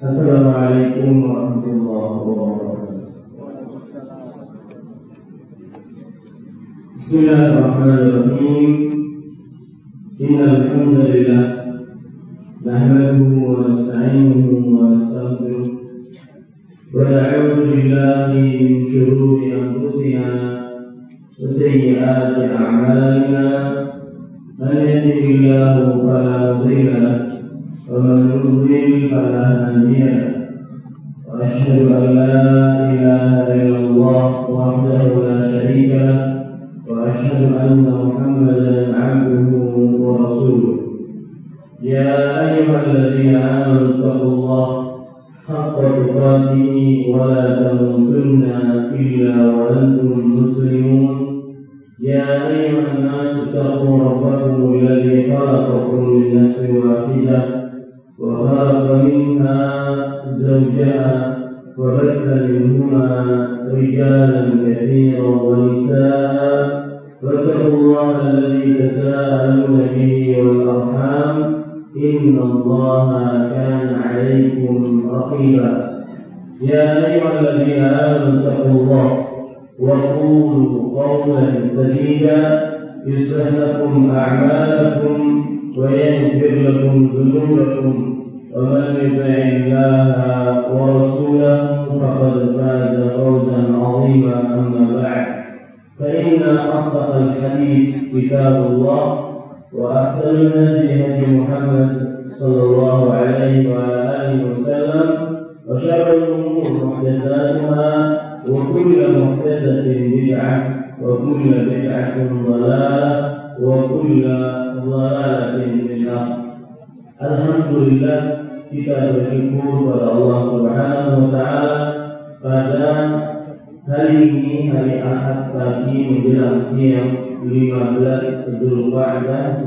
Assalamualaikum warahmatullahi wabarakatuh. Bismillahirrahmanirrahim. Innal hamdalillah nahmaduhu wa nasta'inuhu wa nastaghfiruh wa na'udzu billahi min shururi anfusina wa sayyiati a'malina. Man yahdihillahu fala mudilla lahu ومن يضلل فلا هادي له واشهد ان لا اله الا الله وحده لا شريك له واشهد ان محمدا عبده ورسوله. يا ايها الذين امنوا اتقوا الله حق تقاته ولا تموتن الا وانتم مسلمون. يا ايها الناس اتقوا ربكم الذي خلقكم من نفس واحده وخلق منها زوجها وبث منهما رجالا كثيرا ونساء واتقوا الله الذي تساءلون به والارحام ان الله كان عليكم رقيبا. يا ايها الذين امنوا اتقوا الله وقولوا قولا سديدا يصلح لكم اعمالكم ويغفر لكم ذنوبكم ومن يطع الله ورسوله فقد فاز فوزا عظيما. اما بعد فان اصدق الحديث كتاب الله واحسن الهدي هدي محمد صلى الله عليه وعلى اله وسلم وشر الامور محدثاتها وكل محدثه بدعه وكل بدعه ضلاله وكل dhalalatin finnar. Alhamdulillah, kita bersyukur kepada Allah Subhanahu wa taala pada hari ini, hari Ahad pagi menjelang siang 15 Dzulqa'dah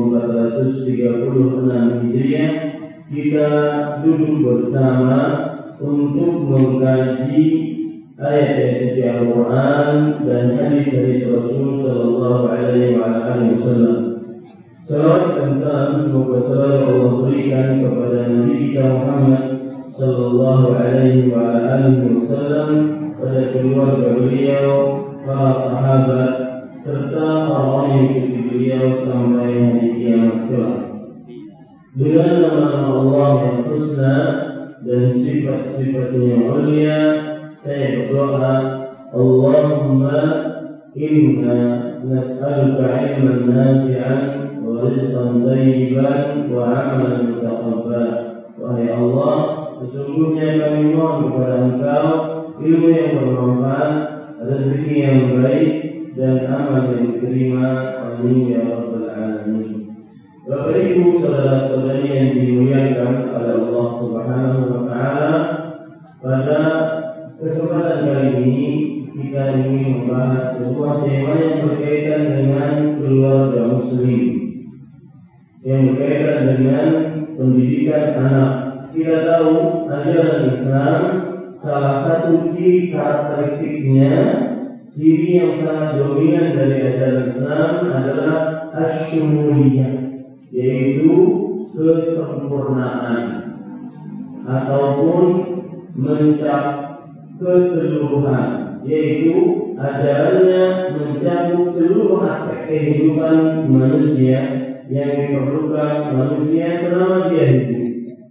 1436 Hijriah, kita duduk bersama untuk mengkaji ayat-ayat suci Al-Quran dan hadis Rasul sallallahu alaihi wasallam. Salawat dan salam semoga selalu Allah berikan kepada Nabi kita Muhammad sallallahu alaihi wasallam, pada keluarga beliau, para sahabat serta orang yang mengikuti beliau sampai hari kiamat kelak. Dengan nama Allah yang husna dan sifat-sifatnya yang mulia, saya berdoa, Allahumma inna nas'aluka ilman nafi'an wa rizqan thayyiban wa amalan mutaqabbal. Wahai Allah, sesungguhnya kami mohon kepada Engkau ilmu yang bermanfaat, rezeki yang baik, dan amal yang diterima. Amin ya rabbal alamin. Bapak Ibu, saudara-saudari yang dimuliakan oleh Allah Subhanahu wa taala, pada kesempatan kali ini kita ingin membahas sebuah tema yang berkaitan dengan keluarga muslim, yang berkaitan dengan pendidikan anak. Kita tahu ajaran Islam, salah satu ciri karakteristiknya, ciri yang sangat dominan dari ajaran Islam adalah asyumuliyah, yaitu kesempurnaan ataupun mencakup keseluruhan, yaitu ajarannya mencakup seluruh aspek kehidupan manusia yang diperlukan manusia selama dia hidup.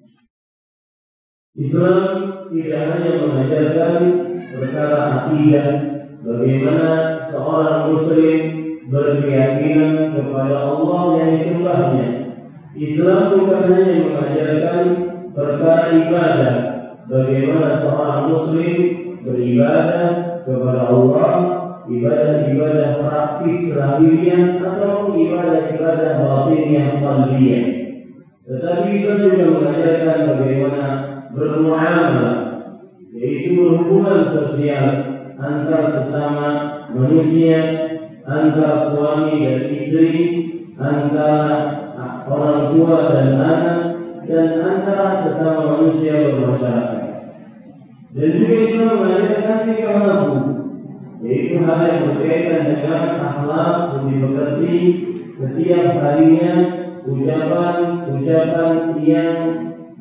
Islam tidak hanya mengajarkan perkara akidah, bagaimana seorang muslim berkeyakinan kepada Allah yang disembahnya. Islam bukan hanya mengajarkan perkara ibadah, bagaimana seorang muslim beribadah kepada Allah, ibadah-ibadah praktis lahiriah atau ibadah-ibadah batiniah qalbiyah. Tetapi Islam juga mengajarkan bagaimana bermuamalah, yaitu berhubungan sosial antar sesama manusia, antar suami dan istri, antara orang tua dan anak, dan antara sesama manusia bermasyarakat. Dan juga Islam mengajarkan tiga mampu, yaitu hal yang berkaitan dengan akhlak yang dimengerti setiap harinya, ucapan-ucapan yang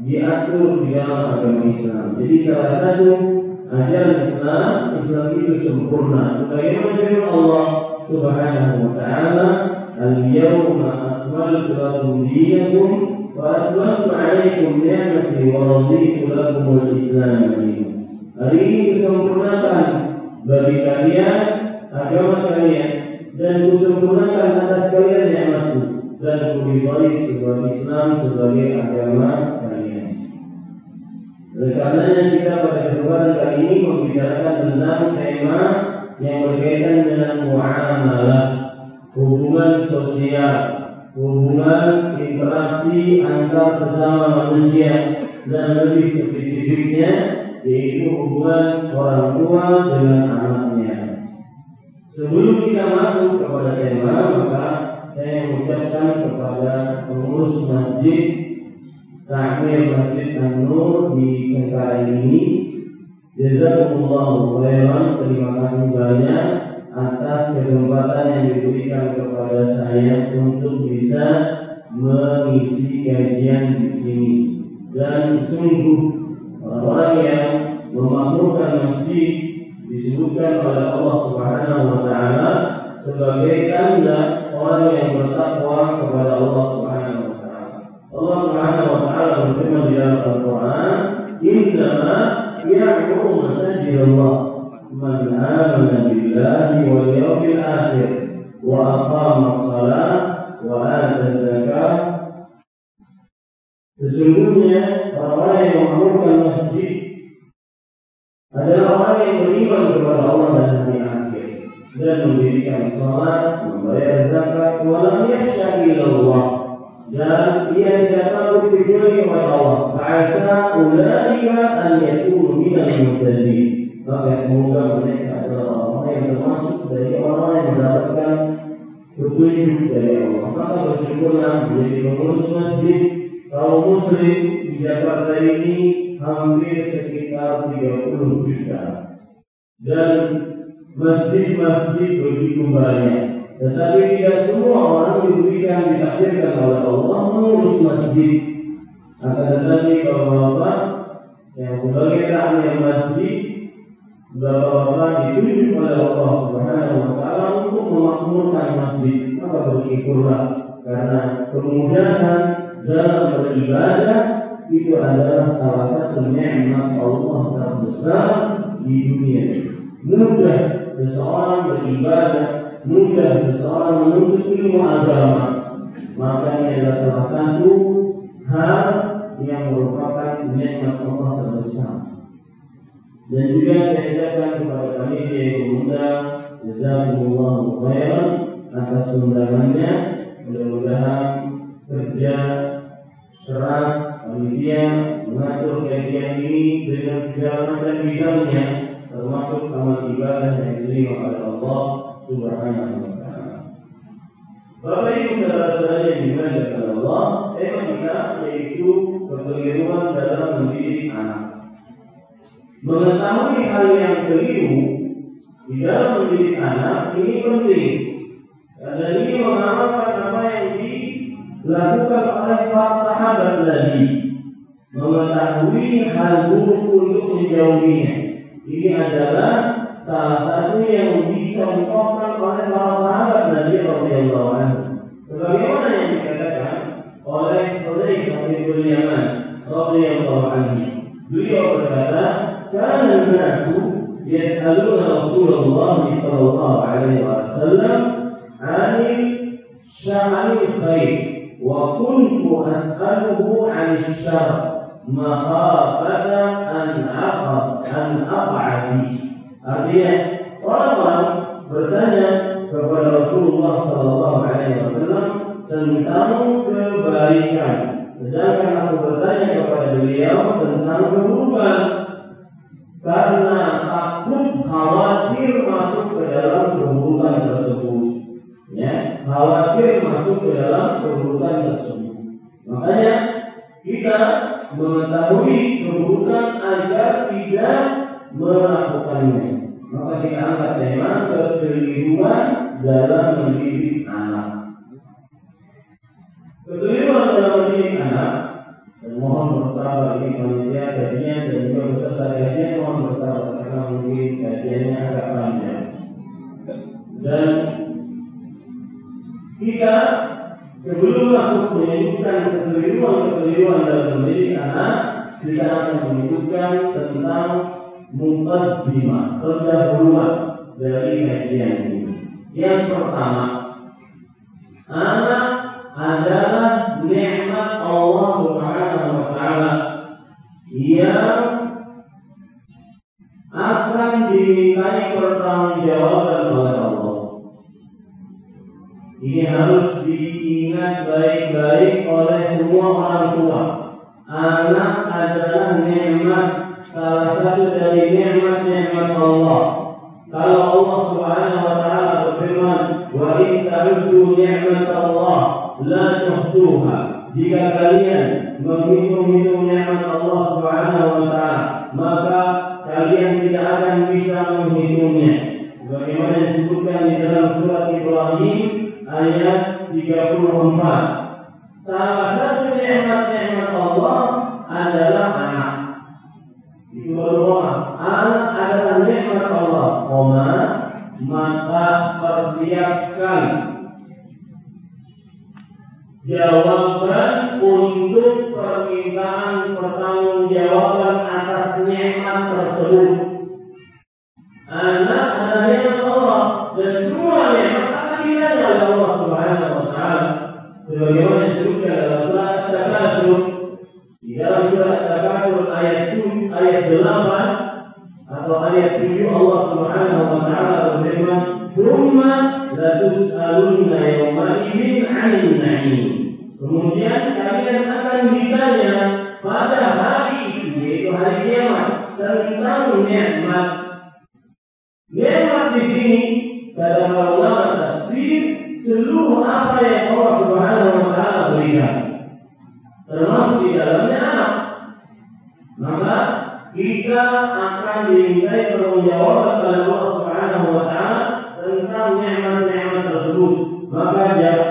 diatur di dalam agama Islam. Jadi salah satu ajaran Islam itu sempurna. Sebagaimana firman Allah Subhanahu wa taala, "Al-yawma akmaltu lakum dinakum wa atmamtu 'alaikum ni'mati wa raditu lakum al-Islam dinan." Hari ini kusempurnakan bagi kalian agama kalian dan kusempurnakan atas kalian nikmatku dan kuridhai sebuah Islam sebagai agama kalian. Oleh karenanya kita pada kesempatan kali ini membicarakan tentang tema yang berkaitan dengan muamalah, hubungan sosial, hubungan interaksi antar sesama manusia, dan lebih spesifiknya yaitu hubungan orang tua dengan anaknya. Sebelum kita masuk kepada tema, maka saya mengucapkan kepada pengurus masjid Takmir Masjid An-Nur di Cengkareng ini, jazakumullahu khairan, terima kasih banyak atas kesempatan yang diberikan kepada saya untuk bisa mengisi kajian di sini. Dan sungguh orang yang memakmurkan masjid disebutkan oleh Allah Subhanahu wa taala sebagai tanda orang yang bertakwa kepada Allah Subhanahu wa taala. Allah Subhanahu wa taala berfirman di dalam Al-Qur'an, "Innama ya'muru masajidallah man amana billahi wal yawmil akhir wa aqama as-salah wa ata az-zakah." Sesungguhnya orang yang memakmurkan masjid adalah orang yang beriman kepada Allah dan hari akhir dan mendirikan salat, membayar zakat, wa lam yakhsha illallah, dan ia tidak takut kecuali kepada Allah. Fa'asa ulaika an yakunu minal muhtadin. Maka semoga mereka adalah orang yang termasuk dari orang yang mendapatkan petunjuk dari Allah. Maka bersyukurlah menjadi pengurus masjid kaum muslim di Jakarta ini hampir sekitar 30 juta, dan masjid-masjid begitu banyak. Tetapi tidak semua orang diberikan, ditakdirkan oleh Allah mengurus masjid. Akan tetapi bapak-bapak yang sebagai takmir masjid, bapak-bapak ditunjuk oleh Allah Subhanahu wa taala untuk memakmurkan masjid. Maka bersyukurlah, karena kemudahan dalam beribadah itu adalah salah satu nikmat Allah terbesar di dunia. Mudah seseorang beribadah, mudah seseorang menuntut ilmu agama, maka ini adalah salah satu hal yang merupakan nikmat Allah terbesar. Dan juga saya ucapkan kepada panitia yang mengundang, jazakumullahu khairan atas undangannya. Mudah-mudahan kerja keras panitia mengatur kajian ini dengan segala macam bidangnya, termasuk amal ibadah yang diterima oleh Allah Subhanahu wa taala. Bapak Ibu saudara-saudara yang dimuliakan oleh Allah, tema kita yaitu kekeliruan dalam mendidik anak. Mengetahui hal yang keliru di dalam mendidik anak ini penting, dan ini mengamalkan apa yang dilakukan oleh para sahabat tadi, mengetahui hal buruk untuk menjauhinya. Ini adalah salah satu yang dicontohkan oleh para sahabat Nabi radhiyallahu anhu. Sebagaimana yang dikatakan oleh Hudzaifah bin Yaman radhiyallahu anhu. Beliau berkata, "Kana an-nasu yas'aluna Rasulullah sallallahu alaihi wasallam 'anil sya'anil khair wa kuntu as'aluhu 'anil syarr makhafata an aqa'ati." Artinya, orang-orang bertanya kepada Rasulullah sallallahu alaihi wasallam tentang kebaikan, sedangkan aku bertanya kepada beliau tentang keburukan, karena takut khawatir masuk ke dalam keburukan tersebut. Ya, khawatir masuk ke dalam keburukan tersebut. Makanya kita mengetahui keburukan agar tidak melakukannya. Maka kita angkat tema kekeliruan dalam mendidik anak. Kekeliruan dalam mendidik anak Dan mohon bersabar ini panitia kajian dan juga beserta kajian mohon bersabar karena mungkin kajiannya agak panjang. Dan kita sebelum masuk menyebutkan kekeliruan dalam mendidik anak, kita akan menyebutkan tentang muqaddimah, pendahuluan dari kajian ini. Yang pertama, anak adalah nikmat Allah Subhanahu wa Ta'ala yang akan dimintai pertanggungjawaban oleh Allah. Ini harus diingat baik-baik oleh semua orang tua. Anak adalah nikmat, salah satu dari nikmat-nikmat Allah. Kalau Allah Subhanahu wa Ta'ala berfirman, "Wa in ta'uddu ni'matallah la tuhsuha." Jika kalian menghitung-hitung nikmat Allah Subhanahu wa Ta'ala, maka kalian tidak akan bisa menghitungnya. Bagaimana disebutkan di dalam surat Ibrahim ayat 34. Salah satu nikmat-nikmat Allah adalah anak. Itu baru anak adalah nikmat Allah. Maka persiapkan jawaban untuk permintaan pertanggungjawaban atas nikmat tersebut. Anak adalah nikmat Allah dan semua nikmat akan ditanya oleh Allah Subhanahu wa Ta'ala. Sebagaimana disebutkan dalam surat At-Takatsur, di dalam surat At-Takatsur ayat 8 atau ayat 7 Allah Subhanahu wa Ta'ala berfirman, "Tsumma latus'alunna yawma'idin 'anil na'im." Kemudian kalian akan ditanya pada hari itu, yaitu hari kiamat, tentang nikmat. Nikmat di sini kata para ulama tafsir seluruh apa yang Allah Subhanahu wa Ta'ala berikan, termasuk di dalamnya anak. Maka kita akan dimintai pertanggungjawaban oleh Allah Subhanahu wa Ta'ala tentang nikmat-nikmat tersebut. Maka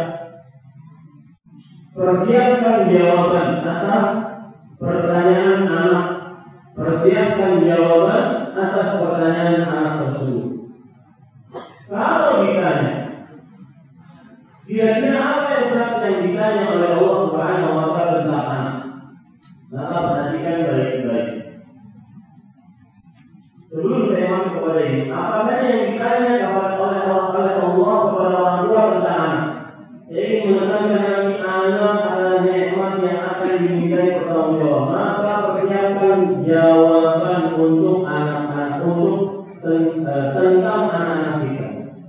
persiapkan jawaban atas pertanyaan anak. Persiapkan jawaban atas pertanyaan anak tersebut. Kalau ditanya, kira-kira apa yang ditanya oleh Allah Subhanahu wa Ta'ala tentang anak, maka perhatikan baik-baik. Sebelum saya masuk kepada ini, apa saja yang ditanya oleh Allah kepada orang tua tentang anak? Saya ingin menekankan lagi, anak adalah nikmat yang akan dimintai pertanggungjawaban. Maka persiapkan jawaban untuk anak-anak, tentang anak-anak kita.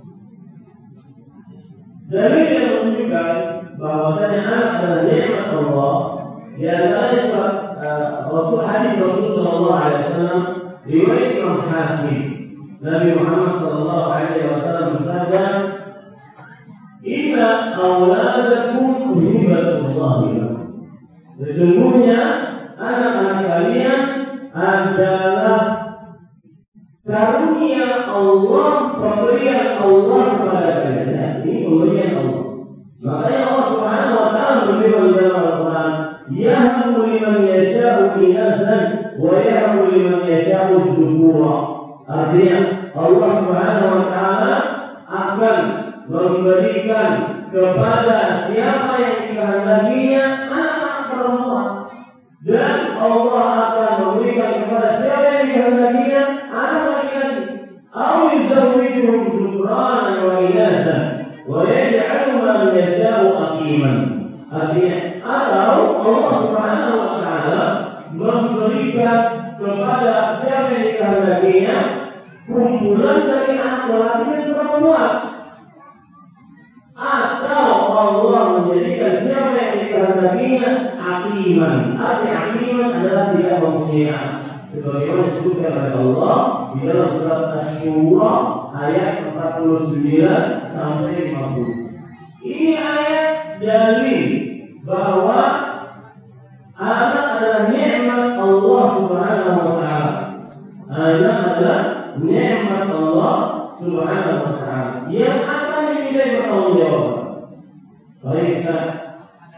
Dalil yang menunjukkan bahwasanya anak adalah nikmat Allah di antara hadis Rasul sallallahu alaihi wasallam riwayat Imam Hakim. Nabi Muhammad sallallahu alaihi wasallam bersabda, "Inna auladakum hibatullah." Sesungguhnya anak-anak kalian adalah karunia Allah, pemberian Allah kepada kalian. Ini pemberian Allah. Makanya Allah Subhanahu wa Ta'ala berfirman dalam Al-Quran, "Yahabu liman yasha'u inathan wa yahabu liman yasha'u dzukura." Artinya Allah Subhanahu wa Ta'ala akan memberikan kepada siapa yang dikehendakinya anak perempuan, dan Allah akan memberikan kepada siapa yang dikehendakinya anak laki-laki. Au yuzawwijuhum dzukuranan wa inathan wa yaj'alu man yasha'u aqiman. Artinya, atau Allah Subhanahu wa Ta'ala memberikan kepada siapa yang dikehendakinya kumpulan dari anak laki dan perempuan, atau Allah menjadikan siapa yang dikehendakinya aqiman. Arti aqiman adalah tidak mempunyai anak, sebagaimana disebutkan oleh Allah di dalam surat Asy-Syura ayat 49 sampai 50. Ini ayat dalil bahwa anak adalah nikmat Allah Subhanahu wa Ta'ala. Anak adalah nikmat Allah Subhanahu wa Ta'ala yang akan dimintai pertanggungjawaban. Baik, Ustaz.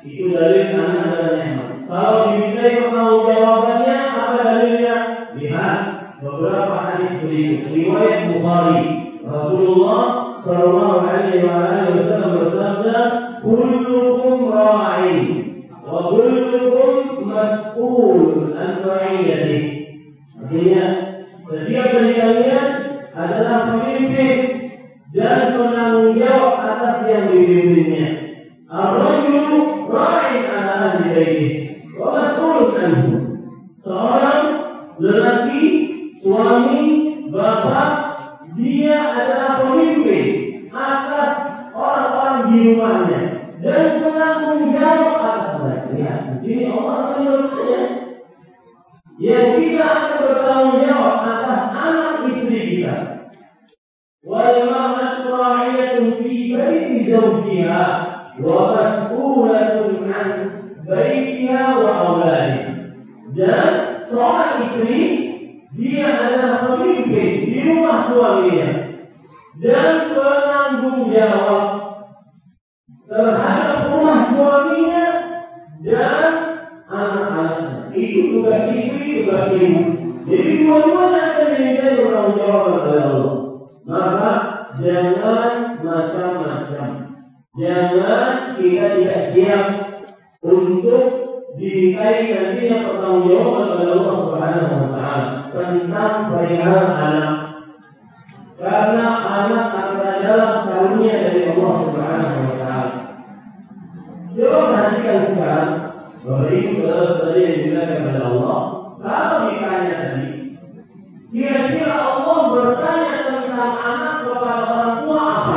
Itu dalil anak adalah nikmat. Kalau dimintai pertanggungjawabannya, apa dalilnya? Lihat beberapa hadis berikut. Riwayat Bukhari, Rasulullah Shallallahu Alaihi Wasallam bersabda, "Kullukum ra'in, wa kullukum mas'ul an ra'iyatihi." Artinya, setiap dari kalian adalah pemimpin dan penanggung jawab atas yang dipimpinnya. Ar-rajulu ra'in 'ala ahli baitihi wa mas'ulun anhu. Seorang lelaki, suami, bapak, dia adalah pemimpin atas orang-orang di rumahnya dan penanggung jawab atas mereka. Ya, di sini Allah akan bertanya. Yang kita akan bertanggung jawab atas anak istri kita. Wal mar'atu ra'iyatun fi baiti zawjiha wa mas'ulatun 'an baitiha wa auladiha. Dan seorang istri, dia adalah pemimpin di rumah suaminya dan penanggung jawab terhadap rumah suaminya dan anak-anaknya. Itu tugas istri, tugas ibu. Jadi dua-duanya akan dimintai bertanggung jawab oleh Allah. Maka jangan macam-macam. Jangan kita tidak siap untuk dimintai nantinya pertanggungjawaban oleh Allah Subhanahu wa Ta'ala tentang perihal anak. Karena anak adalah karunia dari Allah Subhanahu wa Ta'ala. Coba perhatikan sekarang, Bapak Ibu saudara-saudari yang dimuliakan oleh Allah, kalau ditanya tadi, kira-kira Allah bertanya tentang anak kepada orang tua apa?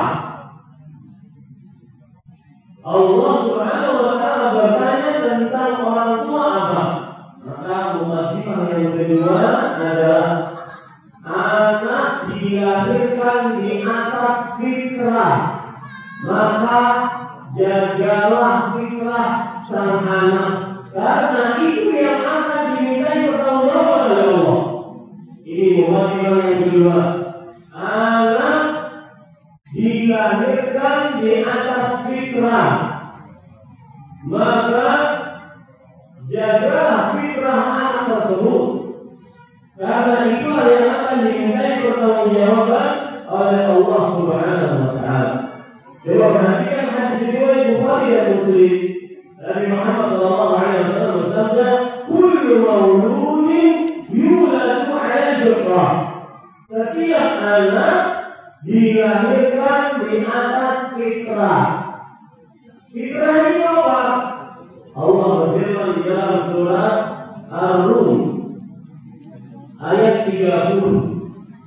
Allah Subhanahu wa Ta'ala bertanya tentang orang tua apa? Maka mukadimah yang kedua adalah anak dilahirkan di atas fitrah. Maka jagalah fitrah sang anak, karena itu yang akan dimintai pertanggungjawaban oleh Allah. Ini mukadimah yang kedua. Anak dilahirkan di atas fitrah, maka jagalah fitrah anak tersebut, karena itulah yang akan dimintai pertanggungjawaban oleh Allah Subhanahu wa Ta'ala. Coba perhatikan hadis riwayat Bukhari dan Muslim. Nabi Muhammad sallallahu alaihi wasallam bersabda, "Kullu mauludin yuladu 'ala al-fitrah." Setiap anak dilahirkan di atas fitrah. Fitrah ini apa? Allah berfirman di dalam surat Ar-Rum ayat 30.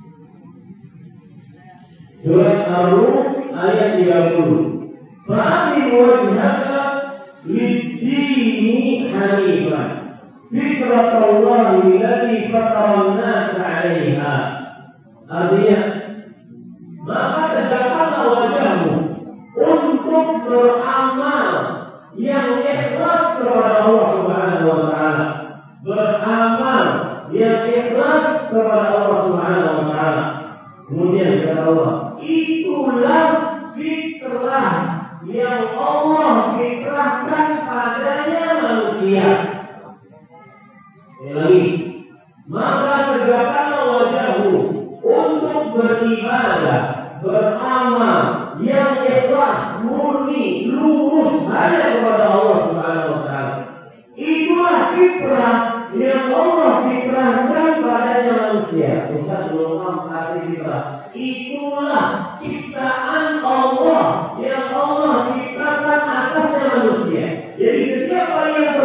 Surat Ar-Rum ayat 30. Fa'atim wajhaka lid-dini hanifan fitratallahi allati fatara an-nas 'alaiha. Artinya, maka tegakkanlah wajahmu untuk beramal yang ikhlas kepada Allah Subhanahu wa Ta'ala. Beramal yang ikhlas kepada Allah Subhanahu wa Ta'ala. Kemudian kata Allah, itulah fitrah yang Allah fitrahkan padanya manusia. Lagi, maka tegakkanlah wajahmu untuk beribadah, beramal yang ikhlas, murni, lurus hanya kepada Allah Subhanahu wa Ta'ala. Itulah fitrah yang Allah fitrahkan padanya manusia. Ustaz belum arti fitrah. Itulah ciptaan Allah yang Allah ciptakan atasnya manusia. Jadi setiap bayi yang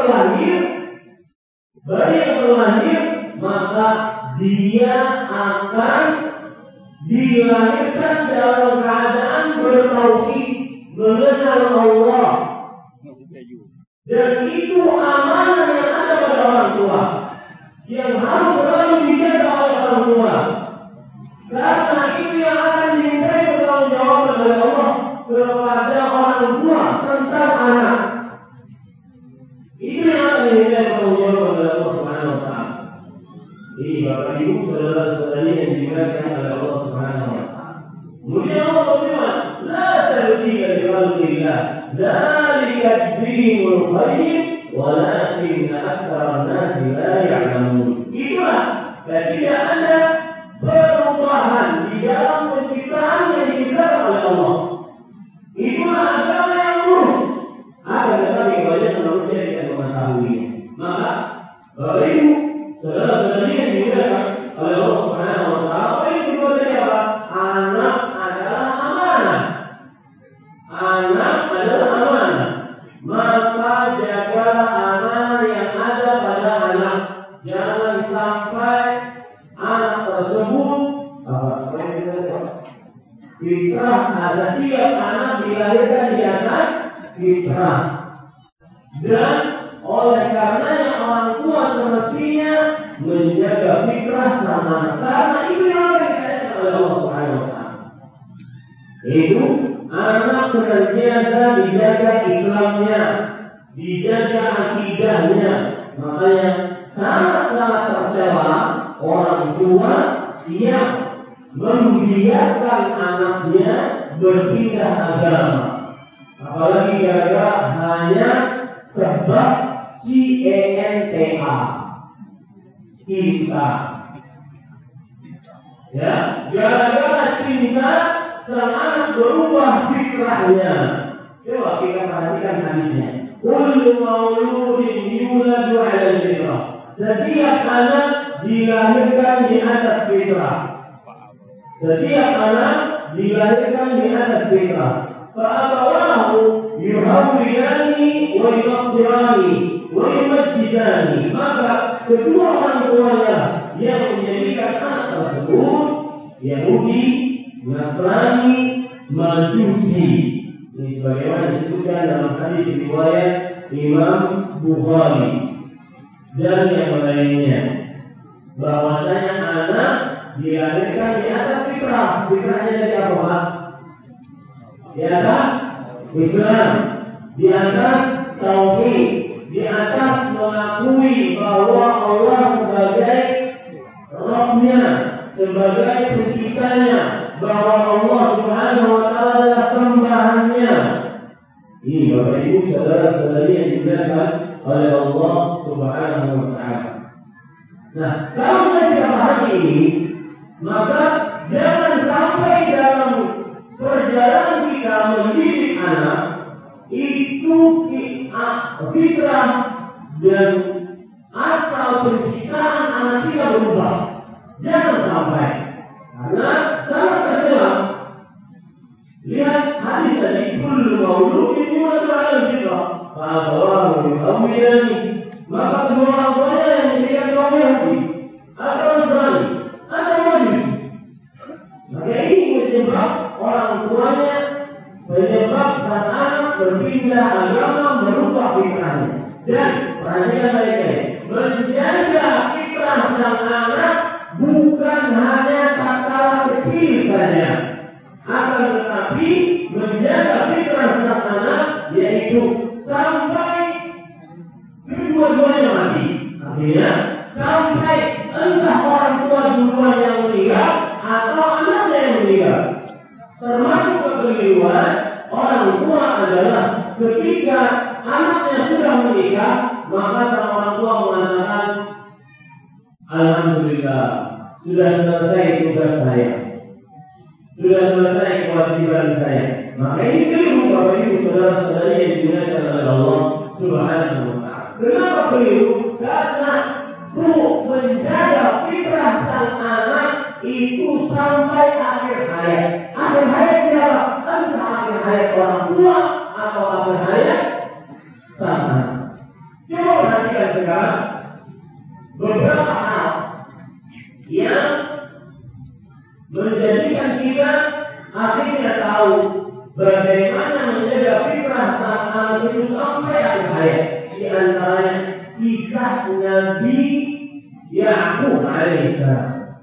terlahir, maka dia akan dilahirkan dalam keadaan bertauhid, mengenal Allah. Dan itu amanah yang ada pada orang tua, yang harus selalu dijaga oleh orang tua. Karena itu yang akan dimintai pertanggungjawaban oleh Allah kepada orang tua tentang anak. Itu yang akan dimintai pertanggungjawaban oleh Allah Subhanahu wa Ta'ala. Ini Bapak Ibu saudara-saudari yang dimuliakan oleh Allah Subhanahu wa Ta'ala. Kemudian Allah berfirman, la tabdila li khalqillah, dzalika fihimul khair walakinna aktsaran nasi la ya'lamun. Itulah ketika ada perubahan di dalam penciptaan yang diciptakan oleh Allah. Itulah agama yang lurus. Akan tetapi kebanyakan manusia tidak mengetahuinya. Maka Bapak Ibu, saudara-saudari yang dimuliakan oleh Allah Subhanahu wa taala, apa yang kedua tadi apa? Anak adalah amanah. Anak adalah amanah. Maka jagalah amanah yang ada pada anak. Jangan sampai anak tersebut fitrah. Setiap anak dilahirkan di atas fitrah. Dan oleh karenanya orang tua semestinya menjaga fitrah sang anak. Karena itu yang dikatakan oleh Allah Subhanahu wa taala. Itu anak senantiasa dijaga Islamnya, dijaga akidahnya. Makanya sangat-sangat tercela orang tua yang membiarkan anaknya berpindah agama. Apalagi gara-gara hanya sebab cinta, cinta. Ya, gara-gara cinta sang anak berubah fitrahnya. Coba kita perhatikan hadisnya. Kullu mauludin yuladu 'alal fitrah. Setiap anak dilahirkan di atas fitrah. Setiap anak dilahirkan di atas fitrah. Fa'abawahu yuhawwidani wa yunassirani wa yumajjisani. Maka kedua orang tuanya yang menjadikan anak tersebut Yahudi, Nasrani, Majusi. Ini sebagaimana disebutkan dalam hadis riwayat Imam Bukhari dan yang lainnya, bahwasanya anak dilahirkan di atas fitrah. Fitrahnya dari apa, Pak? Di atas Islam, di atas tauhid, di atas mengakui bahwa Allah sebagai Rabb-Nya, sebagai penciptanya, bahwa Allah Subhanahu wa taala adalah sembahannya. Ini Bapak Ibu saudara-saudari yang dimuliakan oleh Allah Subhanahu wa taala. Nah, kalau sudah kita pahami ini, maka jangan sampai dalam perjalanan kita mendidik anak itu fitrah dan asal penciptaan anak kita berubah. Jangan sampai, karena sangat tercela. Lihat hadis tadi, kullu mauludin yuladu 'alal fitrah fa'abawahu yuhawwidani. Maka kedua orang tuanya yang menjadikan kaum Yahudi atau Nasrani atau Majusi. Maka ini menyebab orang tuanya, menyebab sang anak berpindah agama, merubah fitrahnya. Dan perhatikan baik-baik, menjaga fitrah sang anak bukan hanya tatkala kecil saja, akan tetapi menjaga fitrah sang anak yaitu sampai kedua-duanya mati. Artinya sampai entah orang tua duluan yang meninggal atau anaknya yang meninggal. Termasuk kekeliruan orang tua adalah ketika anaknya sudah menikah, maka sang orang tua mengatakan, alhamdulillah, sudah selesai tugas saya, sudah selesai kewajiban saya. Maka ini keliru, Bapak Ibu saudara-saudari yang dimuliakan oleh Allah Subhanahu wa taala. Kenapa keliru? Karena menjaga fitrah sang anak itu sampai akhir hayat. Akhir hayat siapa? Entah akhir hayat orang tua atau akhir hayat sang anak. Coba perhatikan sekarang beberapa hal yang menjadikan kita akhirnya tahu bagaimana menjaga fitrah sang anak itu sampai akhir hayat. Di antaranya kisah Nabi Ya'qub alaihissalam.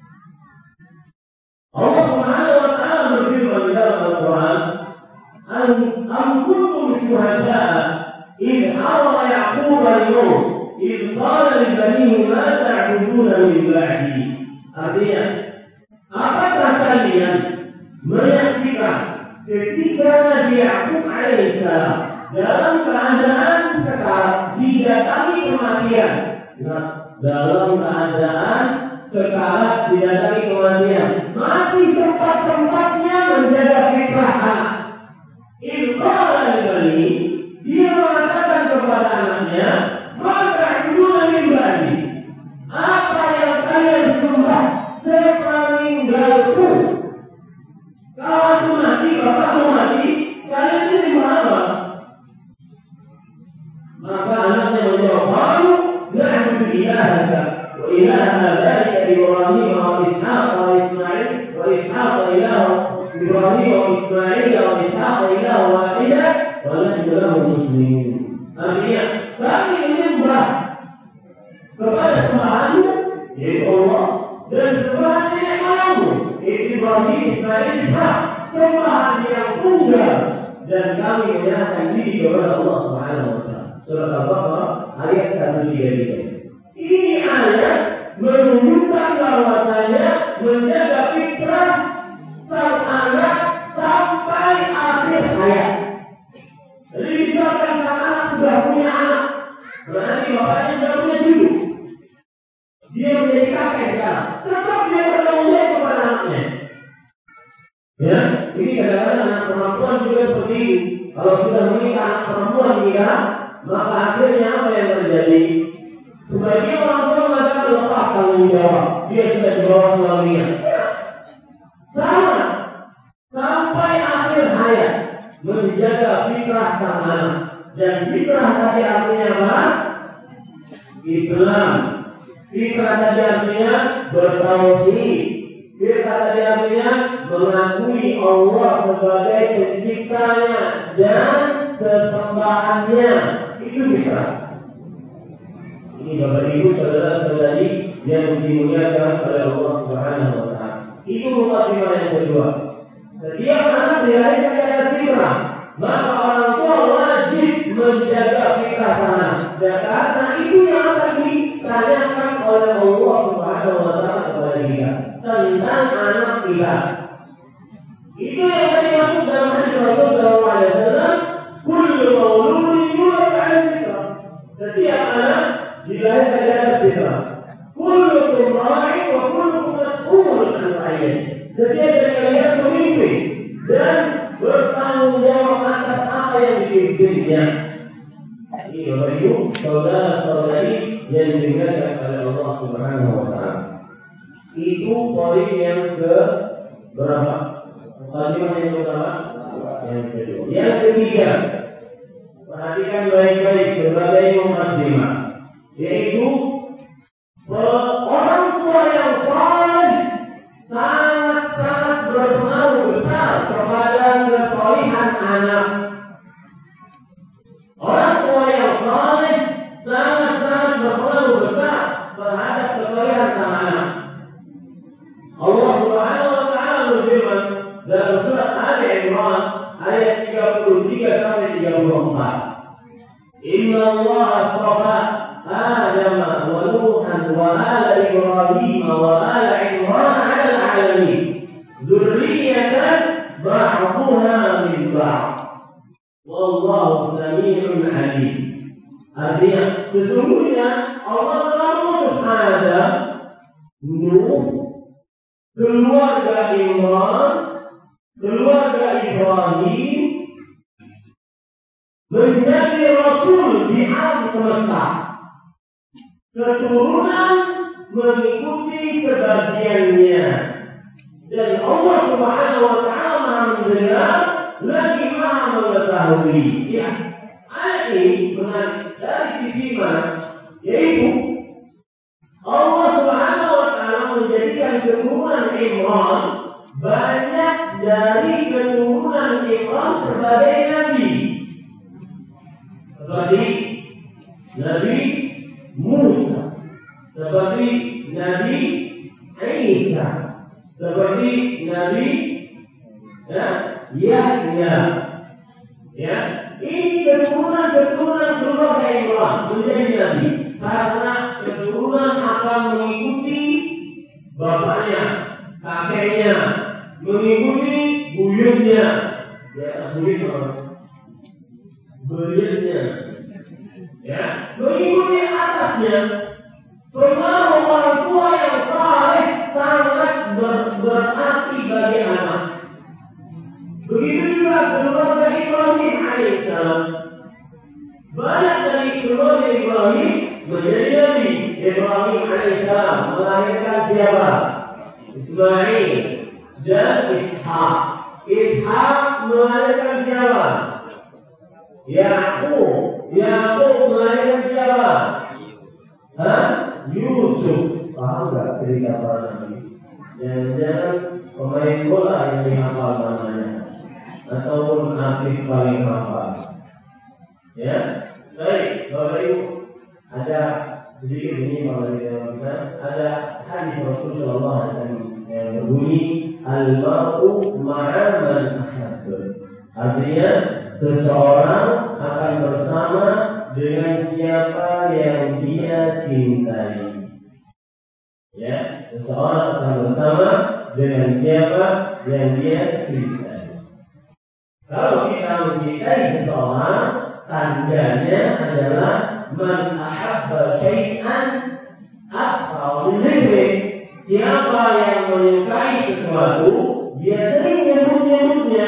Allah Subhanahu wa taala berfirman dalam Al-Qur'an, "Am kuntum syuhada'a idh hadara Ya'qub al-maut idh qala li banihi ma ta'buduna min ba'di." Artinya, apakah kalian menyaksikan ketika Nabi Ya'qub alaihissalam dalam keadaan sekarat didatangi kematian. Nah, dalam keadaan sekarat didatangi kematian, masih sempat-sempatnya menjaga fitrah anak. Iqbal al-Bani, dia mengatakan kepada anaknya, maka dulu bani, apa yang kalian sembah sepeninggalku? Kalau aku mati, bapakmu mati, kalian ini sembah apa? Maka anaknya menjawab, "Qalu na'budu ilahaka wa ilaha abaika Ibrahim wa Ishaq wa Ismail wa Ishaq ilaha Ibrahim wa Ismail wa Ishaq ilaha wahidah wa nahnu lahu muslimun." Artinya, kami menyembah kepada sembahanmu, yaitu Allah, dan sembahan nenek moyangmu, yaitu Ibrahim, Ismail, Ishaq, sembahan yang tunggal, dan kami menyerahkan diri kepada Allah Subhanahu wa Ta'ala. Surat Al-Baqarah ayat 133. Ini ayat menunjukkan bahwasanya menjaga fitrah sang anak sampai akhir hayat. Jadi misalkan sang anak sudah punya anak, berarti bapaknya sudah punya cucu, dia menjadi kakek sekarang, tetap dia bertanggung jawab kepada anaknya. Ya, ini kadang-kadang anak perempuan juga seperti ini. Kalau sudah menikah anak perempuan nikah, maka akhirnya apa yang terjadi? Sebagian orang tua mengatakan lepas tanggung jawab, dia sudah di bawah suaminya. Sama, sampai akhir hayat menjaga fitrah sang anak. Dan fitrah tadi artinya apa? Islam. Fitrah tadi artinya bertauhid. Fitrah tadi artinya mengakui Allah sebagai penciptanya dan sesembahannya. Itu fitrah. Ini Bapak Ibu saudara-saudari yang dimuliakan oleh Allah Subhanahu wa Ta'ala. Itu mukadimah yang kedua. Setiap anak dilahirkan di atas fitrah, maka orang tua wajib menjaga fitrah sana. Dan karena itu yang akan ditanyakan oleh Allah Subhanahu wa Ta'ala kepada kita tentang anak kita. Itu yang tadi masuk dalam hadis Rasul sallallahu alaihi wasallam, kullu mauludin yulad 'ala fitrah. Setiap anak dilahirkan di atas fitrah. Kullukum ra'in wa kullukum mas'ulun 'an ra'iyatihi. Setiap dari kalian pemimpin dan bertanggung jawab atas apa yang dipimpinnya. Ini Bapak Ibu, saudara-saudari yang dimuliakan oleh Allah Subhanahu wa Ta'ala. Itu poin yang ke berapa? Mukadimah yang pertama, yang kedua. Yang ketiga, perhatikan baik-baik sebagai mukadimah, yaitu orang tua yang saleh sangat-sangat berpengaruh besar kepada kesalihan anak. Orang tua yang saleh sangat-sangat berpengaruh besar terhadap kesalihan sang anak. Allah Subhanahu wa Ta'ala berfirman dalam surat Ali Imran ayat 33 sampai 34. Inna Allah astafa Adam wa Nuhan wa ala Ibrahim wa ala Imran 'ala al-'alamin. Dzurriyyatan ba'dhuha min ba'd. Wallahu samii'un 'alim. Artinya sesungguhnya Allah telah mengutus Adam, Nuh, keluarga Imran, keluarga Ibrahim menjadi rasul di alam semesta. Keturunan mengikuti sebagiannya. Dan Allah Subhanahu wa Ta'ala Maha mendengar lagi Maha mengetahui. Ya, ayat ini menarik dari sisi mana? Yaitu Allah Subhanahu wa Ta'ala menjadikan keturunan Imran banyak dari keturunan Imran sebagai nabi. Seperti Nabi Musa, seperti Nabi Isa, seperti Nabi Yahya. Ya, ini keturunan keluarga Imran menjadi nabi karena keturunan akan mengikuti bapaknya, kakeknya, mengikuti buyutnya. Ya, buyut apa? keluarga Ibrahim menjadi nabi. Ibrahim alaihissalam melahirkan siapa? Ismail dan Ishak. Ishak melahirkan siapa? Yakub. Yakub melahirkan siapa? Yusuf. Paham nggak cerita para nabi? Jangan-jangan pemain bola yang dihafal namanya, ataupun artis paling hafal. Ya, baik, Bapak Ibu, ada sedikit ini kalau kita ada hadis Rasulullah SAW yang berbunyi al-mar'u ma'a man ahabba. Artinya seseorang akan bersama dengan siapa yang dia cintai. Ya, seseorang akan bersama dengan siapa yang dia cintai. Kalau kita mencintai seseorang, tandanya adalah man ahabba syai'an akthar min dzikri. Siapa yang menyukai sesuatu, dia sering menyebut-nyebutnya.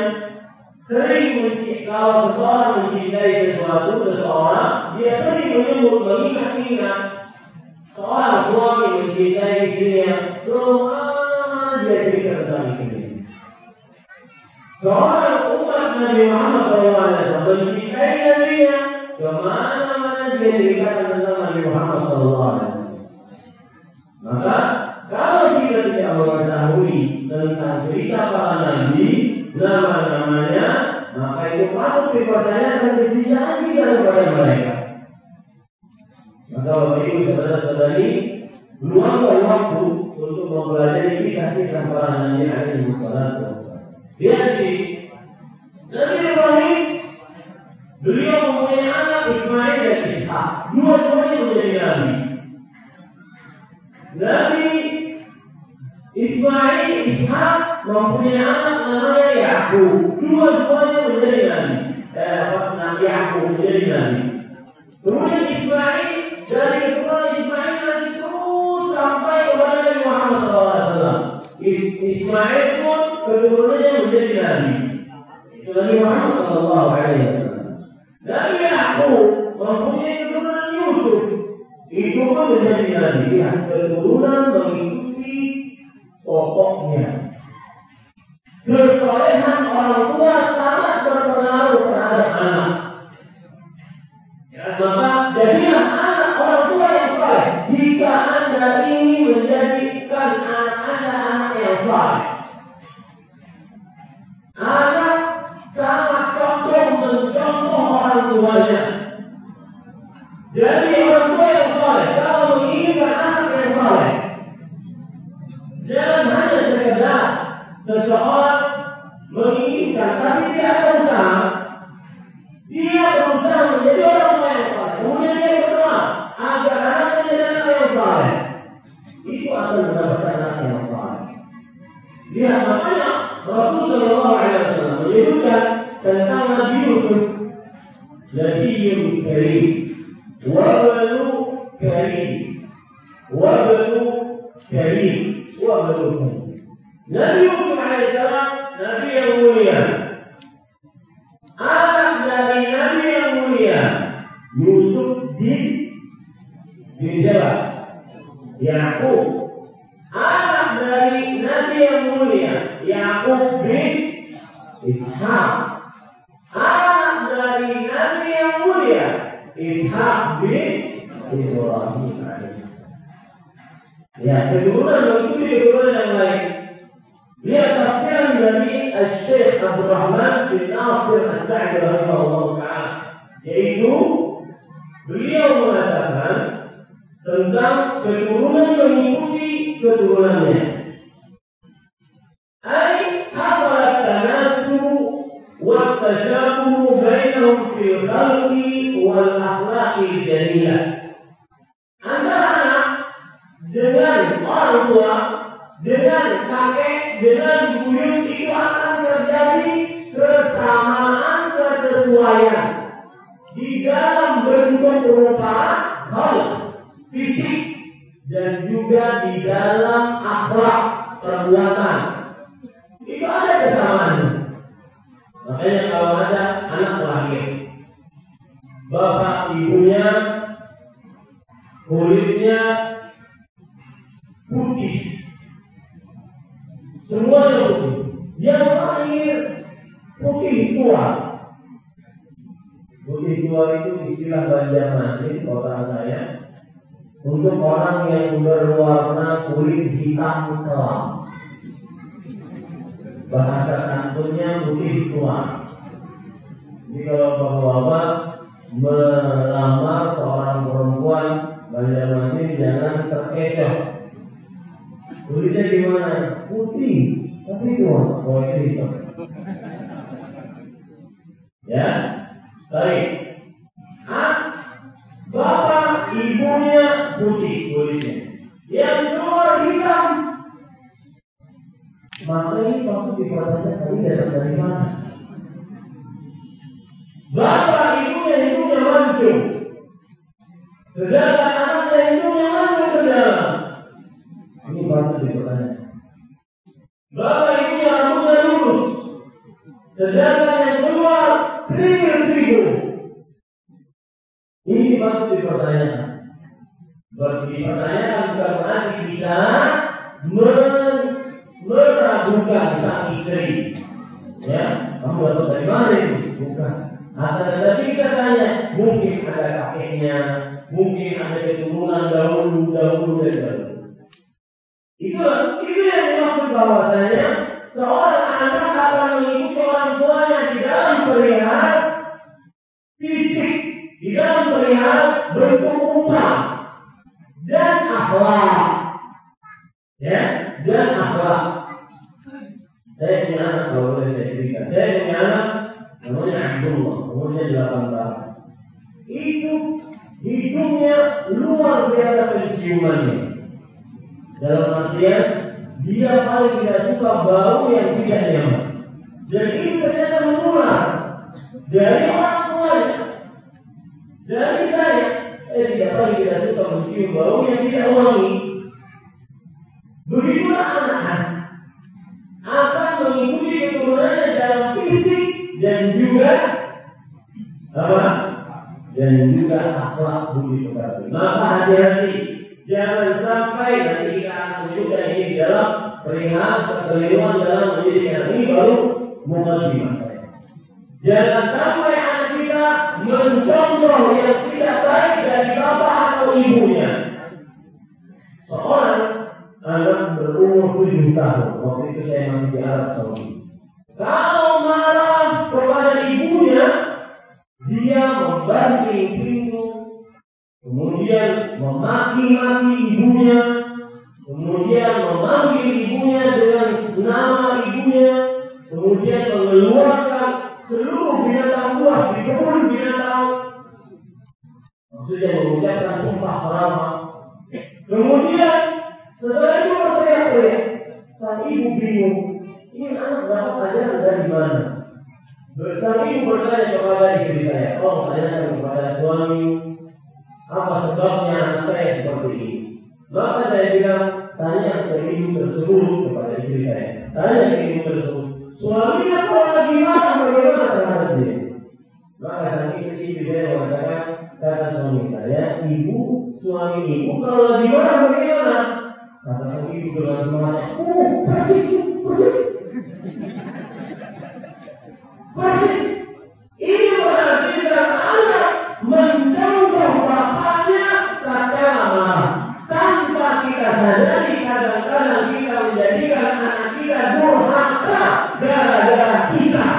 Kalau seseorang mencintai seseorang, dia sering menyebut, mengingat-ingat. Seorang suami mencintai istrinya, dia cerita tentang istrinya. Seorang umat Nabi Muhammad SAW mencintai Nabi-Nya, kemana-mana dia ceritakan tentang Nabi Muhammad SAW. Maka kalau kita tidak mengetahui tentang cerita para nabi, nama-namanya, maka itu patut dipertanyakan kecintaan kita kepada mereka. Maka Bapak Ibu saudara-saudari, luangkan waktu untuk mempelajari kisah-kisah para nabi alaihi wassalatu wassalam. Lihat sih, Nabi Ibrahim, beliau mempunyai anak Ismail dan Ishak. Dua-duanya menjadi nabi. Nabi Ismail, Ishak mempunyai anak namanya Yakub. Dua-duanya menjadi nabi. Nabi Yakub menjadi nabi. Kemudian Ismail, dari keturunan Ismail nanti terus sampai kepada Nabi Muhammad SAW. Ismail pun keturunannya menjadi nabi. Itu Nabi Muhammad SAW. Nabi Yakub mempunyai keturunan Yusuf. Itu pun menjadi nabi. Lihat, keturunan mengikuti pokoknya. Kesolehan orang tua sangat berpengaruh terhadap anak. Maka jadilah anak orang tua yang saleh. Jika Anda ingin menjadikan anak Anda anak yang saleh, anak sangat mencontoh orang tuanya. Jadi orang tua yang saleh, kalau menginginkan anak yang saleh, jangan hanya sekedar seseorang menginginkan, tapi dia berusaha. Dia berusaha menjadi orang tua yang saleh. Kemudian dia berdoa agar anaknya menjadi anak yang saleh. Itu akan mendapatkan anak yang saleh. Lihat, makanya Rasulullah SAW menyebutkan tentang Nabi Yusuf, Nabiyyun Karim, wabnu Karim, wabnu Karim, wabnu Karim. Nabi Yusuf alaihissalam Nabi yang mulia, anak dari Nabi yang mulia. Yusuf bin siapa? Yakub. Anak dari Nabi yang mulia, Yakub bin Ishak. Anak dari Nabi yang mulia, Ishak bin Ibrahim alaihissalam. Ya, keturunan mengikuti keturunan yang lain. Lihat tafsiran dari Syekh Abdul Rahman bin Nasir As-Sa'di rahimahullah ta'ala, yaitu beliau mengatakan tentang keturunan mengikuti keturunannya. Ai hasalat tanasub wa tashabuh bainahum fil khalqi wal akhlaqi jadilah. Antara anak dengan orang tua, dengan kakek, dengan buyut itu akan terjadi kesamaan, kesesuaian di dalam bentuk rupa, khalq, fisik, dan juga di dalam akhlak, perbuatan. Itu ada kesamaan. Makanya kalau ada anak lahir, bapak ibunya ibunya kulitnya putih, semuanya putih. Yang lahir putih tua. Putih tua itu istilah Banjarmasin kota saya untuk orang yang berwarna kulit hitam kelam. Bahasa santunnya putih tua. Jadi kalau bapak-bapak melamar seorang perempuan Banjarmasin jangan terkecoh. Kulitnya gimana? Putih, tapi tua. Oh itu hitam. Ya, baik. Bapak ibunya putih kulitnya, yang keluar hitam. Maka ini waktu dipertanyakan ini datang dari mana? Bapak ibunya hidungnya mancung, sedangkan anaknya hidungnya mancung ke dalam. Ini patut dipertanyakan. Bapak ibunya rambutnya lurus, sedangkan yang keluar kerikil-kerikil. Ini patut dipertanyakan. Dipertanyakan bukan berarti kita meragukan sang istri. Ya, kamu dapat dari mana itu? Bukan. Akan tetapi kita tanya, mungkin ada kakeknya, mungkin ada keturunan dahulu dan dahulu. Itu yang dimaksud bahwasanya seorang anak akan mengikuti orang tuanya di dalam perihal fisik, di dalam perihal bentuk rupa dan akhlak. Ya, dan akhlak. Saya punya anak, kalau boleh saya cerita. Saya punya anak namanya Abdullah, umurnya 8 tahun. Itu hidungnya luar biasa penciumannya. Dalam artian dia paling tidak suka bau yang tidak nyaman. Dan ini ternyata menular dari orang tuanya, dari saya. Dia paling tidak suka mencium bau yang tidak wangi. Begitulah anak-anak akan mengikuti keturunannya dalam fisik dan juga apa? Dan juga akhlak budi pekerti. Maka hati-hati, jangan sampai nanti kita akan menunjukkan ini di dalam perihal kekeliruan dalam mendidik anak. Ini baru mukadimah saya. Jangan sampai anak kita mencontoh yang tidak baik dari bapak atau ibunya. Seorang anak berumur 7 tahun, waktu itu saya masih di Arab Saudi. Kalau marah kepada ibunya, dia membanting pintu, kemudian memaki-maki ibunya, kemudian memanggil ibunya dengan nama ibunya, kemudian mengeluarkan seluruh binatang buas di kebun binatang. Maksudnya mengucapkan sumpah serama. Kemudian setelah itu berteriak-teriak. Sang ibu bingung, ini anak dapat ajaran dari mana? Sang ibu bertanya kepada istri saya, tanyakan kepada suami, apa sebabnya anak saya seperti ini? Maka saya bilang, tanya ke ibu tersebut, kepada istri saya. Tanya ke ibu tersebut, suaminya kalau lagi marah bagaimana terhadap dia? Maka sang istri saya mengatakan, kata suami saya, suami ibu kalau lagi marah bagaimana? Kata sang ibu dengan semangat, persis. Ini berarti anak mencontoh bapaknya tatkala marah. Tanpa kita sadari, kadang-kadang kita menjadikan anak kita durhaka gara-gara kita.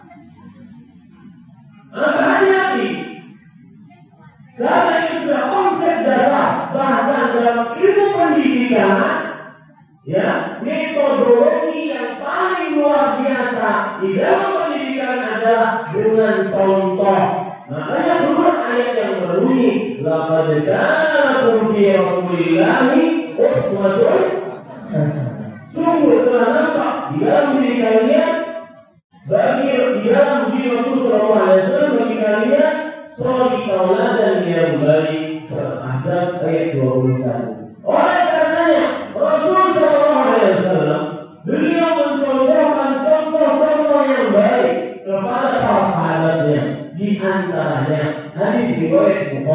Maka hati-hati. Karena ini sudah konsep dasar. Bahkan dalam ilmu pendidikan, ya, metodologi yang paling luar biasa di dalam pendidikan adalah dengan contoh. Makanya keluar ayat yang berbunyi, laqad kana lakum fi Rasulillahi uswatun hasanah. Sungguh telah nampak di dalam diri kalian, di dalam diri Rasul sallallahu alaihi wasallam bagi kalian suri tauladan yang baik. Ahzab ayat 21. Oleh karenanya Rasul sallallahu alaihi wasallam beliau mencontohkan contoh-contoh yang baik kepada para sahabatnya. Di antaranya hadis riwayat Bukhari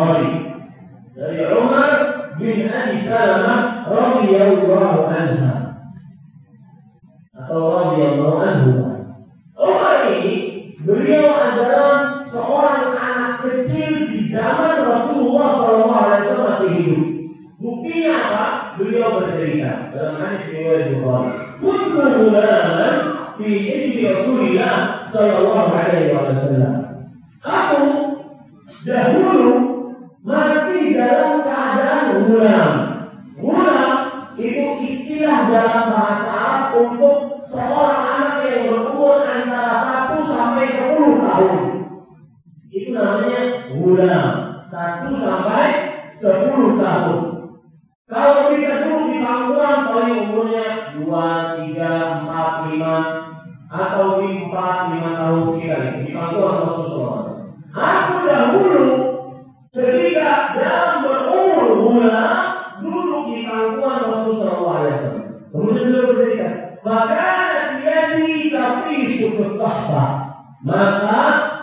Bukhari dari Umar bin Abi Salamah radhiyallahu anha atau radhiyallahu anhu. Umar ini beliau adalah seorang anak kecil di zaman Rasulullah SAW masih hidup. Buktinya apa? Beliau bercerita dalam hadis riwayat Bukhari. Kuntu ghulaman fi hijri Rasulillah sallallahu alaihi wasallam. Aku dahulu masih dalam keadaan ghulam. Ghulam itu istilah dalam bahasa Arab untuk seorang anak yang berumur antara 1 sampai 10 tahun. Itu namanya ghulam. 1 sampai 10 tahun. Kalau bisa dulu di pangkuan paling umurnya 2, 3, 4, 5 atau di 4, 5 tahun sekitar itu di pangkuan Rasulullah. Aku dahulu ketika dalam berumur gula duduk di pangkuan Rasulullah SAW. Kemudian beliau bercerita, "Fakanat yadi tatishu kesahbah." Maka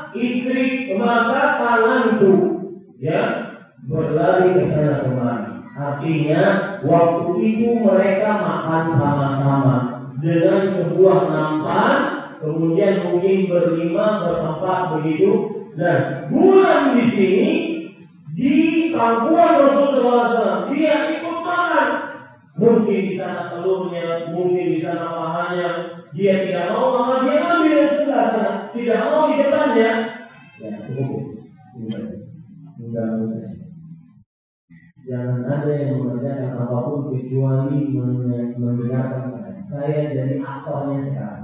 tanganku berlari ke sana kemari. Artinya waktu itu mereka makan sama-sama dengan sebuah nampan, kemudian mungkin berlima, berempat begitu. Dan bulan di sini di pangkuan Rasulullah SAW dia ikut makan. Mungkin di sana telurnya, mungkin di sana pahanya. Dia tidak mau maka dia ambil yang sebelah sana, tidak mau di depannya. Ya cukup. Jangan ada yang mengerjakan apapun kecuali mendengarkan saya. Saya jadi aktornya sekarang.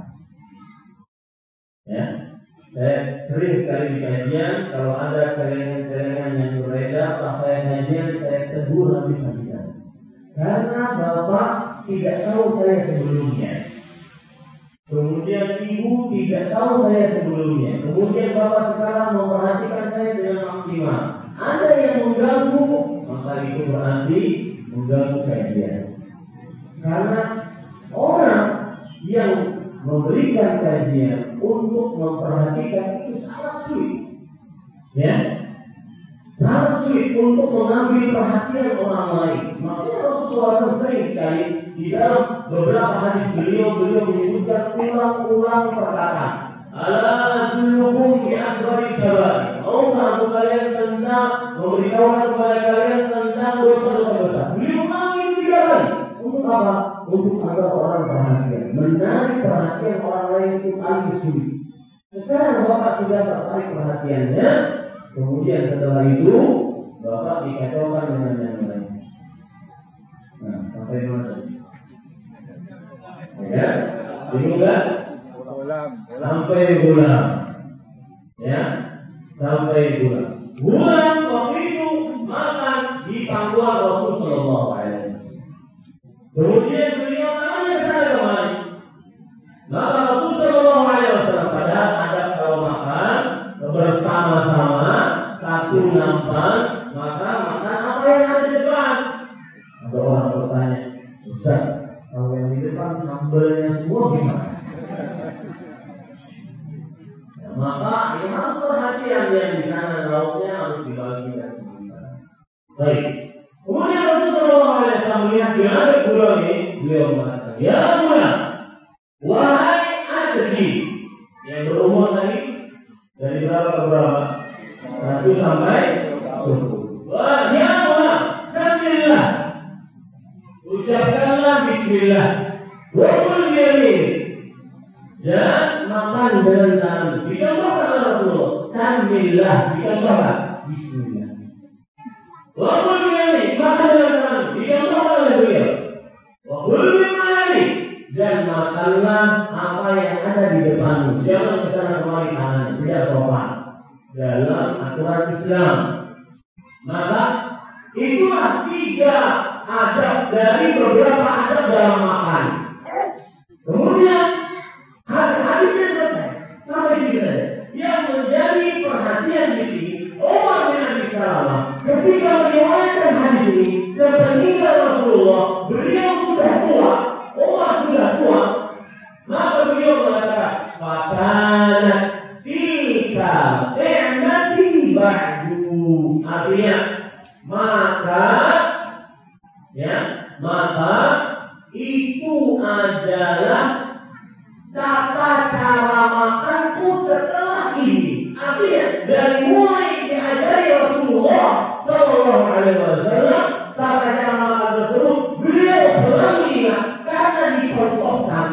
Ya, saya sering sekali di kajian kalau ada celengan-celengan yang berbeda pas saya kajian saya tegur habis-habisan. Karena bapak tidak tahu saya sebelumnya. Kemudian ibu tidak tahu saya sebelumnya. Kemudian bapak sekarang memperhatikan saya dengan maksimal. Ada yang mengganggu, maka itu berarti mengganggu kajian. Karena orang yang memberikan kajian untuk memperhatikan itu sangat sulit, ya, sangat sulit untuk mengambil perhatian orang lain. Makanya Rasulullah SAW sering sekali di dalam beberapa hadis beliau menyebutkan ulang-ulang perkataan. Ala adullukum bi akbaril kabair. Maukah aku kalian tentang memberitahukan kepada kalian tentang dosa-dosa besar. Beliau ulangi 3 kali. Untuk apa? Untuk agar orang perhatian. Menarik perhatian orang lain itu paling sulit. Sekarang bapak sudah tertarik perhatiannya. Kemudian setelah itu bapak dikacaukan dengan yang lain. Nah, sampai mana? Ya, bingung kan? Sampai bulan, ya, sampai bulan. Bulan waktu itu makan di pangkuan Rasulullah SAW. Kemudian beliau tanya saya kemari. Maka Rasulullah SAW padahal ada kalau makan bersama-sama satu nampan, maka makan apa yang ada di depan. Ada orang bertanya, Ustaz, kalau yang di depan sambalnya semua gimana? Maka ini harus perhatian yang di sana lauknya harus dibagi dan sebagainya. Baik. Kemudian Rasulullah SAW melihat dia ada gula ini, beliau mengatakan, ya gula, wahai anak kecil yang berumur tadi dari berapa ke berapa? 1 sampai 10. Wah, ya gula, sambillah, ucapkanlah Bismillah, wakul biyamin. Dan makan dengan tangan. Dicontohkan oleh Rasulullah. Sambillah, dicontohkan. Bismillah. Wakul biyamin, makan dengan tangan. Dicontohkan oleh beliau. Wakul biyamin. Dan makanlah apa yang ada di depanmu. Jangan kesana kemari tangan. Tidak sopan dalam aturan Islam. Maka itulah 3 adab dari beberapa adab dalam makan. Kemudian hadisnya selesai sampai sini saja. Yang menjadi perhatian di sini Umar bin Abi Salamah ketika meriwayatkan hadis ini sepeninggal Rasulullah, beliau sudah tua, Umar sudah tua, maka beliau mengatakan, "Fatana tilka ni'mati ba'du." Artinya maka itu adalah tata cara makanku setelah ini. Artinya dari mulai diajari Rasulullah Sallallahu Alaihi Wasallam tata cara makan tersebut beliau selalu ingat karena dicontohkan.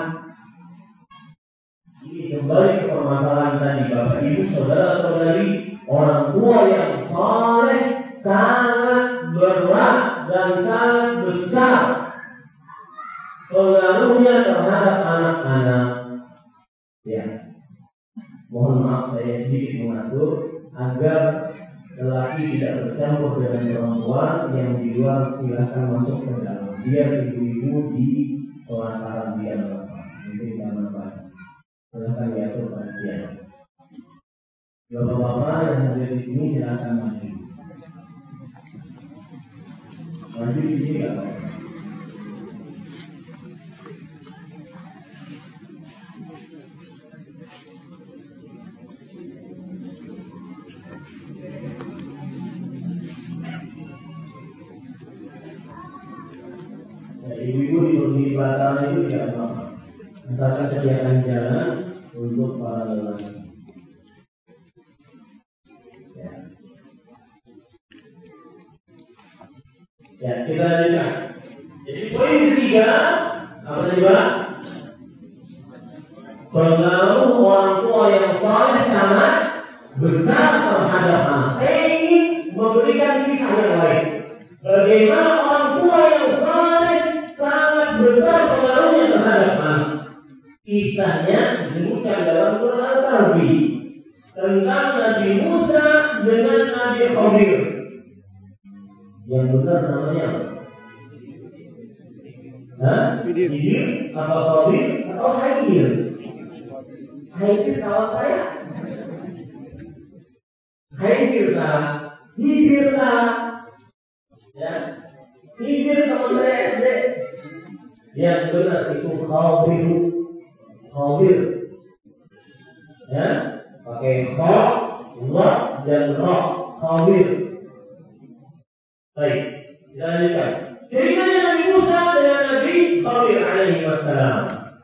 Ini kembali ke permasalahan tadi, Bapak Ibu saudara-saudari, orang tua yang saleh sangat berat dan sangat besar pengaruhnya terhadap anak-anak. Ya, mohon maaf saya sedikit mengatur agar lelaki tidak bercampur dengan perempuan yang di luar, silahkan masuk ke dalam. Biar ibu-ibu di pelataran biar bapak, mungkin jangan bapak. Silahkan diatur perhatian. Bapak-bapak yang hadir di sini silahkan maju. Maju di sini nggak apa-apa. Ibu-ibu di pelataran itu tidak apa-apa, misalkan sediakan jalan untuk para lelaki. Ya, kita lanjutkan. Jadi poin ketiga apa tadi Pak? Pengaruh orang tua yang saleh sangat besar terhadap anak. Saya ingin memberikan kisah yang lain. Bagaimana orang tua yang saleh sangat besar pengaruhnya terhadap anak. Kisahnya disebutkan dalam surah Al-Kahfi tentang Nabi Musa dengan Nabi Khadir. Yang benar namanya apa? Khidir apa Khadir atau Khidir? Khidir kawan saya. Khidir salah. Khidir salah. Ya. Khidir kawan saya SD. Yang benar itu Khadir. Khadir. Ya, pakai kha, wa dan ra. Khadir. Baik, kita lanjutkan. Ceritanya Nabi Musa dengan Nabi Khadir alaihi wassalam.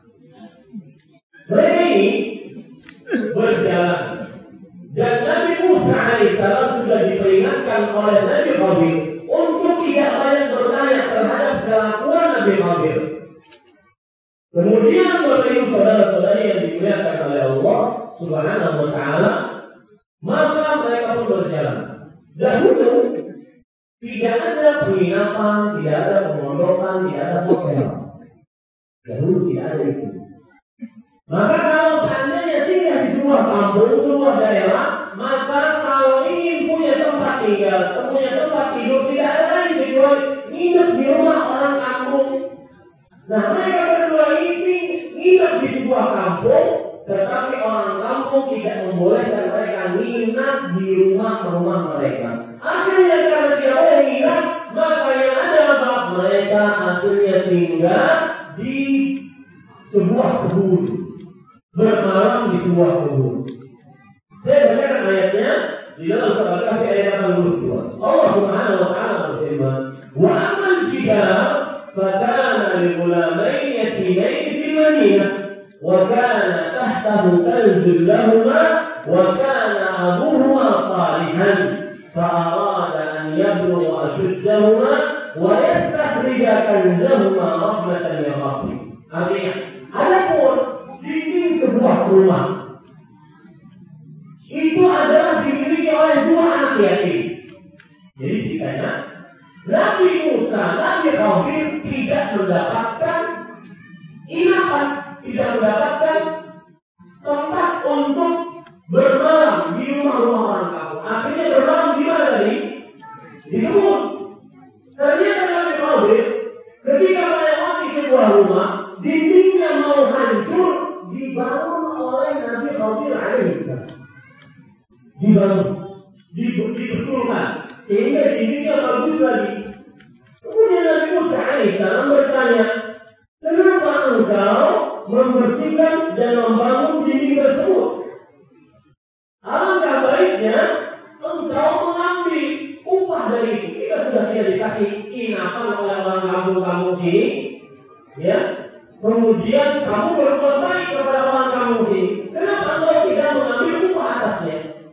Mereka ini berjalan dan Nabi Musa alaihi salam sudah diperingatkan oleh Nabi Khadir untuk tidak banyak bertanya terhadap kelakuan Nabi Khadir. Kemudian Bapak Ibu saudara-saudari yang dimuliakan oleh Allah Subhanahu wa taala, maka mereka pun berjalan. Dahulu tidak ada penginapan, tidak ada pemondokan, tidak ada hotel. Dahulu tidak ada itu. Maka kalau seandainya singgah di sebuah kampung, sebuah daerah, maka kalau ingin punya tempat tinggal, punya tempat tidur, tidak ada lain kecuali hidup di rumah orang kampung. Nah, mereka berdua ini hidup di sebuah kampung, tetapi orang kampung tidak membolehkan mereka nginap di rumah-rumah mereka. Akhirnya karena tidak boleh nginap, maka yang ada apa? Mereka akhirnya tinggal di sebuah kebun, bermalam di sebuah kebun. Saya bacakan ayatnya di dalam surah Al-Kahfi ayat 82. Allah Subhanahu wa taala berfirman, "Wa amal jibal fakana li ghulamain yatimain fil Madinah wa kana tahtahu kanzun lahumā wa kana abūhumā ṣāliḥan fa'arāda an yablugha ashuddahumā wa yastakhrija kanzahumā raḥmatan min rabbih." Artinya, adapun dinding sebuah rumah itu adalah dimiliki oleh dua anak yatim. Jadi ceritanya Nabi Musa, Nabi Khadir tidak mendapatkan inapan, tidak mendapatkan tempat untuk bermalam di rumah-rumah orang kampung. Akhirnya bermalam di mana tadi? Di kebun. Ternyata Nabi Khadir ketika melewati sebuah rumah, dindingnya mau hancur, dibangun oleh Nabi Khadir alaihissalam. Dibangun, dibetulkan sehingga dindingnya bagus lagi. Kemudian Nabi Musa alaihissalam bertanya, kenapa engkau membersihkan dan membangun dinding tersebut? Alangkah baiknya engkau mengambil upah dari itu. Kita sudah tidak dikasih inapan oleh orang kampung-kampung sini, ya, kemudian kamu berbuat baik kepada orang kampung sini, kenapa engkau tidak mengambil upah atasnya?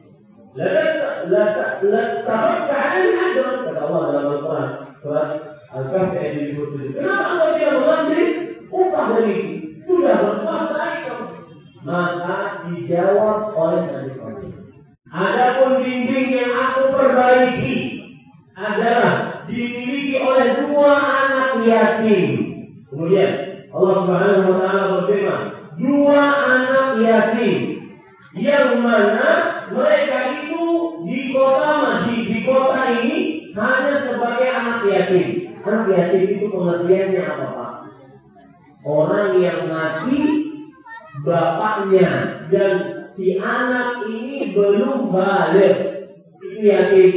Letakkan ajar, kata Allah dalam Al-Quran surat Al-Kahfi ayat 27. Kenapa engkau tidak mengambil upah dari itu? Sudah berbuat baik kamu. Maka dijawab oleh Nabi Muhammad. Adapun dinding yang aku perbaiki adalah dimiliki oleh 2 anak yatim. Kemudian Allah Subhanahu wa taala berfirman, 2 anak yatim yang mana mereka itu di kota ini hanya sebagai anak yatim. Anak yatim itu pengertiannya apa, Pak? Orang yang mati bapaknya dan si anak ini belum balik, itu yatim.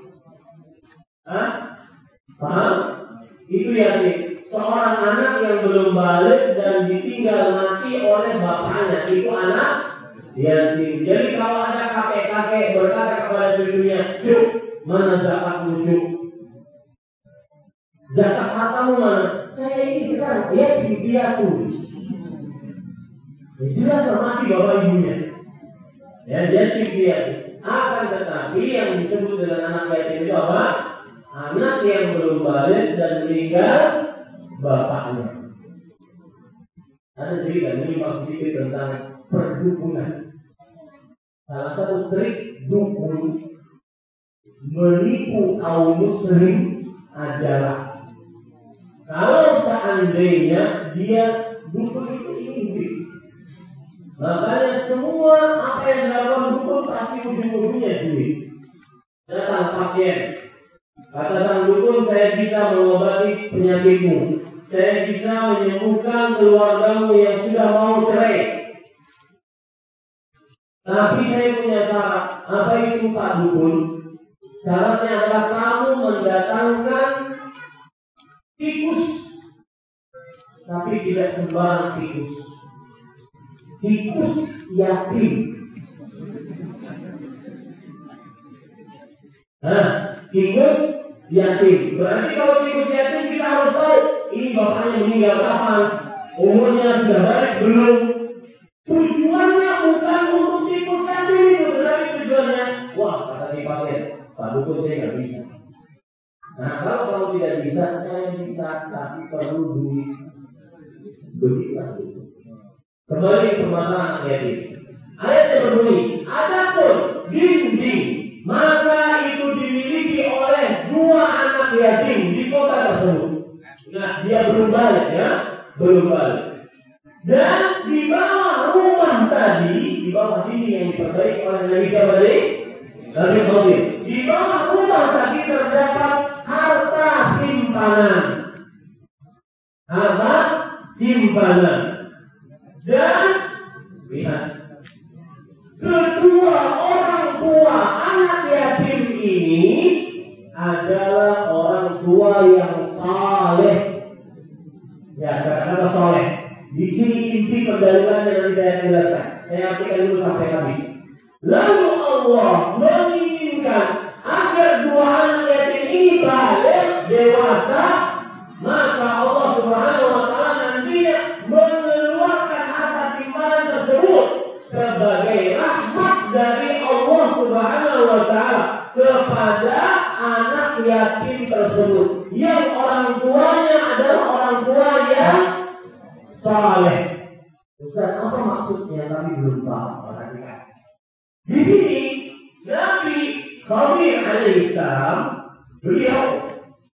Paham? Itu yatim. Seorang anak yang belum balik dan ditinggal mati oleh bapaknya, itu anak yatim. Jadi kalau ada kakek-kakek berkata kepada cucunya, "Cuk, mana zakat Cuk? Zakat hartamu mana?" "Saya ini sekarang yatim piatu." Jelas mati bapak ibunya. Ya, yatim piatu. Akan tetapi yang disebut dengan anak yatim itu apa? Anak yang belum balik dan meninggal bapaknya. Ada cerita menyimak sedikit tentang perdukunan. Salah satu trik dukun menipu kaum muslim adalah kalau seandainya dia dukun itu ingin duit, makanya semua apa yang dilakukan dukun pasti ujung-ujungnya duit. Datang pasien, kata sang dukun, "Saya bisa mengobati penyakitmu, saya bisa menyembuhkan keluargamu yang sudah mau cerai. Tapi saya punya syarat." "Apa itu, Pak Dukun?" "Syaratnya adalah kamu mendatangkan tikus, tapi tidak sembarang tikus. Tikus yatim." Tikus yatim. Berarti kalau tikus yatim kita harus tahu ini bapaknya meninggal kapan, umurnya sudah balik belum. Tujuannya bukan untuk tikus yatim itu, tetapi tujuannya, wah, kata si pasien, "Pak Dukun, saya nggak bisa." Nah, kalau kamu tidak bisa, saya bisa, tapi perlu duit. Begitulah itu. Kembali ke permasalahan yatim. Ayatnya berbunyi, "Adapun dinding, maka itu dimiliki oleh 2 anak yatim di kota tersebut." Nah, dia belum balik, ya, belum balik. Dan di bawah rumah tadi, di bawah dinding yang diperbaiki oleh Nabi tadi, Nabi Muhammad, di bawah rumah tadi terdapat harta simpanan. Harta simpanan. Dan lihat, kedua orang tua anak yatim ini adalah orang tua yang saleh. Ya, kata-kata saleh. Di sini inti pendalilannya yang saya jelaskan. Saya artikan dulu sampai habis. Lalu Allah menginginkan agar 2 anak yatim ini balik dewasa, maka Allah Subhanahu wa taala nantinya mengeluarkan harta simpanan tersebut sebagai rahmat dari Allah Subhanahu wa taala kepada anak yatim tersebut yang orang tuanya adalah orang tua yang saleh. Ustaz, apa maksudnya? Tapi belum paham. Perhatikan. Di sini Nabi Khadir alaihissalam, beliau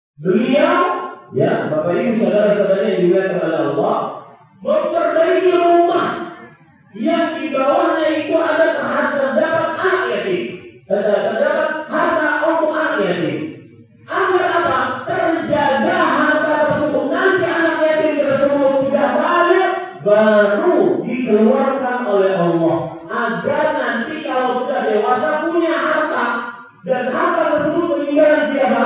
ya, Bapak Ibu saudara-saudara yang dimuliakan oleh Allah, memperbaiki rumah yang di bawahnya itu ada terdapat anak yatim, terdapat harta untuk anak yatim. Agar apa? Terjaga harta tersebut. Nanti anak yatim tersebut sudah balik, baru dikeluarkan oleh Allah. Agar nanti kalau sudah dewasa punya harta, dan harta tersebut peninggalan siapa?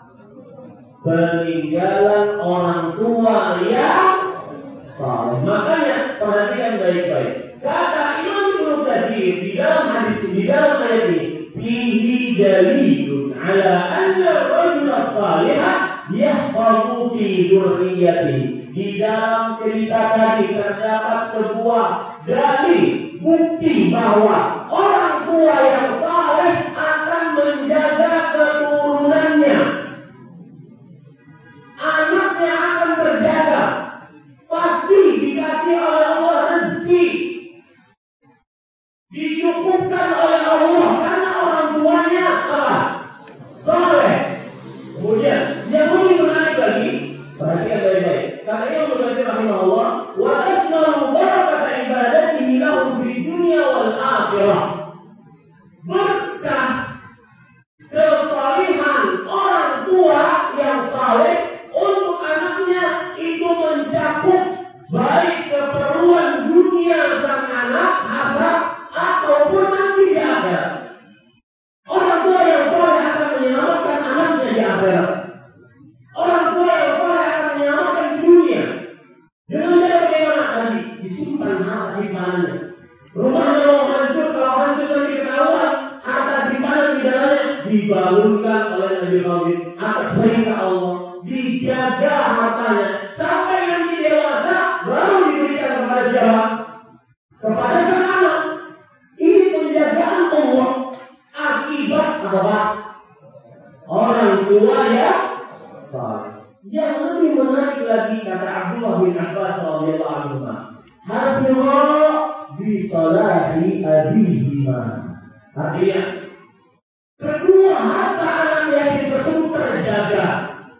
Peninggalan orang tua yang saleh. Makanya perhatikan baik-baik. Kata Imam Ibnu Katsir di dalam hadis, di dalam ayat ini, fihi dalilun ala anna rajul salihah yahfazu fi dzurriyyati. Di dalam cerita tadi terdapat sebuah dalil bukti bahwa orang tua yang saleh akan menjaga keturunannya. Anaknya akan terjaga. Pasti dikasih oleh Allah rezeki. Dicukupkan oleh Allah karena orang tuanya apa? Saleh. Kemudian yang lebih menarik lagi, perhatikan baik-baik. Kata Imam Ghazali rahimahullah, wa asmaru barakata ibadatihi lahum fid dunya wal akhirah. Berkah kesalihan orang tua yang saleh untuk anaknya itu mencakup baik keperluan dunia sang anak ataupun nanti di akhirat. Orang tua yang saleh akan menyelamatkan anaknya di akhirat. Orang tua yang saleh akan menyelamatkan di dunia. Dengan cara bagaimana tadi? Disimpan harta simpanannya. Rumahnya mau hancur, kalau hancur nanti ketahuan, harta simpanan di dalamnya dibangunkan oleh Nabi Muhammad atas perintah Allah. Dijaga hartanya sampai nanti dewasa baru diberikan kepada siapa? Kepada sang anak. Ini penjagaan Allah akibat apa? Orang tua yang saleh. Yang lebih menarik lagi kata Abdullah bin Abbas radhiyallahu anhu, hafidha bi salahi abihima. Artinya kedua harta anak yatim tersebut terjaga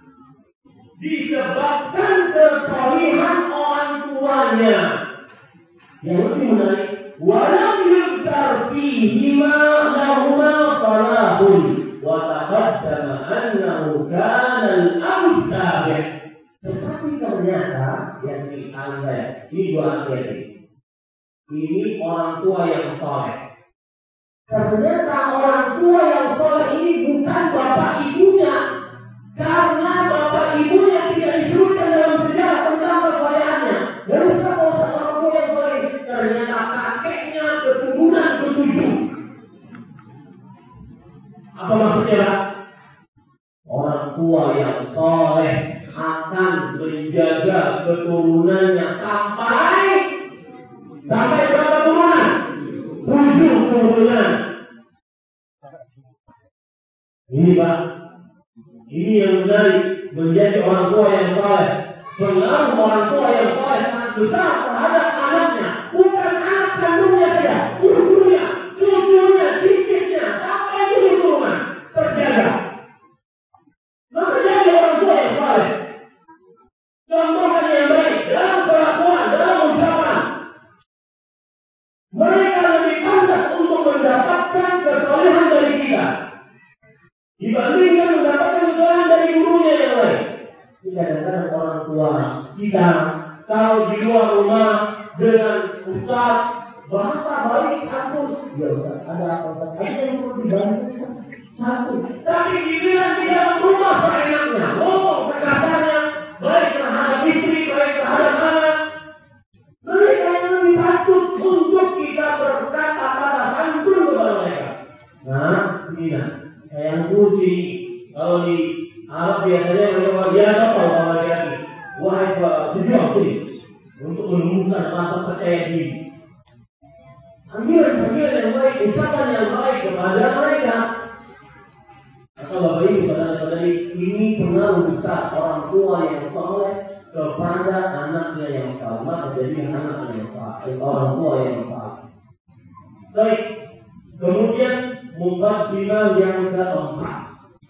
disebabkan kesalihan orang tuanya. Yang lebih menarik, walam yudhkar fihima lahuma salahun wa taqaddama annahu kana al-amsabih. Tetapi ternyata yang dikatakan saya, ini dua yatim. Ini orang tua yang saleh. Ternyata orang tua yang saleh ini bukan bapak ibunya. Karena bapak ibunya tidak disebutkan dalam sejarah tentang kesalehannya. Dari siapa orang tua yang saleh? Ternyata kakeknya keturunan ketujuh. Apa maksudnya? Orang tua yang saleh akan menjaga keturunannya sampai berapa turunan? 7 turunan. Ini Pak, ini yang menarik menjadi orang tua yang saleh. Pengaruh orang tua yang saleh sangat besar terhadap anaknya. Bukan anak kandungnya saja, cucunya, cicitnya, sampai 7 turunan terjaga. Maka jadi orang tua yang saleh. Contohkan yang baik dalam perlakuan, dalam ucapan. Mereka lebih pantas untuk mendapatkan kesalehan dari kita dibandingkan mendapatkan kesalahan dari gurunya yang lain. Kadang-kadang orang tua kita kalau di luar rumah dengan ustaz bahasa baik santun, ya ustaz ada apa ustaz? Ada yang perlu dibantu santun. Tapi dibilang di dalam rumah seenaknya, ngomong sekasarnya, baik terhadap istri, baik terhadap anak. Mereka yang lebih patut untuk kita berkata-kata santun kepada mereka. Nah, sini sayang kursi. Kalau di Arab biasanya mereka biasa tahu kalau laki-laki. Wahai berjuang sini untuk menumbuhkan rasa percaya diri. Panggilan yang baik, ucapan yang baik kepada mereka. Atau Bapak Ibu, saudara-saudari, ini pengaruh besar orang tua yang saleh kepada anaknya yang saleh. Maka jadi anak yang saleh, orang tua yang saleh. Baik, kemudian muqaddimah yang keempat.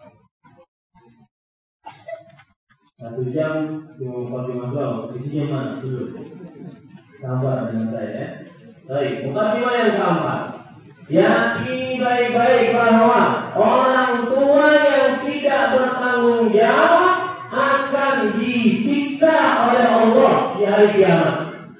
1 jam muqaddimah doang. Isinya mana dulu? Sabar dengan saya ya. Baik, muqaddimah yang keempat. Yakini baik-baik bahwa orang tua yang tidak bertanggung jawab akan disiksa oleh Allah di hari kiamat.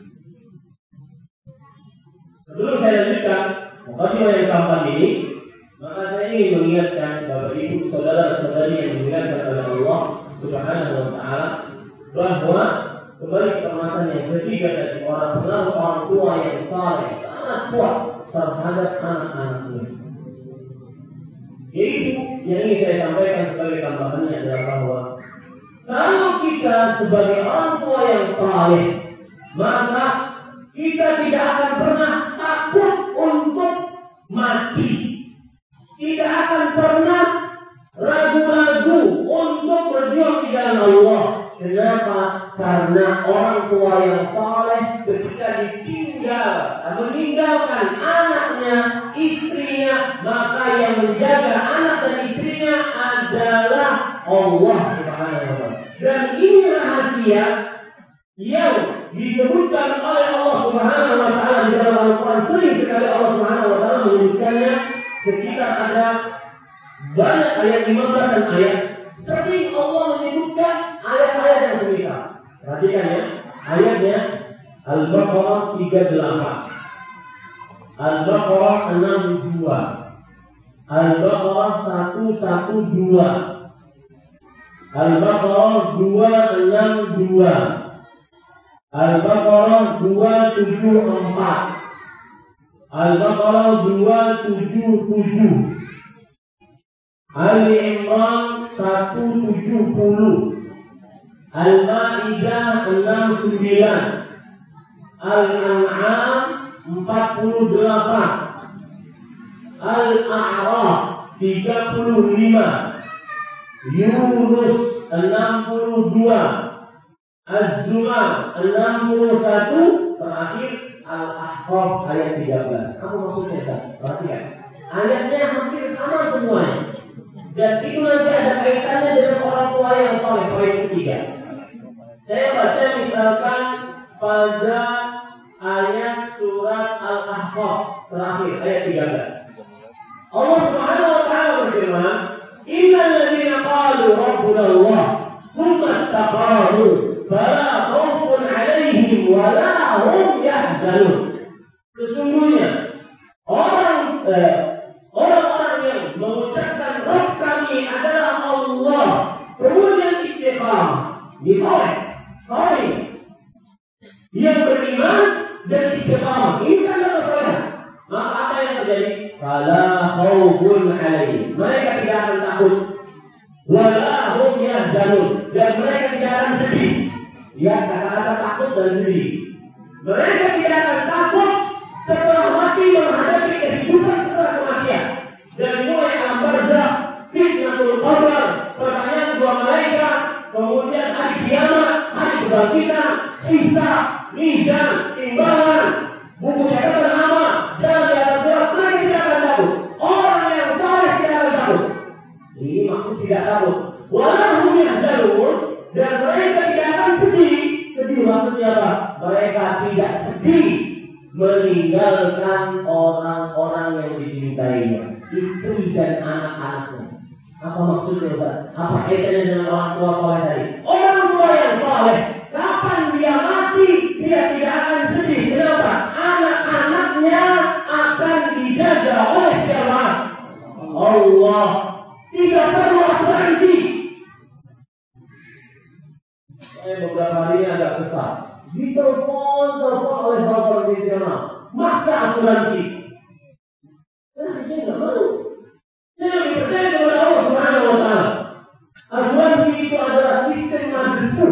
Sebelum saya lanjutkan muqaddimah yang keempat ini, maka saya ingin mengingatkan Bapak Ibu saudara-saudari yang dimuliakan oleh Allah Subhanahu wa taala bahwa kembali ke pembahasan yang ketiga dari pengaruh orang tua yang saleh sangat kuat terhadap anak-anaknya. Yaitu yang ingin saya sampaikan sebagai tambahannya adalah bahwa kalau kita sebagai orang tua yang saleh, maka kita tidak akan pernah takut untuk mati. Tidak akan pernah ragu-ragu untuk berjuang di jalan Allah. Kenapa? Karena orang tua yang saleh ketika meninggalkan anaknya, istrinya, maka yang menjaga anak dan istrinya adalah Allah Subhanahu wa Ta'ala. Dan ini rahasia yang disebutkan oleh Allah Subhanahu wa Ta'ala di dalam Al-Quran. Sering sekali Allah Subhanahu wa Ta'ala menyebutkannya, sekitar ada banyak ayat 15 dan ayat. Sering Allah menyebutkan ayat-ayat yang semisal. Perhatikan ya, ayatnya Al-Baqarah 38, Al-Baqarah 62, Al-Baqarah 112, Al-Baqarah 262, Al-Baqarah 274, Al-Baqarah 277, Ali Imran 170, Al-Ma'idah 69, Al-An'am 48, Al-A'raf 35, Yunus 62, Az-Zumar 61, terakhir Al-Ahqaf ayat 13. Apa maksudnya, Ustaz? Perhatikan. Ayatnya hampir sama semuanya. Dan itu nanti ada kaitannya dengan orang tua yang saleh. Poin ketiga. Saya baca misalkan pada ayat surat Al-Ahqaf terakhir ayat 13. Allah Subhanahu wa Ta'ala berfirman, "Innal ladzina qalu rabbuna Allah, tsumma istaqamu, fala khaufun 'alaihim wa la hum yahzanun." Sesungguhnya orang-orang yang mengucapkan Rabb kami adalah Allah, kemudian istiqamah, yang beriman dan istiqamah, ini kan masalah. Maka apa yang terjadi? Fala khaufun 'alaihim, mereka tidak akan takut, wala hum yahzanun, dan mereka tidak akan sedih. Lihat kata-kata takut dan sedih. Mereka tidak akan takut setelah mati menghadapi kehidupan setelah kematian. Dari mulai alam barzakh, fitnatul qabr, pertanyaan dua malaikat, kemudian hari kiamat, hari kebangkitan, hisab, mizan, timbangan, buku catatan amal, jalan di atas sirat, mereka tidak akan takut. Orang yang saleh tidak akan takut. Ini maksud tidak takut. Walahum yahzanun, dan mereka tidak akan sedih. Sedih maksudnya apa? Mereka tidak sedih meninggalkan orang-orang yang dicintainya, istri dan anak-anaknya. Apa maksudnya, Ustaz? Apa kaitannya dengan orang tua saleh tadi? Orang tua yang saleh, kapan dia mati, dia tidak akan sedih. Kenapa? Anak-anaknya akan dijaga oleh siapa? Allah. Tidak perlu asuransi. Saya beberapa hari ini agak kesal. Ditelepon oleh bank konvensional, maksa asuransi. Saya nggak mau. Saya lebih percaya kepada Allah Subhanahu wa Ta'ala. Asuransi itu adalah sistem majestu,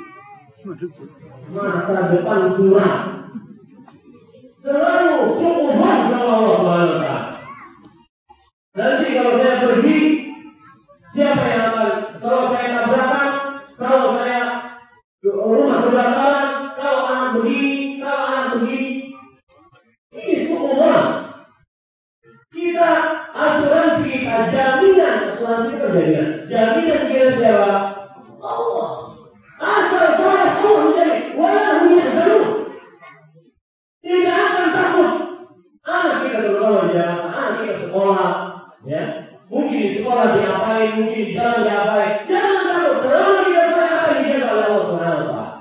masa depan surat. Selalu syukur sama Allah Subhanahu wa Ta'ala. Nanti kalau saya pergi, siapa yang akan? Kalau saya tabrakan, kalau saya rumah kebakaran, kalau anak begini, ini semua kita asuransi kita, jaminan asuransi kita jaminan kita siapa? Allah. Asal saleh Allah menjadi walahum yahzanun, tidak akan takut. Anak kita terutama di jalan, anak kita sekolah, ya mungkin di sekolah diapain, mungkin di jalan diapain, jangan takut. Selama kita saleh akan dijaga oleh Allah Subhanahu wa Ta'ala.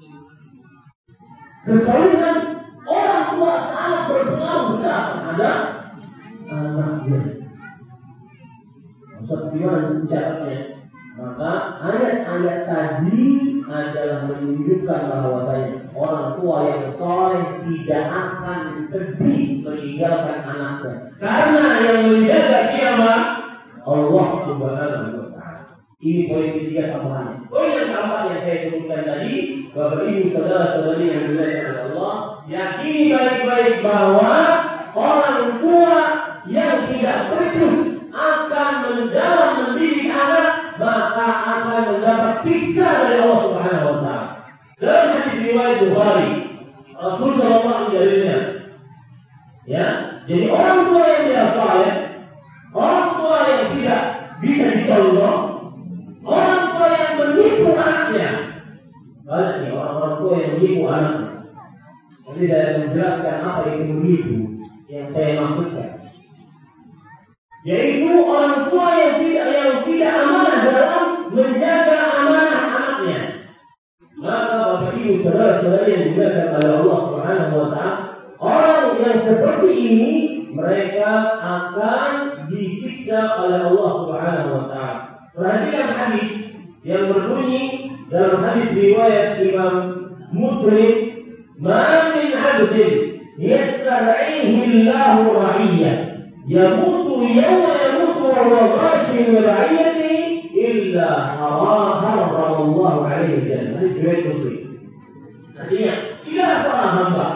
Kesalihan orang tua sangat berpengaruh besar terhadap anaknya. Ustaz gimana mencatatnya? Maka ayat-ayat tadi adalah menunjukkan bahwasanya orang tua yang saleh tidak akan sedih meninggalkan anaknya, karena yang menjaga siapa? Allah Subhanahu wa Ta'ala. Ini poin ketiga sambungannya. Poin yang keempat yang saya sebutkan tadi, Bapak Ibu saudara-saudari yang dimuliakan oleh Allah, yakini baik-baik bahwa orang tua yang tidak becus akan mendalam mendidik anak, maka akan mendapat siksa dari Allah Subhanahu wa Ta'ala. Dalam hadis riwayat Bukhari, Rasul sallallahu alaihi wasallam, ya, jadi orang tua yang tidak saleh, orang tua yang tidak bisa dicontoh, orang tua yang menipu anaknya. Banyak nih orang-orang tua yang menipu anaknya. Nanti saya menjelaskan apa itu menipu yang saya maksudkan. Yaitu orang tua yang tidak amanah dalam menjaga amanah anaknya. Maka Bapak Ibu saudara-saudari yang dimuliakan oleh Allah Subhanahu wa Ta'ala, orang yang seperti ini mereka akan disiksa oleh Allah Subhanahu wa Ta'ala. Perhatikan hadis yang berbunyi dalam hadis riwayat Imam Muslim, "Ma min 'abdin yastar'ihi Allahu ra'iyyan yamutu yawma yamutu wa huwa ghashin ra'iyati illa harrama Allah 'alaihi jannah." Hadis riwayat Muslim. Artinya, tidak seorang hamba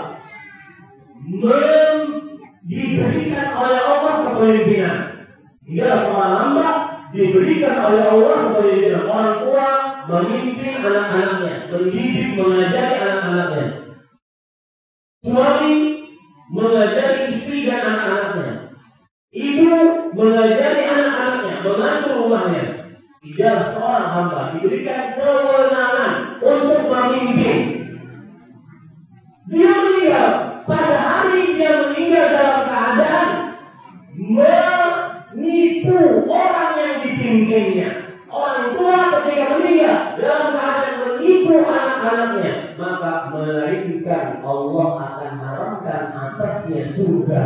diberikan oleh Allah kepemimpinan. Tidak seorang hamba diberikan oleh Allah kepemimpinan. Orang tua memimpin anak-anaknya, mendidik, mengajari anak-anaknya. Suami mengajari istri dan anak-anaknya. Ibu mengajari anak-anaknya, membantu rumahnya. Tidak seorang hamba diberikan kewenangan untuk memimpin. Dia meninggal, pada hari dia meninggal dalam keadaan menipu orang yang dipimpinnya. Orang tua ketika meninggal dalam keadaan menipu anak-anaknya, maka melainkan Allah akan haramkan atasnya surga.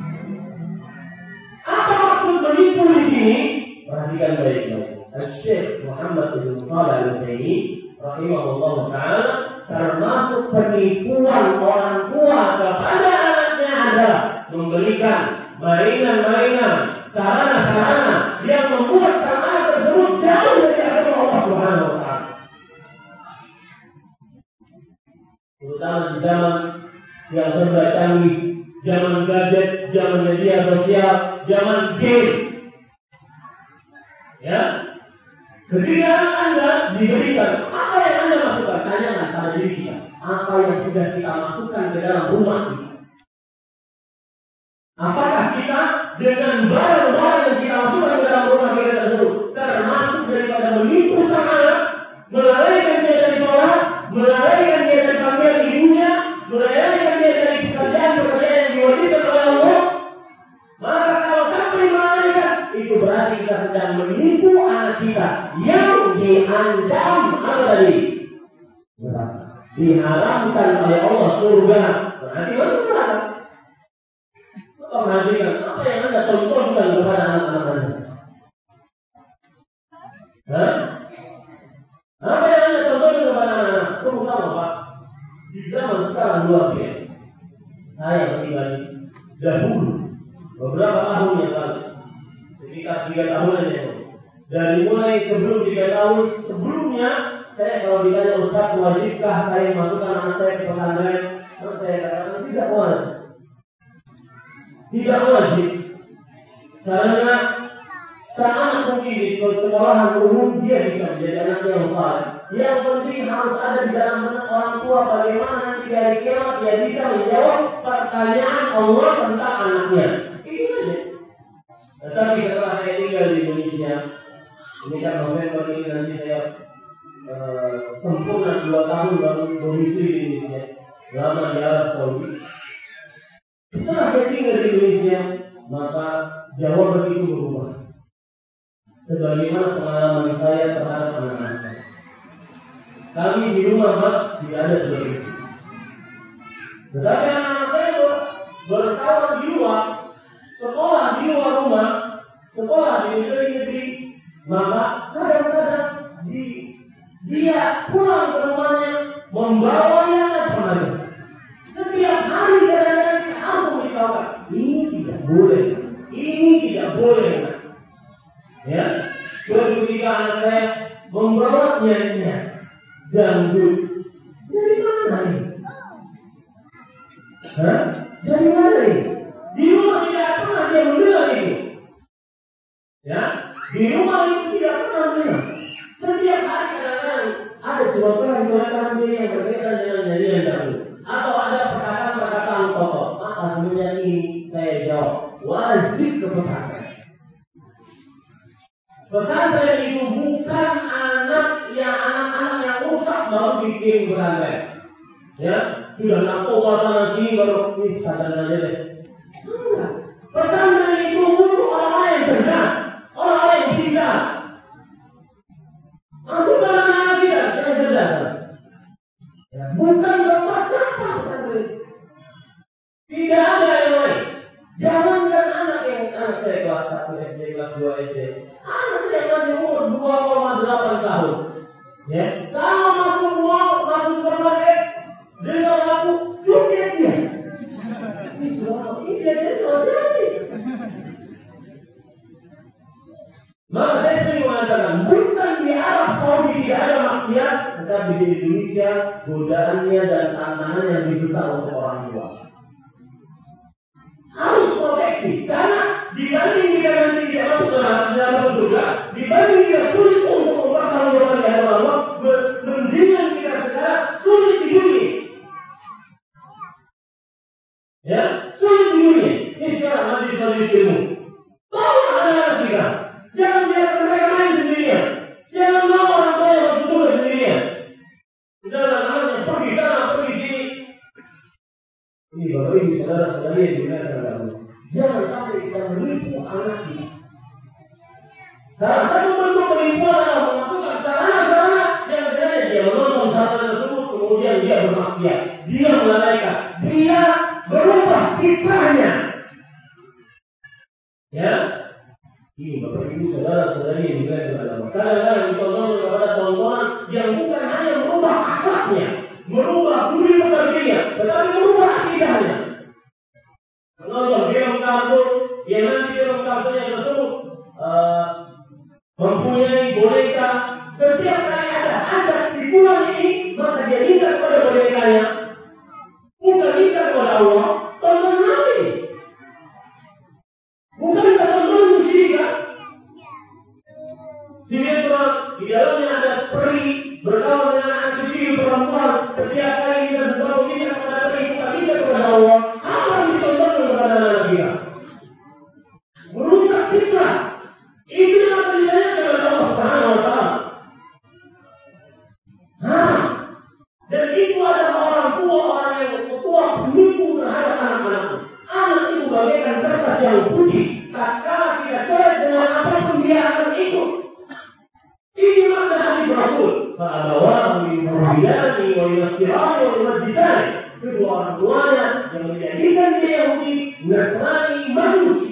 Apa maksud menipu di sini? Perhatikan baik-baik. Syekh Muhammad bin Shalih Al-Utsaimin rahimahullah ta'ala, termasuk penipuan orang tua kepada anaknya adalah memberikan mainan-mainan, sarana-sarana yang membuat sang anak tersebut jauh dari agama Allah Subhanahu wa Ta'ala. Terutama di zaman yang serba canggih, zaman gadget, zaman media sosial, zaman game. Ya, ketika Anda diberikan apa yang Anda masukkan, tanyakan pada diri kita, apa yang sudah kita masukkan ke dalam rumah kita. Apakah kita dengan barang-barang yang kita masukkan ke dalam rumah kita tersebut termasuk daripada menipu sang anak, melalaikan dia dari sholat, melalaikan dia dari panggilan ibunya, melalaikan dia dari pekerjaan-pekerjaan yang diwajibkan oleh Allah? Maka kalau sampai melalaikan, itu berarti kita sedang menipu anak kita yang diancam apa tadi? Diharamkan oleh Allah surga, berarti masuk neraka. Perhatikan apa yang Anda tontonkan kepada anak-anak Anda. Apa yang Anda tontonkan kepada anak-anak? Terutama Pak, di zaman sekarang luar biasa. Saya pribadi dahulu beberapa tahun yang lalu, sekitar 3 tahunan yang lalu, dari mulai sebelum 3 tahun sebelumnya, saya kalau ditanya Ustaz, wajibkah saya masukkan anak saya ke pesantren? Terus saya katakan tidak wajib. Tidak wajib, karena saat mungkin di sekolahan umum dia bisa menjadi anak yang saleh. Yang penting harus ada di dalam benak orang tua bagaimana nanti hari kiamat dia bisa menjawab pertanyaan Allah tentang anaknya. Itu saja. Tetapi setelah saya tinggal di Indonesia, ini kan November ini nanti saya sempurna 2 tahun baru domisili di Indonesia, lama di Arab Saudi. Setelah saya tinggal di Indonesia, maka jawaban itu berubah. Sebagaimana pengalaman saya terhadap anak-anak saya. Kami di rumah tidak ada televisi. Tetapi anak-anak saya berkawan di luar, sekolah di luar rumah, sekolah di negeri-negeri. Maka kadang-kadang dia pulang ke rumahnya membawanya macam-macam. Setiap hari kadang-kadang kita harus memberitahukan, ini tidak boleh, ini tidak boleh. ketika anak saya membawa nyanyian dangdut. Dari mana ini? Dari mana ini? Di rumah tidak pernah dia mendengar itu. Ya, di rumah itu tidak pernah mendengar. Setiap hari kadang-kadang ada curhatan dia yang berkaitan dengan nyanyian dangdut, atau ada perkataan kotor. Maka sebenarnya ini saya jawab, wajib ke pesantren. Pesantren itu bukan anak yang rusak baru bikin pesantren. Ya, sudah narkoba sana sini baru ini pesantren aja deh. Enggak. Pesantren itu untuk orang yang cerdas, orang yang pintar. Masukkan anak kita yang cerdas. Ya, bukan tempat sampah pesantren. Tidak ada yang lain. Jangankan anak saya kelas 1 SD, kelas 2 SD. Anak saya masih umur 2,8 tahun. Ya, kalau masuk mall, masuk supermarket, dengar lagu, joget dia. Ini dia selesai. Maka saya sering mengatakan, bukan di Arab Saudi tidak ada maksiat, tetapi di Indonesia godaannya dan tantangannya yang lebih besar untuk orang tua. Harus proteksi, karena dibanding kita nanti tidak masuk dalam surga, dibanding kita sulit untuk mempertanggungjawabkan di hadapan Allah, mendingan kita sekarang sulit di dunia. Ya, sulit di dunia. Ini sekarang majlis-majlis ilmu. Bawa anak-anak kita, jangan biarkan mereka main sendirian, jangan mau orang tua yang masuk surga sendirian. Sudah anaknya pergi sana, pergi sini. Ini Bapak Ibu saudara-saudari yang dimuliakan oleh Allah. Jangan sampai kita menipu anak kita. Salah satu bentuk penipuan adalah memasukkan sarana-sarana yang sebenarnya dia menonton sarana tersebut, kemudian dia bermaksiat, dia melalaikan, dia berubah fitrahnya. Ya, ini Bapak Ibu saudara-saudari yang dimuliakan oleh Allah. Kadang-kadang ditonton kepada tontonan yang bukan hanya merubah akhlaknya, merubah budi pekertinya, tetapi merubah akidahnya. Menonton film kartun, yang nanti film kartunnya tersebut mempunyai boneka. Setiap kali ada adat si fulan ini, maka dia minta kepada bonekanya, bukan minta kepada Allah, tonton Nabi. Bukan tonton musik kan? Sinetron di dalamnya ada peri berkawan dengan anak kecil perempuan. Setiap kali kita sesuatu minta kepada peri, bukan minta kepada Allah. Apa yang ditonton kepada anak kita? Merusak fitrah. Itu yang akan ditanyakan oleh Allah Subhanahu wa Ta'ala. Dan itu adalah orang tua penipu terhadap anak-anaknya. Anak itu bagaikan kertas yang putih. Tatkala kita coret dengan apapun dia akan ikut. Ini makna hadis Rasul. Fa'abawahu yuhawwidani wa yunassirani wa yumajjisani. Kedua orang tuanya yang menjadikan dia Yahudi, Nasrani, Majusi.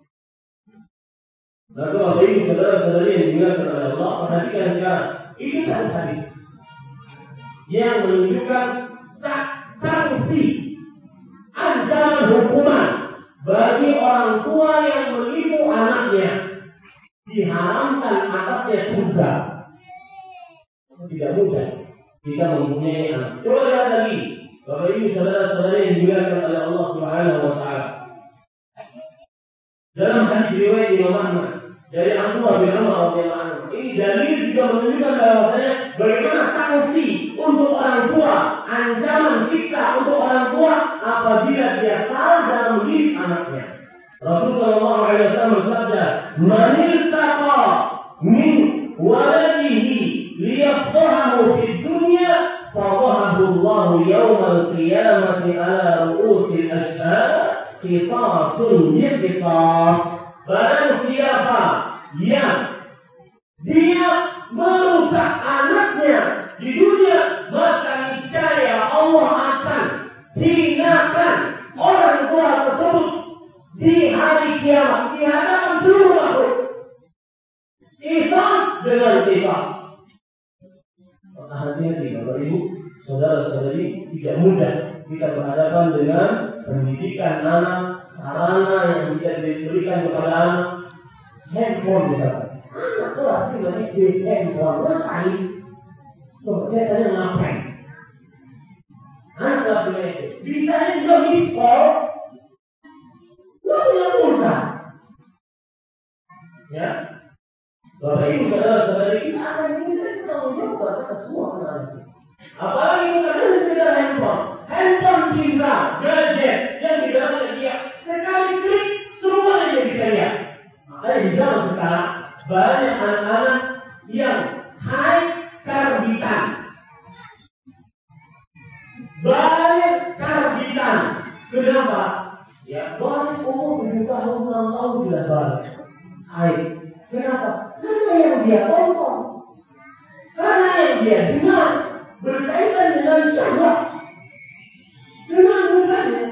Maka Bapak Ibu saudara-saudari yang dimuliakan oleh Allah, perhatikan sekarang. Itu satu hadis yang menunjukkan sanksi, ancaman hukuman bagi orang tua yang menipu anaknya. Diharamkan atasnya surga. Tidak mudah kita mempunyai anak. Coba lihat lagi, Bapak Ibu saudara-saudari yang dimuliakan oleh Allah Subhanahu wa Ta'ala. Dalam hadis riwayat Imam Ahmad dari Abdullah bin Umar radhiyallahu anhu, ini dalil juga menunjukkan bahwasanya bagaimana sanksi untuk orang tua, ancaman siksa untuk orang tua apabila dia salah dalam mendidik anaknya. Rasulullah sallallahu alaihi wasallam bersabda, "Man iltaqa min waladihi liyafdahu fid dunya, fadahahu Allah yawmal qiyamati ala ru'usil ashhad, qisasun biqisas." Barang siapa yang dia merusak anaknya di dunia, maka niscaya Allah akan hinakan orang tua tersebut di hari kiamat di hadapan seluruh makhluk. Qisas dengan qisas. Hati-hati Bapak Ibu, saudara-saudari, tidak mudah kita berhadapan dengan pendidikan anak, sarana yang tidak diberikan kepada anak. Handphone misalnya, anak kelas 5 SD handphone, ngapain? Coba saya tanya ngapain? Anak kelas 5 SD, bisanya juga miss call, nggak punya pulsa. Ya, Bapak Ibu saudara-saudari kita akan diminta tanggung jawab atas semua anak-anak. Apalagi bukan hanya sekedar handphone pintar, gadget yang di dalamnya dia sekali klik semuanya dia bisa lihat. Makanya di zaman sekarang banyak anak-anak yang high karbitan. Banyak karbitan. Kenapa? Ya, banyak umur 7 tahun, 6 tahun sudah balik. Hai. Kenapa? Karena yang dia tonton, karena yang dia dengar berkaitan dengan syahwat, dengan mudahnya.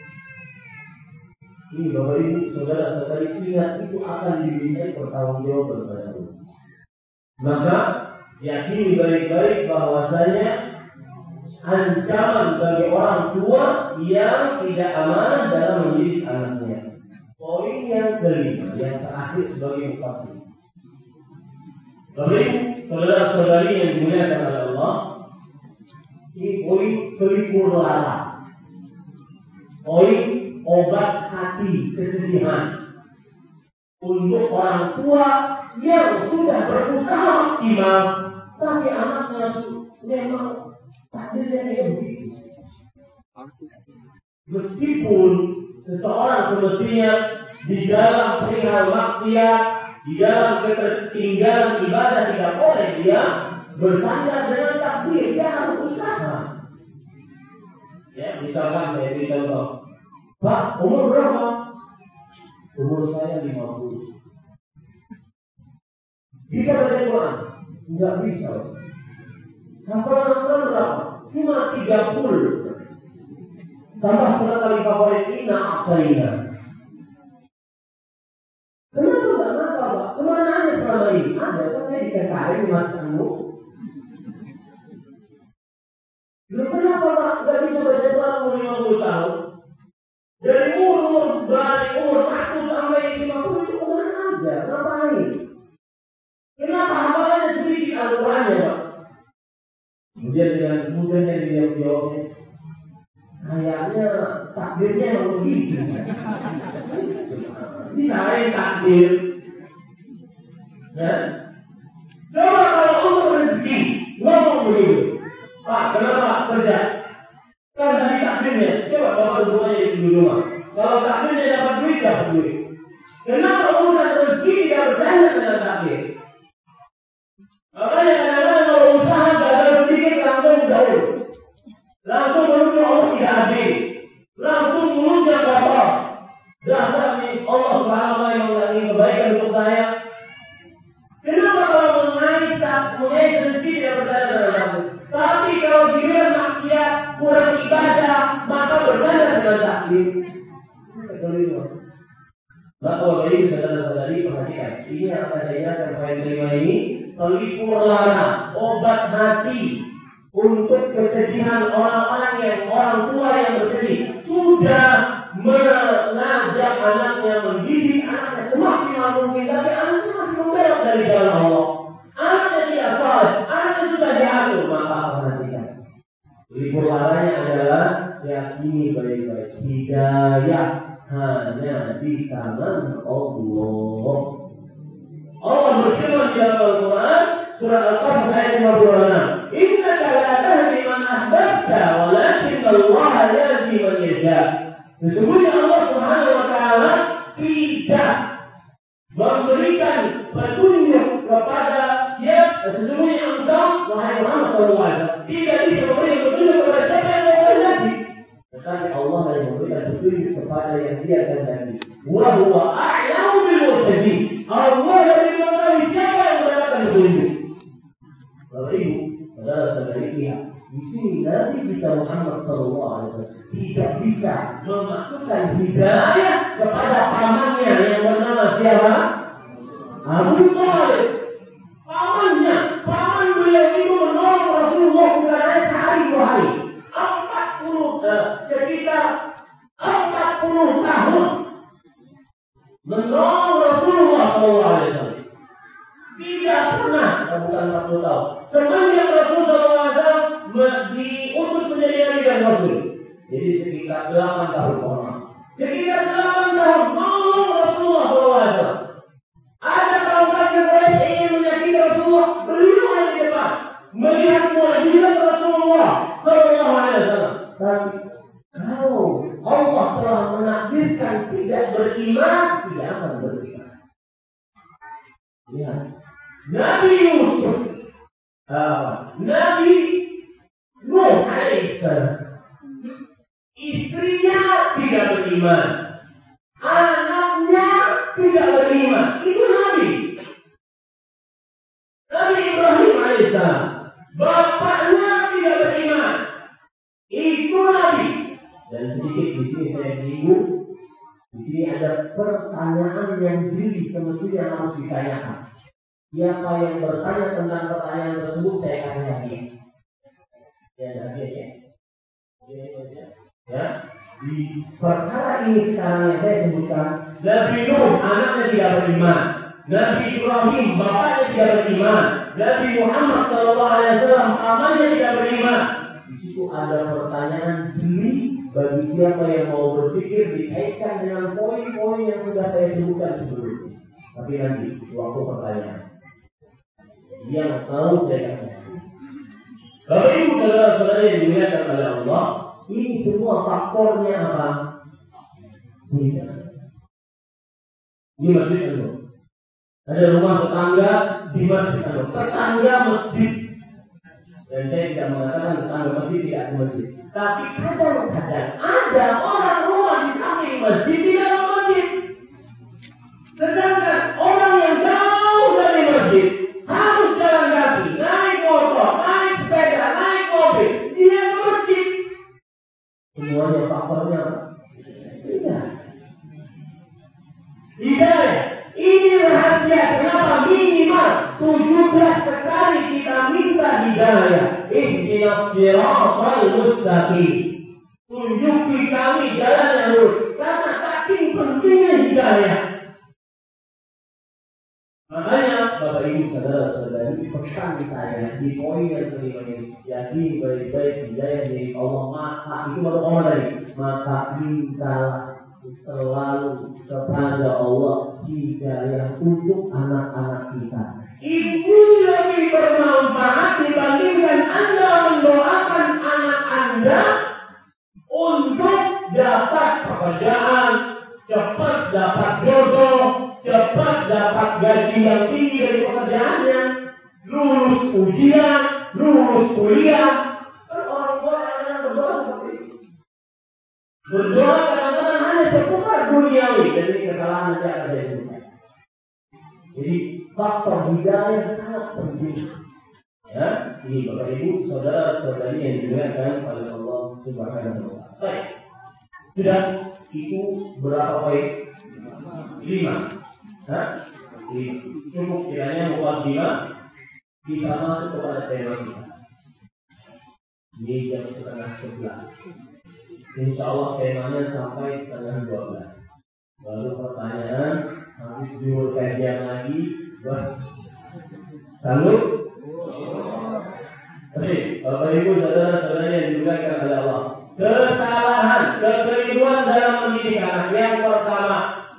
Ini Bapak Ibu, saudara-saudari ingat itu akan dimintai pertanggungjawaban pada Allah. Maka yakini baik-baik bahwasanya ancaman bagi orang tua yang tidak amanah dalam mendidik anaknya. Poin yang kelima, yang terakhir sebagai mukadimah. Bapak Ibu, saudara-saudari yang dimuliakan oleh Allah, ini poin pelipur lara, poin obat hati kesedihan untuk orang tua yang sudah berusaha maksimal, tapi anaknya memang takdirnya kayak begitu. Meskipun seseorang semestinya di dalam perihal maksiat, di dalam ketertinggalan ibadah tidak boleh dia bersandar dengan takdir, dia harus usaha. Ya, misalkan saya beri contoh, Pak, umur berapa? Umur saya 50. Bisa baca Quran? Enggak bisa. Hafalan Quran berapa? Cuma 30. Tambah setengah kali favorit Inna A'tayna. Kenapa enggak ngapal, Pak? Kemana aja selama ini? Ada, saya dicekarin di Mas Anu. Loh, kenapa Pak? Enggak bisa baca Quran umur 50 tahun? Dari umur 1 sampai 50 itu kemana aja? Ngapain? Kenapa hafalannya sedikit Al-Qurannya, Pak? Kemudian dengan mudahnya dia jawabnya, kayaknya takdirnya emang begitu. Disalahin takdir. Ya? Coba kalau untuk rezeki ngomong begitu, Pak, kenapa kerja? Kan tadi takdirnya. Coba bapak semuanya di rumah. Kalau takdirnya dapat duit. Kenapa urusan rezeki tidak bersandar dengan takdir? Makanya kadang-kadang kalau usaha gagal sedikit langsung jauh, langsung menuju Allah tidak adil, langsung melunjak bapak. Dasar nih Allah Subhanahu yang mengulangi kebaikan untuk saya. Kenapa kalau mengais rezeki tidak bersandar dengan takdir? Tapi kalau giliran maksiat, kurang ibadah, maka bersandar dengan takdir. Maka Bapak Ibu saudara-saudari perhatikan, ini yang akan saya ingatkan poin kelima ini, pelipur lara, obat hati untuk kesedihan orang tua yang bersedih. Sudah mengajak anaknya, mendidik anaknya semaksimal mungkin, tapi anaknya masih membelok dari jalan Allah. Anaknya tidak salah, anaknya sudah diatur, maka perhatikan. Pelipur laranya adalah yakini baik-baik, hidayah hanya di tangan Allah. Allah berfirman di dalam Al-Quran surah Al-Qasas ayat 56, innaka la tahdi man ahbabta walakin Allah yahdi man yasha. Sesungguhnya Allah Subhanahu wa taala tidak memberikan petunjuk kepada siapa. Sesungguhnya engkau wahai Muhammad SAW tidak bisa memberikan petunjuk kepada siapa yang engkau kehendaki, tetapi Allah yang memberikan petunjuk kepada yang Dia kehendaki. Wa huwa a'lamu bil muhtadin. Allah yang mengetahui siapa yang mendapatkan petunjuk. Bapak Ibu, saudara-saudari lihat, di sini Nabi kita Muhammad SAW tidak bisa memasukkan hidayah kepada pamannya yang bernama siapa? Abu Thalib. Paman beliau itu menolong Rasulullah bukan hanya sehari 2 hari, sekitar 40 tahun menolong Rasulullah SAW. Tidak Tidak pernah, bukan 40 tahun. Semenjak Rasulullah SAW diutus menjadi Nabi dan Rasul. Jadi sekitar 8 tahun orang. Sekitar 8 tahun nolong Rasulullah SAW. Ada kaum kafir Quraisy ingin menyakiti Rasulullah, beliau yang di depan melihat mukjizat Rasulullah SAW. Tapi kalau Allah telah menakdirkan tidak beriman, tidak akan beriman. Ya. Nabi Yusuf, Nabi Nuh alaihissalam, istrinya tidak beriman, anaknya tidak beriman. Itu Nabi. Nabi Ibrahim alaihissalam, bapaknya tidak beriman. Itu Nabi. Dan sedikit di sini saya bingung. Di sini ada pertanyaan yang jeli semestinya harus ditanyakan. Siapa yang bertanya tentang pertanyaan tersebut saya kasih hadiah. Ya, di perkara ini sekarang yang saya sebutkan, Nabi Nuh anaknya tidak beriman, Nabi Ibrahim bapaknya tidak beriman, Nabi Muhammad SAW pamannya tidak beriman. Di situ ada pertanyaan jeli bagi siapa yang mau berpikir dikaitkan dengan poin-poin yang sudah saya sebutkan sebelumnya. Tapi nanti waktu pertanyaan yang tahu saya kasih. Bapak Ibu saudara-saudara yang dimuliakan oleh Allah, ini semua faktornya apa? Beda. Di masjid itu ada rumah tetangga di masjid itu, tetangga masjid. Dan saya tidak mengatakan tetangga masjid tidak ada masjid. Tapi kadang-kadang ada orang rumah di samping masjid tidak ada masjid. Sedangkan orang yang jauh dari masjid harus jalan kaki, naik motor, naik sepeda, naik mobil, dia ke masjid. Semuanya faktornya tidak. Hidayah. Ini rahasia kenapa minimal 17 sekali kita minta hidayah. Ihdinas siratal mustaqim. Tunjuki kami jalan yang lurus. Karena saking pentingnya hidayah. Makanya Bapak Ibu saudara-saudari, pesan saya di poin yang kelima ini, yakini baik-baik hidayah dari Allah. Maka itu baru koma tadi. Maka mintalah selalu kepada Allah hidayah untuk anak-anak kita. Ini lebih bermanfaat dibandingkan Anda mendoakan anak Anda untuk dapat pekerjaan, cepat dapat jodoh, cepat dapat gaji yang tinggi dari pekerjaannya, lulus ujian, lulus kuliah. Kan orang-orang kadang-kadang berdoa seperti itu. Berdoa kadang-kadang hanya seputar duniawi, dan ini kesalahan nanti akan saya sebutkan. Jadi faktor hidayah sangat penting. Ya, ini Bapak Ibu, saudara-saudari yang dimuliakan oleh Allah Subhanahu wa taala. Baik. Sudah itu berapa poin? 5. Cukup kiranya mukadimah. Kita masuk kepada tema kita. Ini jam 10:30. Insya Allah temanya sampai 11:30. Lalu pertanyaan habis diur kajian lagi. Sanggup? Oke, Bapak Ibu saudara-saudari yang dimuliakan oleh Allah. Kesalahan, kekeliruan dalam mendidik anak. Yang pertama,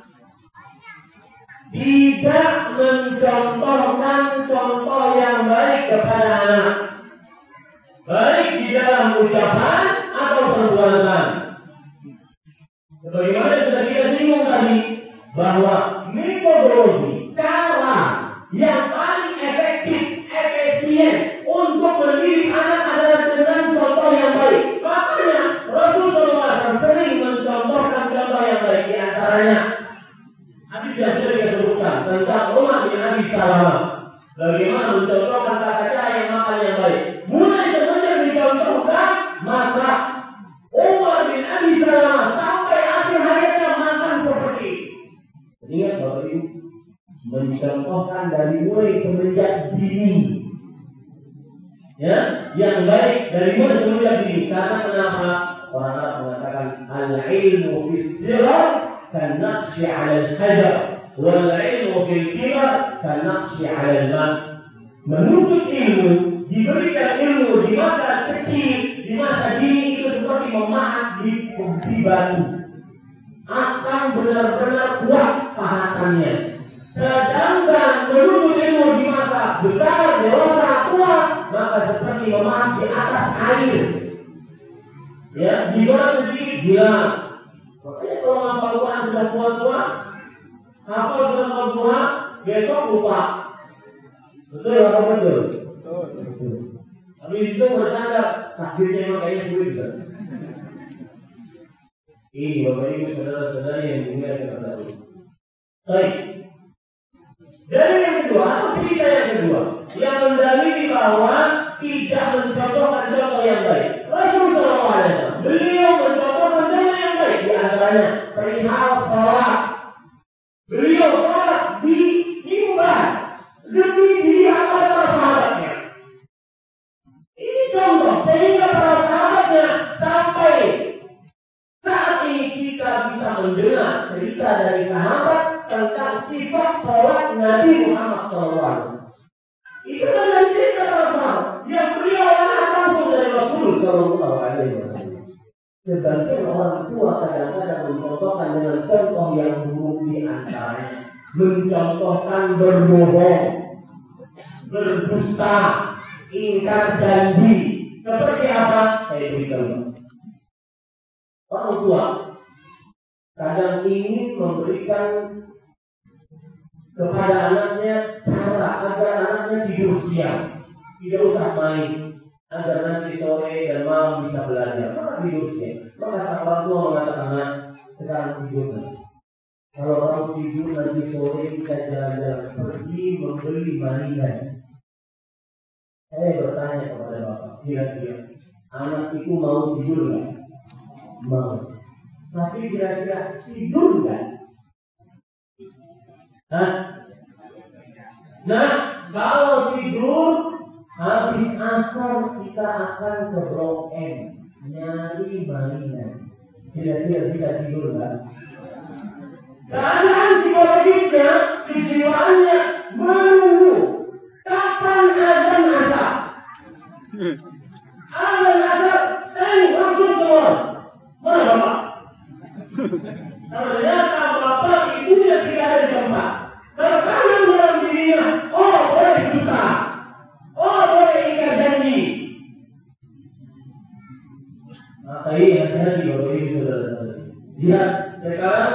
tidak mencontohkan contoh yang baik kepada anak, baik di dalam ucapan atau perbuatan. Sebagaimana sudah kita singgung tadi, bahwa metodologi, cara yang paling efektif, efisien untuk mendidik anak adalah dengan contoh yang baik. Makanya Rasulullah SAW sering mencontohkan contoh yang baik. Di antaranya hadis yang sudah kita sebutkan tentang Umar bin Abi Salamah, bagaimana mencontohkan tata cara yang makan yang baik. Mulai semenjak dicontohkan, maka Umar bin Abi Salamah sampai akhir hayatnya makan seperti itu. Ingat Bapak Ibu, mencontohkan dari mulai semenjak dini. Ya, yang baik dari mulai semenjak dini. Karena kenapa? Orang Arab mengatakan al-ilmu fis-sighar kan naqshi 'ala al-hajar. wal ilmu fil kibar kanaqshi 'alal ma. Menuntut ilmu, diberikan ilmu di masa kecil, di masa dini itu seperti memahat di batu. Akan benar-benar kuat pahatannya. Sedangkan menuntut ilmu di masa besar, dewasa, tua, maka seperti memahat di atas air. Ya, di bawah sedikit hilang. Makanya kalau hafal Quran sudah tua-tua, hafal sudah tua-tua, besok lupa. Betul apa betul? Betul. Tapi itu bersadar, takdirnya memang kayaknya sulit bisa. Ini Bapak Ibu saudara-saudari yang dimuliakan Allah. Baik. Dari yang kedua, atau cerita yang kedua, yang mendalili bahwa tidak mencontohkan contoh yang baik. Rasulullah SAW, beliau mencontohkan contoh yang baik. Di antaranya perihal sholat. Beliau sholat di mimbar demi dilihat oleh para sahabatnya. Ini contoh sehingga para sahabatnya sampai saat ini kita bisa mendengar cerita dari sahabat tentang sifat sholat Nabi Muhammad SAW. Itu adalah cerita para sahabat yang beliau lihat langsung dari Rasul SAW. Sebagian orang tua kadang-kadang mencontohkan dengan contoh yang buruk di antaranya, mencontohkan berbohong, berdusta, ingkar janji. Seperti apa? Saya beritahu. Orang tua kadang ingin memberikan kepada anaknya cara agar anaknya tidur siang, tidak usah main, agar nanti sore dan malam bisa belajar. Maka tidur siang. Maka sang orang tua mengatakan, nah, sekarang tidur nanti. Kalau orang tidur nanti sore kita jalan-jalan pergi membeli mainan. Saya bertanya kepada bapak, kira-kira anak itu mau tidur nggak? Mau. Tapi kira-kira tidur nggak? Nah, kalau tidur habis asar kita akan ke Blok M nyari mainan. Kira-kira bisa tidur nggak? Keadaan psikologisnya, kejiwaannya menunggu kapan azan asar. Azan asar, langsung keluar. Mana bapak? Ternyata bapak ibunya tidak ada di tempat. Tertanam dalam dirinya, oh boleh dusta, oh boleh ingkar janji. Maka ini hati-hati bapak ibu saudara-saudari. Lihat sekarang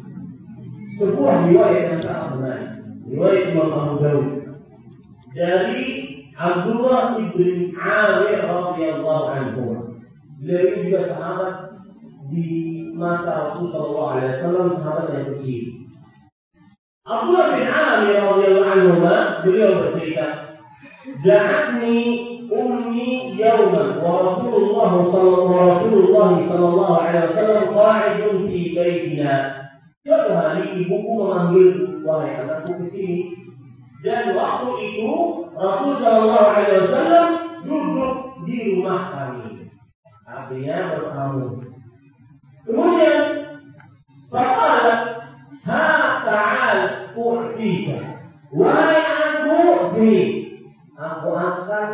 sebuah riwayat yang sangat menarik. Riwayat Imam Abu Dawud dari Abdullah ibn Amir radhiyallahu anhu. Beliau juga sahabat di masa Rasulullah SAW, sahabat yang kecil. Abdullah bin Amir radhiyallahu anhu beliau bercerita, "Da'atni ummi yawman wa Rasulullah sallallahu alaihi wasallam qa'idun fi baitina." Suatu hari ibuku memanggil, wahai anakku ke sini. Dan waktu itu Rasul sallallahu alaihi wasallam duduk di rumah kami. Artinya bertamu. Kemudian faqala ha ta'al u'tika. Wahai anakku, sini. Aku akan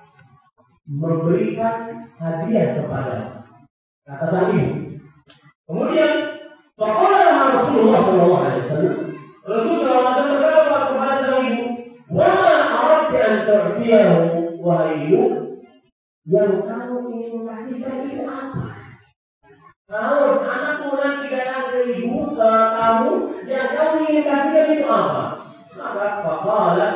memberikan hadiah kepada kata sang ibu. Kemudian faqala Rasulullah sallallahu alaihi wasallam. Rasulullah SAW berkata kepada sang ibu, "Wa ma aradta an tu'tiyahu, wahai ibu, yang kamu ingin kasihkan itu apa?" Kalau anakmu nanti datang ke ibu, ke kamu, yang kamu ingin kasihkan itu apa? Maka faqala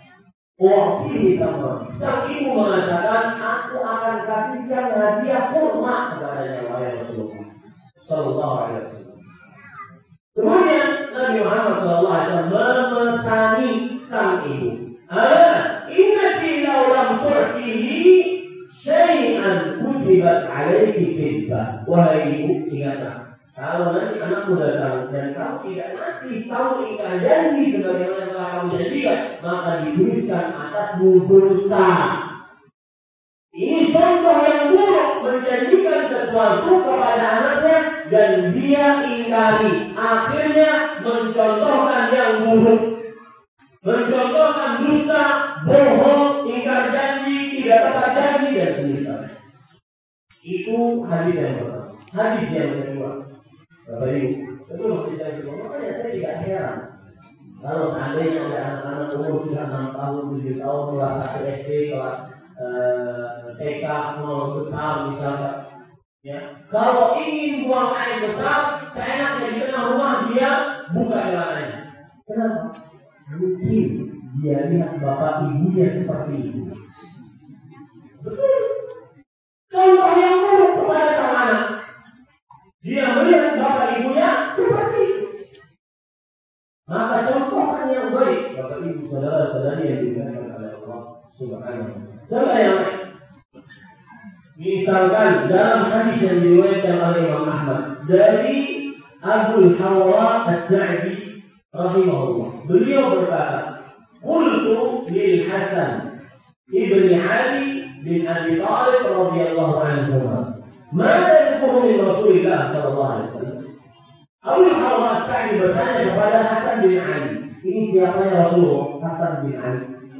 u'tihi tamra. Sang ibu mengatakan, aku akan kasihkan hadiah kurma kepadanya, wahai Rasulullah sallallahu alaihi wasallam. Kemudian Nabi Muhammad SAW memesani sang ibu, innaki law lam tu'tihi syai'an kutibat 'alaiki kadzbah. Wahai ibu, ingatlah, kalau nanti anakmu datang dan kamu tidak ngasih tahu ingkar janji sebagaimana telah kamu janjikan, maka dituliskan atasmu dosa. Ini contoh yang buruk, menjanjikan sesuatu kepada anaknya dan dia ingkari. Akhirnya mencontohkan yang buruk, mencontohkan dusta, bohong, ingkar janji, tidak tepat janji dan semisal. Itu hadis yang pertama. Hadis yang kedua, Bapak Ibu, itu hadis yang kedua. Makanya saya tidak heran kalau seandainya ada anak-anak umur sudah 6 tahun, 7 tahun, kelas 1 SD, kelas TK, mau besar misalkan, ya. Kalau ingin buang air besar, seenaknya di tengah rumah dia buka celananya. Kenapa? Mungkin dia lihat bapak ibunya seperti itu. Betul. Contoh yang buruk kepada sang anak. Dia melihat bapak ibunya seperti itu. Maka contohkan yang baik, bapak ibu saudara-saudari yang dimuliakan oleh Allah Subhanahu wa taala. Contoh yang baik. Misalkan dalam hadis yang diriwayatkan oleh Imam Ahmad dari Abu Hawra As-Sa'di rahimahullah, beliau berkata, "Qultu lil Hasan ibni Ali bin Abi Thalib radhiyallahu anhu, ma yadhkuru min Rasulillah sallallahu alaihi wasallam." Abu Hawra As-Sa'di bertanya kepada Hasan bin Ali. Ini siapa ya Rasulullah? Hasan bin Ali.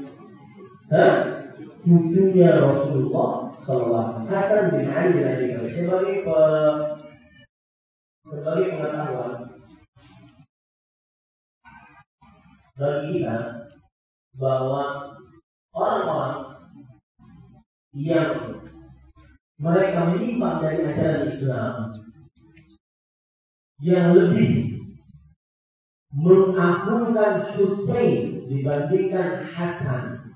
Cucunya Rasulullah sallallahu alaihi wasallam. Hasan bin Ali bin Abi Thalib. Sebagai pengetahuan bagi kita bahwa orang-orang yang mereka menyimpang dari ajaran Islam, yang lebih mengagungkan Husain dibandingkan Hasan,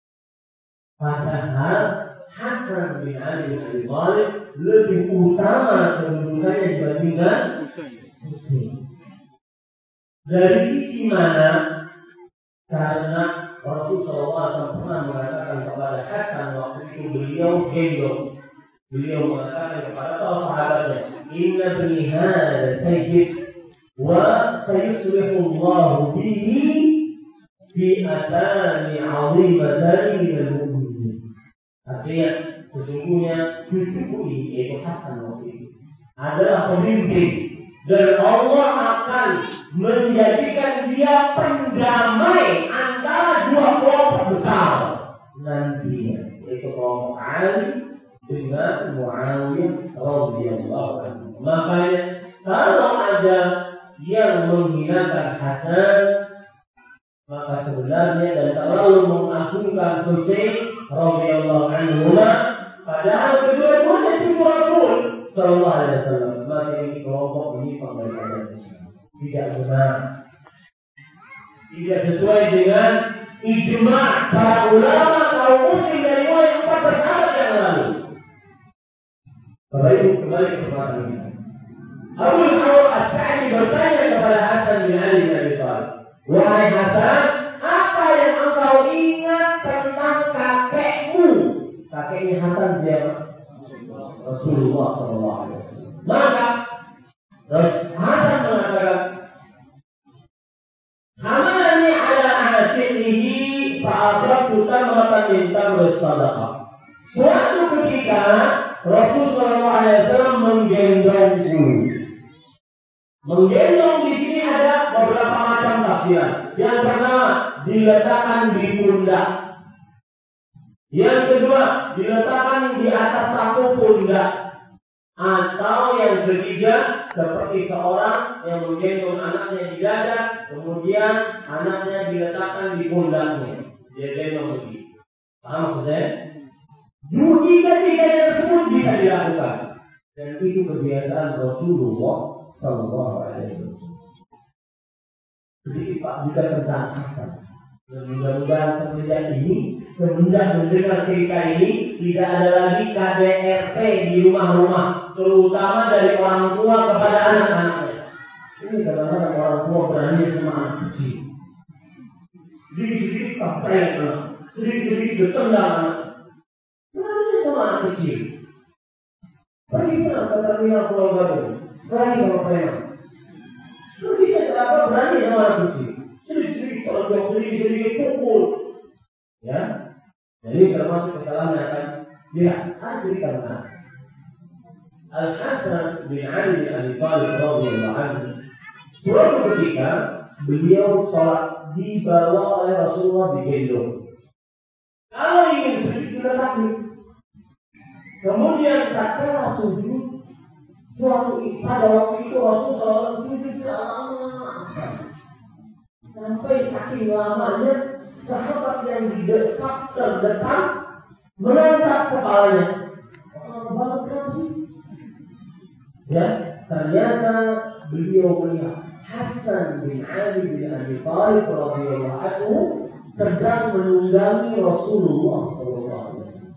padahal Hasan bin Ali bin Abi Thalib lebih utama kedudukannya dibandingkan Husain. Dari sisi mana? Karena Rasulullah SAW pernah mengatakan kepada Hasan waktu itu beliau gendong. Beliau mengatakan kepada para sahabatnya, "Inna bani hadza sayyid wa sayuslihu Allah bihi fi atani 'azimatan minal mu'minin." Artinya, sesungguhnya cucuku ini, yaitu Hasan waktu itu, adalah pemimpin dan Allah akan menjadikan dia pendamai antara dua kelompok besar nantinya, yaitu kelompok Ali dengan Muawiyah radhiyallahu anhu. Makanya kalau ada yang menghinakan Hasan, maka sebenarnya dan terlalu mengagungkan Husain radhiyallahu anhu, padahal kedua-duanya cucu Rasul sallallahu alaihi wasallam, maka ini kelompok menyimpang dari ajaran Islam. Tidak benar, tidak sesuai dengan ijma' para ulama kaum muslim dari mulai 14 abad yang lalu. Bapak Ibu, kembali ke permasalahan kita. Abu Hawra As-Sa'di bertanya kepada Hasan bin Ali bin Abi Thalib, "Wahai Hasan, apa yang engkau ingat tentang kakekmu?" Kakeknya Hasan siapa? Rasulullah SAW. Maka Hasan mengatakan, "Hamalani ala atiqihi fa'adabtu tamratan min tamri sadaqah." Suatu ketika Rasulullah SAW menggendongku. Menggendong di sini ada beberapa macam tafsiran. Yang pertama, diletakkan di pundak. Yang kedua, diletakkan di atas saku pundak. Atau yang ketiga, seperti seorang yang menggendong anaknya di dada, kemudian anaknya diletakkan di pundaknya. Dia gendong begitu. Paham maksud saya? Tiga-tiganya tersebut bisa dilakukan. Dan itu kebiasaan Rasulullah sallallahu alaihi wasallam. Sedikit Pak juga tentang Hasan. Dan mudah-mudahan semenjak mendengar cerita ini, tidak ada lagi KDRT di rumah-rumah, terutama dari orang tua kepada anak-anaknya. Ini kadang-kadang orang tua berani sama anak kecil. Sedikit-sedikit kampret anak, sedikit-sedikit ditendang anak. Berani sama anak kecil. Pergi sana ke terminal Pulau Gadung, berani sama preman. Pergi apa berani sama anak kecil. Sedikit-sedikit tolong, sedikit-sedikit pukul. Ya, jadi termasuk kesalahan yang akan lihat. Ada cerita benar. Al-Hasan bin Ali bin Abi Thalib radhiyallahu anhu, suatu ketika beliau sholat dibawa oleh Rasulullah digendong. Kalau ingin sujud diletakin. Kemudian tatkala sujud, pada waktu itu Rasulullah sujud lama sekali. Sampai saking lamanya sahabat yang didesak terdepan mengangkat kepalanya. Lama banget kan sih? Ya, ternyata beliau melihat Hasan bin Ali bin Abi Thalib radhiyallahu anhu sedang menunggangi Rasulullah sallallahu alaihi wasallam.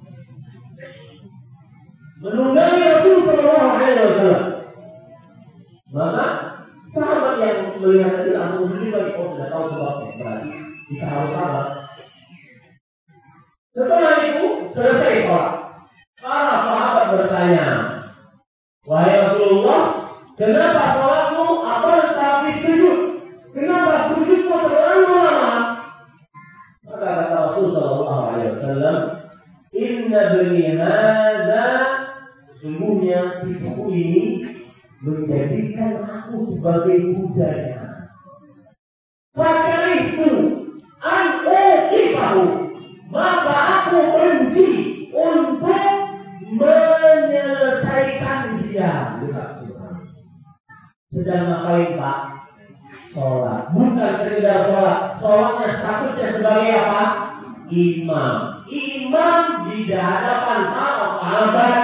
Menunggangi Rasulullah sallallahu alaihi wasallam. Maka sahabat yang melihat itu langsung sendiri bagi sudah tahu sebabnya. Berarti kita harus sabar. Setelah itu selesai sholat, para sahabat bertanya, wahai Rasulullah, kenapa sholatmu akan tapi sujud? Kenapa sujudmu terlalu lama? Maka kata Rasul sallallahu alaihi wasallam, inna bani hadza, sesungguhnya cucuku ini menjadikan aku sebagai budaya. Fakarihtu an uqifahu, maka aku benci untuk menyelesaikan dia. Sedang ngapain Pak? Sholat. Bukan sekedar sholat. Sholatnya statusnya sebagai apa? Imam. Imam di hadapan para sahabat.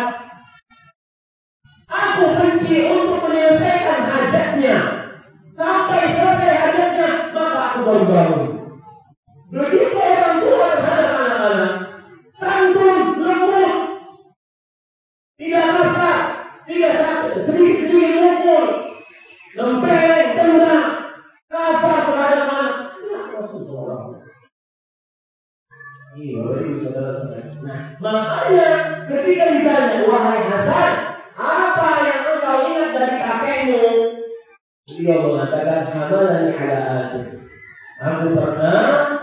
Aku benci untuk menyelesaikan hajatnya. Sampai selesai hajatnya, maka aku baru bangun. Begitu orang tua terhadap anak-anak, santun, lembut, tidak kasar, tidak sedikit-sedikit mukul, lempeng, tendang, kasar terhadap anak. Ya Rasulullah. Ini Bapak Ibu saudara-saudara. Nah, makanya ketika ditanya, wahai Hasan, apa yang engkau ingat dari kakekmu? Beliau mengatakan, hamalani ala atik. Aku pernah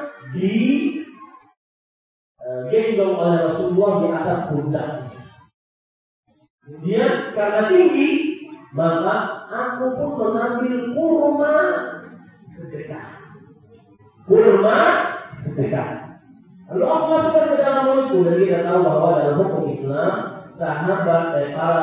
digendong oleh Rasulullah di atas pundaknya. Kemudian karena tinggi, maka aku pun mengambil kurma sedekah. Kurma sedekah. Lalu aku masukkan ke dalam mulutku, dan kita tahu bahwa dalam hukum Islam sahabat para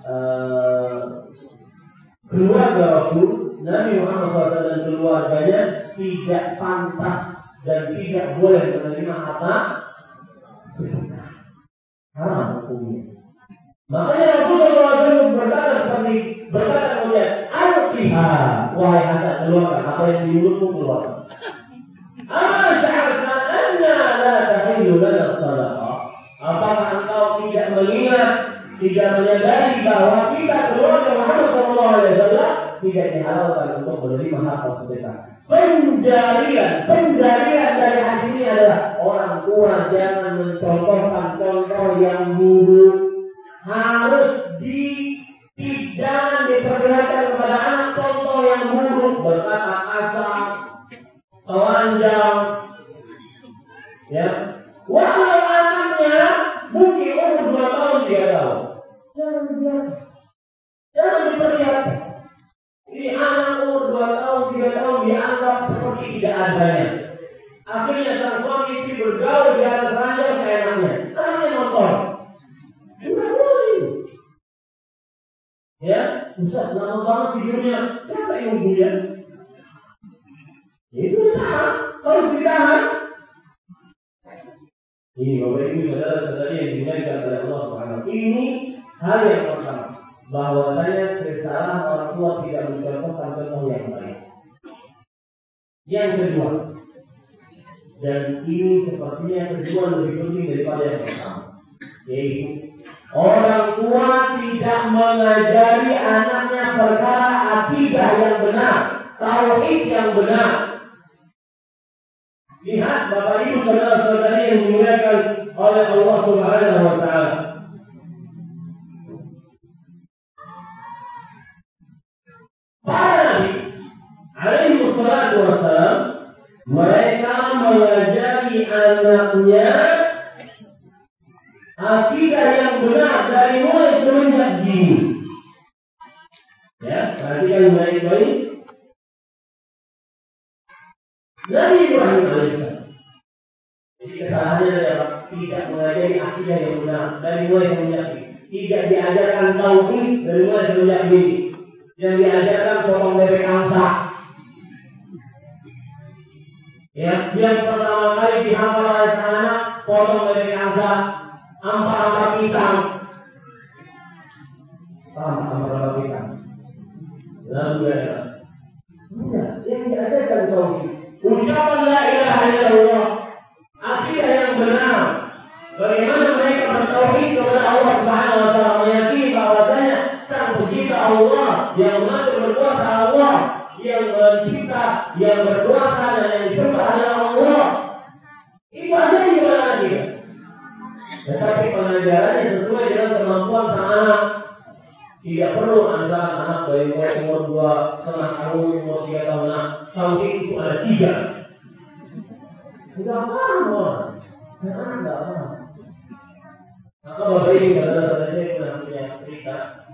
keluarga Rasul Nabi Muhammad SAW dan keluarganya tidak pantas dan tidak boleh menerima harta sedekah. Haram hukumnya. Makanya Rasulullah SAW berkata kemudian, al-qiha, wahai Hasan, keluarkan apa yang di mulutmu, keluarkan. Ama sya'arna anna la tahillu lana sadaqah. Apakah engkau tidak mengingat, tidak menyadari bahwa kita keluarga Muhammad SAW tidak dihalalkan untuk menerima harta sedekah? Penjarian dari hadis ini adalah orang tua jangan mencontohkan contoh yang buruk. Harus jangan diperlihatkan kepada anak contoh yang buruk, berkata kasar, telanjang, ya. Walau anaknya mungkin umur 2 tahun 3 tahun, jangan dibiarkan, jangan diperlihatkan. Ini anak umur 2 tahun 3 tahun dianggap seperti tidak adanya. Akhirnya sang suami istri bergaul di atas ranjang seenaknya. Anaknya nonton. Tidak boleh. Ya, Ustaz lama banget tidurnya. Siapa yang nunggunya? Itu salah, harus ditahan. Ini Bapak Ibu saudara-saudari yang dimuliakan oleh Allah Subhanahu. Ini hal yang pertama, bahwasanya kesalahan orang tua tidak mencontohkan contoh yang baik. Yang kedua, dan ini sepertinya kedua lebih penting daripada yang pertama, yaitu orang tua tidak mengajari anaknya perkara akidah yang benar, tauhid yang benar. Lihat Bapak Ibu saudara-saudari yang dimuliakan oleh Allah Subhanahu wa taala. Para nabi alaihi wassalatu wassalam, mereka mengajari anaknya akidah yang benar dari mulai semenjak dini. Ya, perhatikan baik-baik. Nabi Ibrahim alaihissalam. Jadi kesalahannya adalah tidak mengajari akidah yang benar dari mulai semenjak dini. Tidak diajarkan tauhid dari mulai semenjak dini. Yang diajarkan potong bebek angsa. Ya, yang pertama kali dihafal oleh sang anak potong bebek angsa, ampar-ampar pisang. Paham ampar-ampar pisang? Lalu ya, enggak, yang diajarkan tauhid. Ucapan la ilaha illallah, akidah yang benar. Bagaimana mereka bertauhid kepada Allah Subhanahu wa taala, meyakini bahwasanya sang pencipta Allah, yang mengatur berkuasa Allah, yang mencipta, yang berkuasa dan yang disembah adalah Allah. Itu aja yang dibawa dia. Tetapi pengajarannya sesuai dengan kemampuan sang anak. Tidak perlu anak dari umur 2,5 tahun, umur 3 tahun. Tauhid itu ada 3. Tidak paham orang. Sang anak tidak paham. Maka Bapak Ibu saudara-saudara saya pernah punya cerita.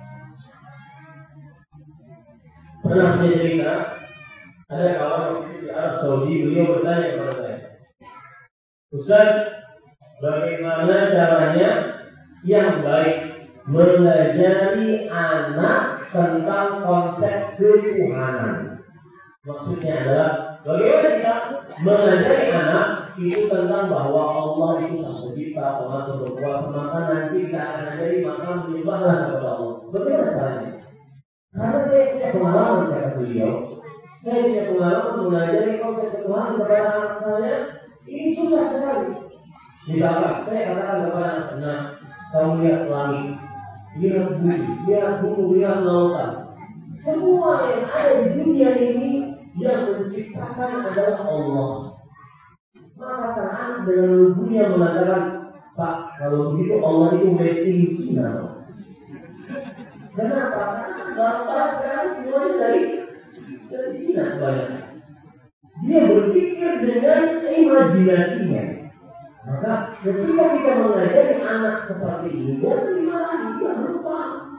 Ada kawan di Arab Saudi, beliau bertanya kepada saya, Ustaz, bagaimana caranya yang baik mengajari anak tentang konsep ketuhanan? Maksudnya adalah bagaimana kita mengajari anak itu tentang bahwa Allah itu sang pencipta, pengatur, berkuasa, maka nanti kita akan ajari maka menyembahlah kepada Allah. Bagaimana caranya? Karena saya punya pengalaman kata beliau, saya punya pengalaman mengajari konsep ketuhanan kepada anak saya, ini susah sekali. Misalkan saya katakan kepada anak, nah, kamu lihat langit, lihat bumi, lihat gunung, lihat lautan. Semua yang ada di dunia ini yang menciptakan adalah Allah. Maka sang anak dengan dunia mengatakan, Pak, kalau begitu Allah itu made in China. Kenapa? Karena barang-barang sekarang semuanya dari China banyak. Dia berpikir dengan imajinasinya. Maka ketika kita mengajari anak seperti ini, dia terima lagi, dia lupa.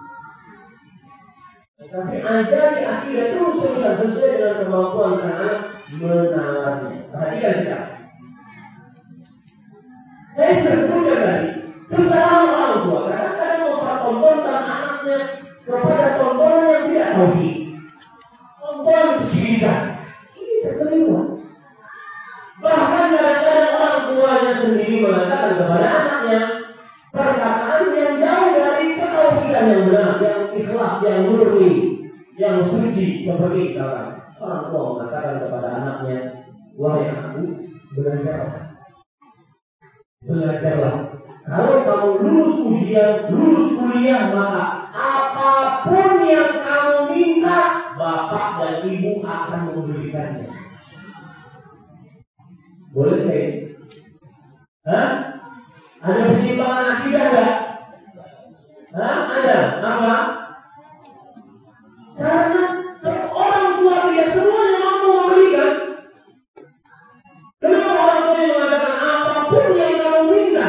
Tetapi ajari akidah terus-terusan sesuai dengan kemampuan sang anak menalarnya. Perhatikan sekarang. Saya sudah sebutkan tadi, kesalahan orang tua kadang-kadang mempertontonkan anaknya kepada tontonan yang tidak tauhid, tontonan kesyirikan. Ini terkeliru. Bahkan kadang-kadang orang tuanya sendiri mengatakan kepada anaknya perkataan yang jauh dari ketauhidan yang benar, yang ikhlas, yang murni, yang suci. Seperti misalkan orang tua mengatakan kepada anaknya, wahai anakku, belajarlah. Kalau kamu lulus ujian, lulus kuliah, maka apapun yang kamu minta, bapak dan ibu akan memberikannya. Boleh nggak? Hah? Ada penyimpangan akidah nggak? Hah? Ada. Apa? Karena seorang tua tidak semuanya mampu memberikan. Kenapa orang tua yang mengatakan apapun yang kamu minta?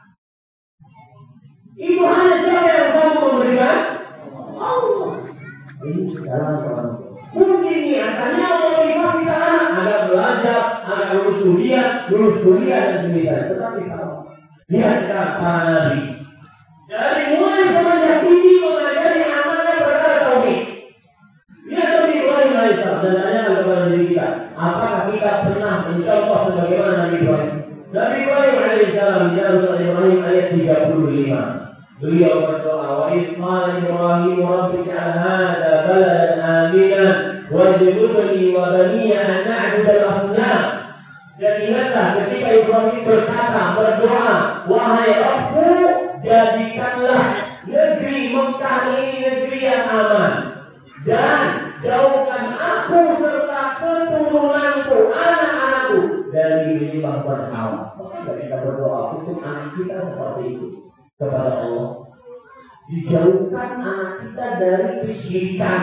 Itu hanya siapa yang sanggup memberikan? Allah. Ini kesalahan orang tua. Mungkin niatannya memotivasi sang anak agar belajar, agar lulus kuliah dan semisal. Tetapi salah. Lihat sekarang para nabi. Dari mulai semenjak dini mengajari anaknya perkara tauhid. Lihat Nabi Ibrahim alaihissalam dan tanyakan kepada diri kita, apakah kita pernah mencontoh sebagaimana Nabi Ibrahim? Nabi Ibrahim alaihissalam di dalam surah Ibrahim ayat 35. Beliau berdoa, wa idh qala Ibrahim rabbi ij'al hadha baladan aminan waj'alni wa baniya an na'budal asnam. Dan ingatlah ketika Ibrahim berdoa, wahai Rabbku, jadikanlah negeri Mekah ini negeri yang aman dan jauhkan aku serta keturunanku, anak-anakku dari menyembah berhala. Maka kita berdoa untuk anak kita seperti itu kepada Allah. Dijauhkan anak kita dari kesyirikan.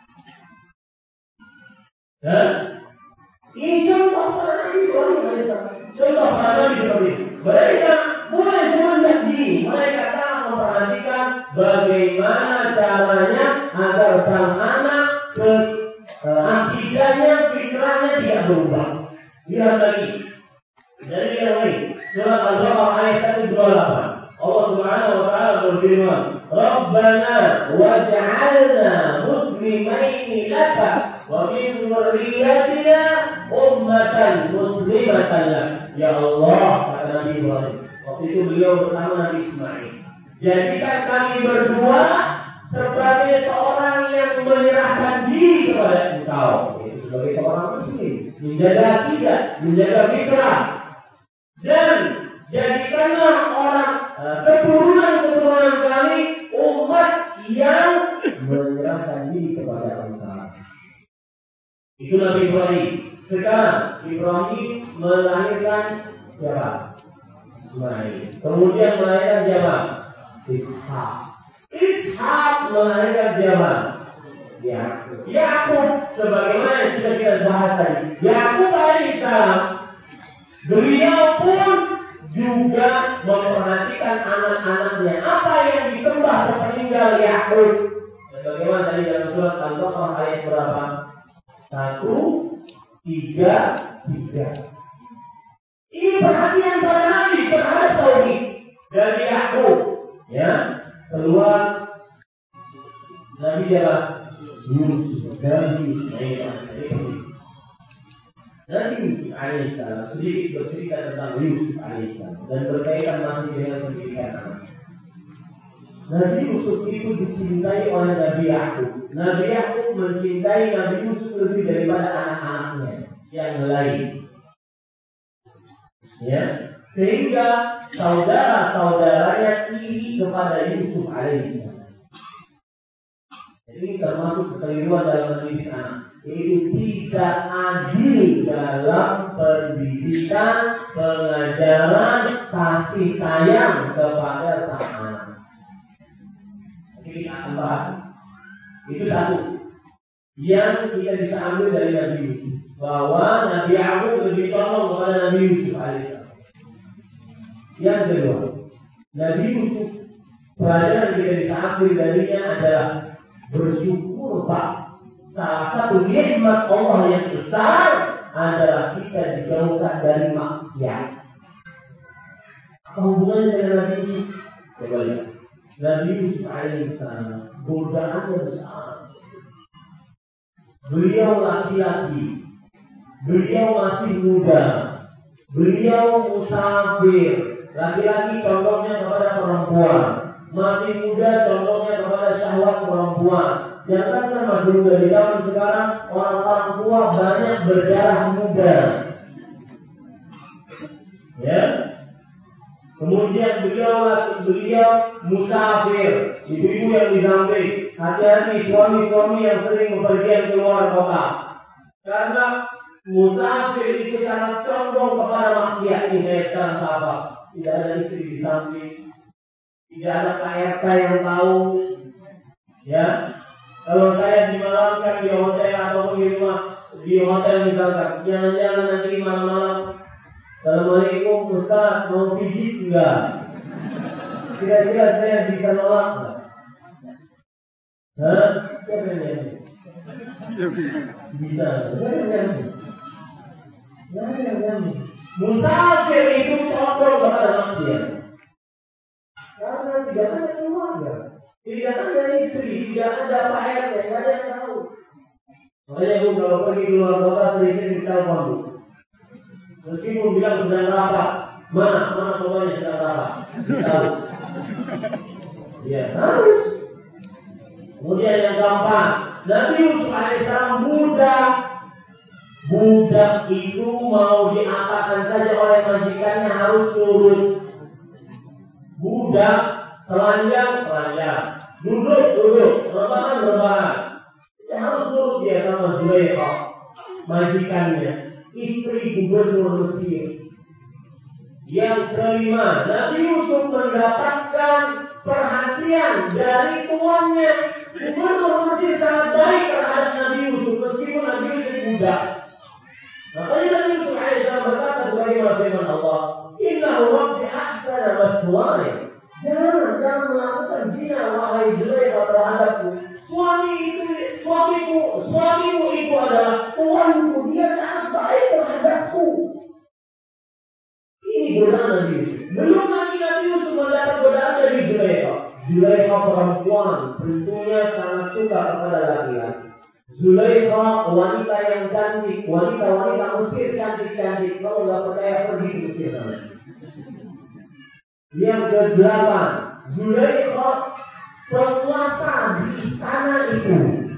Ini contoh para nabi Ibrahim alaihissalam. Contoh para nabi seperti ini. Mereka mulai semenjak dini. Mereka sangat memperhatikan bagaimana caranya agar sang anak akidahnya, fitrahnya tidak berubah. Lihat lagi. Dari yang lain, surat Al-Baqarah ayat 128. Allah Subhanahu wa taala berfirman, "Rabbana waj'alna muslimaini laka wa min dzurriyyatina ummatan muslimatan lak." Ya Allah, kata Nabi Ibrahim. Waktu itu beliau bersama Nabi Ismail. Jadikan kami berdua sebagai seorang yang menyerahkan diri kepada Engkau, yaitu sebagai seorang muslim, menjaga akidah, menjaga fitrah. Dan jadikanlah orang keturunan kami umat yang menyerahkan diri kepada Engkau. Itu Nabi Ibrahim. Sekarang Ibrahim melahirkan siapa? Ismail. Kemudian melahirkan siapa? Ishak. Ishak melahirkan siapa? Yakub. Sebagaimana yang sudah kita bahas tadi, Yakub alaihissalam, beliau pun juga memperhatikan anak-anaknya. Apa yang disembah sepeninggal Yakub? Sebagaimana tadi dalam surat Al-Baqarah ayat berapa? 133. Ini perhatian para nabi terhadap tauhid dari Yakub. Ya, keluar Nabi siapa? Yusuf dari Ismail. Nabi Yusuf alaihissalam, sedikit bercerita tentang Yusuf alaihissalam dan berkaitan masih dengan pendidikan anak. Nabi Yusuf itu dicintai oleh Nabi Yakub. Nabi Yakub mencintai Nabi Yusuf lebih daripada anak-anaknya yang lain. Ya, sehingga saudara-saudaranya iri kepada Yusuf alaihissalam. Ini termasuk kekeliruan dalam mendidik anak. Itu tidak adil dalam pendidikan, pengajaran, kasih sayang kepada sang anak. Jadi kita akan bahas. Itu satu yang kita bisa ambil dari Nabi Yusuf, bahwa Nabi Yakub lebih condong kepada Nabi Yusuf alaihissalam. Yang kedua, Nabi Yusuf, pelajaran kita bisa ambil darinya adalah bersyukur, Pak. Salah satu nikmat Allah yang besar adalah kita dijauhkan dari maksiat. Apa hubungannya dengan Nabi Yusuf? Coba lihat. Nabi Yusuf alaihissalam godaannya besar. Beliau laki-laki, beliau masih muda, beliau musafir. Laki-laki contohnya kepada perempuan, masih muda contohnya kepada syahwat perempuan. Jangan kan masih muda, di zaman sekarang orang-orang tua banyak berdarah muda. Ya. Kemudian beliau musafir. Ibu-ibu yang di samping, hati-hati suami-suami yang sering bepergian keluar kota. Karena musafir itu sangat condong kepada maksiat. Ini saya sekarang sahabat. Tidak ada istri di samping, tidak ada KRT yang tahu. Ya. Kalau saya dimalamkan di hotel atau di rumah, di hotel misalkan, jangan-jangan nanti malam-malam, Assalamualaikum Ustaz, mau pijit enggak? Kira-kira saya bisa nolak enggak? Hah? Siapa yang nyanyi? Bisa. Siapa yang nyanyi? Siapa yang nyanyi? Musafir itu condong kepada maksiat. Karena tidak ada keluarga, tidak ada istri, tidak ada Pak RT, tidak ada yang tahu. Makanya Bu kalau pergi keluar kota sering-sering ditelepon Bu. Meskipun bilang sedang rapat, mana kotanya sedang rapat, tahu. Ya harus. Kemudian yang keempat, Nabi Yusuf alaihissalam budak itu mau diapakan saja oleh majikannya harus nurut. Budak telanjang, duduk, rebahan. Ya harus nurut dia sama Zulaikha, majikannya, istri gubernur Mesir. Yang kelima, Nabi Yusuf mendapatkan perhatian dari tuannya. Gubernur Mesir sangat baik terhadap Nabi Yusuf meskipun Nabi Yusuf budak. Makanya Nabi Yusuf alaihissalam berkata sebagaimana firman Allah, "Innahu rabbi ahsana mathwaya." Jangan melakukan zina wahai Zulaikha terhadapku. Suamimu itu adalah tuanku, dia sangat baik terhadapku. Ini godaan Nabi Yusuf. Belum lagi Nabi Yusuf mendapat godaan dari Zulaikha. Zulaikha perempuan, tentunya sangat suka kepada laki-laki. Zulaikha wanita yang cantik, wanita Mesir cantik-cantik. Kalau nggak percaya pergi ke Mesir sana. Yang ke-8, Zulaikha penguasa di istana itu.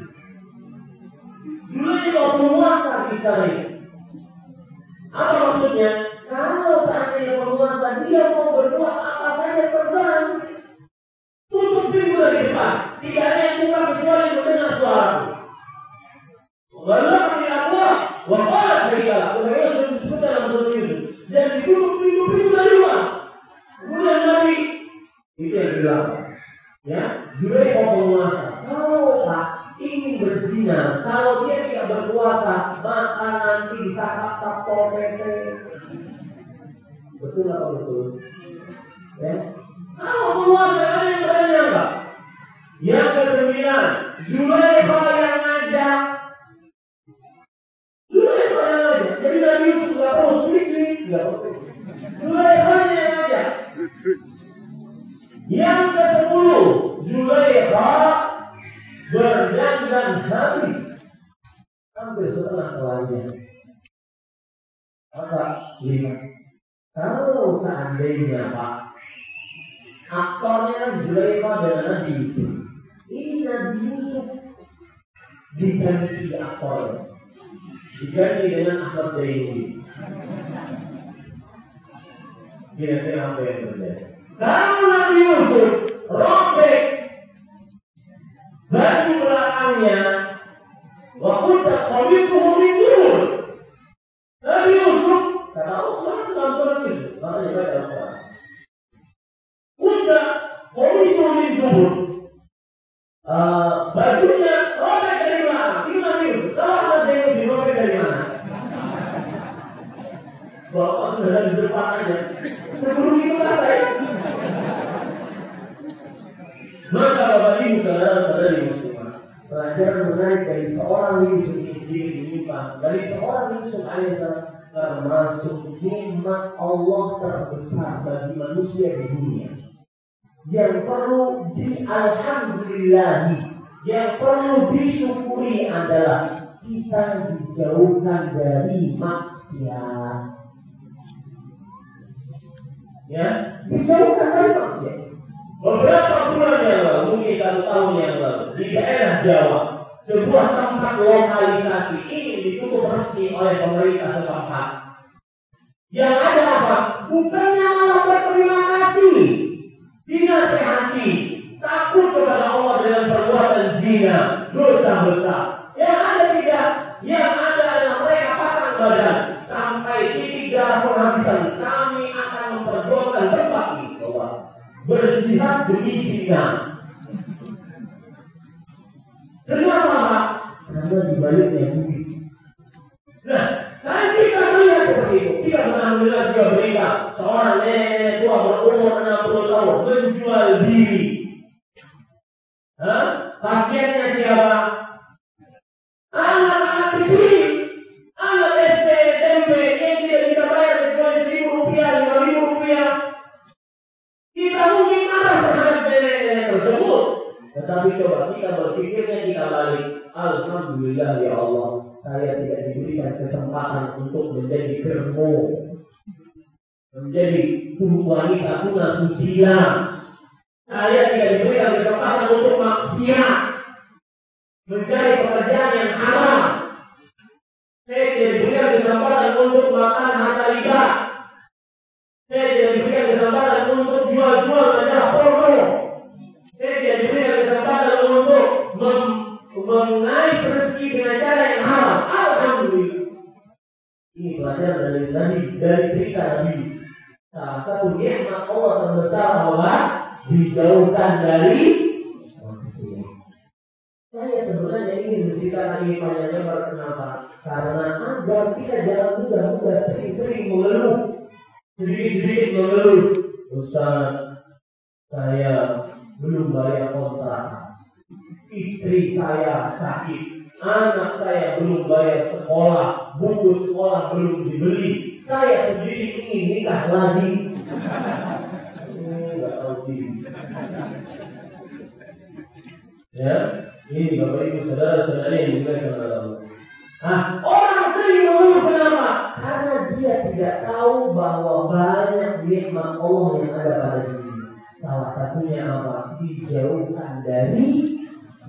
Zulaikha penguasa di istana itu. Apa maksudnya? Kalau seandainya penguasa dia mau berbuat apa saja terserah. Tutup pintu dari depan, tidak ada yang buka kecuali mendengar suara. Walau tidak puas, waqalat berilah. Sebagaimana sudah disebut dalam surat Yusuf. Dan ditutup pintu-pintu dari luar. Kemudian Nabi itu yang bilang, ya, Zulaikha penguasa. Kalau Pak ingin berzina, kalau dia tidak berpuasa, maka nanti ditangkap Satpol PP. Betul apa betul? Ya. Kalau penguasa ada yang berani apa? Yang ke-9, Zulaikha yang ngajak. Zulaikha yang ngajak. Jadi Nabi Yusuf nggak perlu istri, nggak perlu. Zulaikha yang ngajak. Yang ke-10, Zulaikha berdandan habis hampir setengah kelahiran. Apa? 5. Kalau seandainya Pak, aktornya kan Zulaikha dan Nabi Yusuf. Ini Nabi Yusuf diganti aktornya, diganti dengan Ahmad Zainuri. Kira-kira apa yang terjadi? Kalau Nabi Yusuf robek baju belakangnya, waktu qamisuhu min dubur. Nabi Yusuf kata Allah dalam surat Yusuf, makanya baca Al-Quran. Kunta qamisuhu min dubur. Bajunya robek dari belakang. Ini Nabi Yusuf. Kalau Ahmad Zainuri robek dari mana? Bapak sudah di depan aja. Sebelum itu saya. Maka Bapak Ibu saudara-saudari muslimah, pelajaran menarik dari seorang Yusuf ini sendiri menyimpang dari seorang Yusuf alaihissalam termasuk nikmat Allah terbesar bagi manusia di dunia. Yang perlu dialhamdulillahi, yang perlu disyukuri adalah kita dijauhkan dari maksiat. Ya, dijauhkan dari maksiat. Beberapa bulan yang lalu, mungkin 1 tahun yang lalu, di daerah Jawa, sebuah tempat lokalisasi ini ditutup resmi oleh pemerintah setempat. Yang ada apa? Bukannya malah berterima kasih, dinasehati, takut kepada Allah dengan perbuatan zina, dosa besar. Yang ada tidak, yang ada adalah mereka pasang badan sampai titik darah penghabisan. Kami akan memperjuangkan tempat ini. Berjihad demi zina. Kenapa Pak? Karena dibaliknya duit. Nah, kalau kita melihat seperti itu, kita pernah melihat juga berita seorang nenek tua berumur 60 tahun menjual diri. Pasiennya siapa? Anak-anak kecil, anak SD, SMP yang tidak bisa bayar kecuali Rp1.000, Rp5.000. Kita mungkin marah terhadap nenek-nenek tersebut, tetapi coba kita berpikirnya kita balik. Alhamdulillah ya Allah, saya tidak diberikan kesempatan untuk menjadi germo, menjadi wanita tuna susila. Saya tidak diberikan kesempatan untuk maksiat, mencari pekerjaan yang haram. Saya tidak diberikan kesempatan untuk makan harta riba. Saya tidak diberikan kesempatan untuk jual-jual majalah porno. Saya tidak diberikan kesempatan untuk mengais rezeki dengan cara yang haram. Alhamdulillah. Ini pelajaran dari cerita Nabi. Salah satu nikmat Allah terbesar adalah dijauhkan dari maksiat. Saya sebenarnya ingin menceritakan ini panjang lebar. Kenapa? Karena agar kita jangan mudah-mudah sering-sering mengeluh. Sedikit-sedikit mengeluh, Ustaz, saya belum bayar kontrakan, istri saya sakit, anak saya belum bayar sekolah, buku sekolah belum dibeli, saya sendiri ingin nikah lagi. Nggak tahu diri. Ya, ini Bapak Ibu saudara-saudara yang dimuliakan oleh Allah. Orang sering mengeluh kenapa? Karena dia tidak tahu bahwa banyak nikmat Allah yang ada pada dirinya. Salah satunya apa? Dijauhkan dari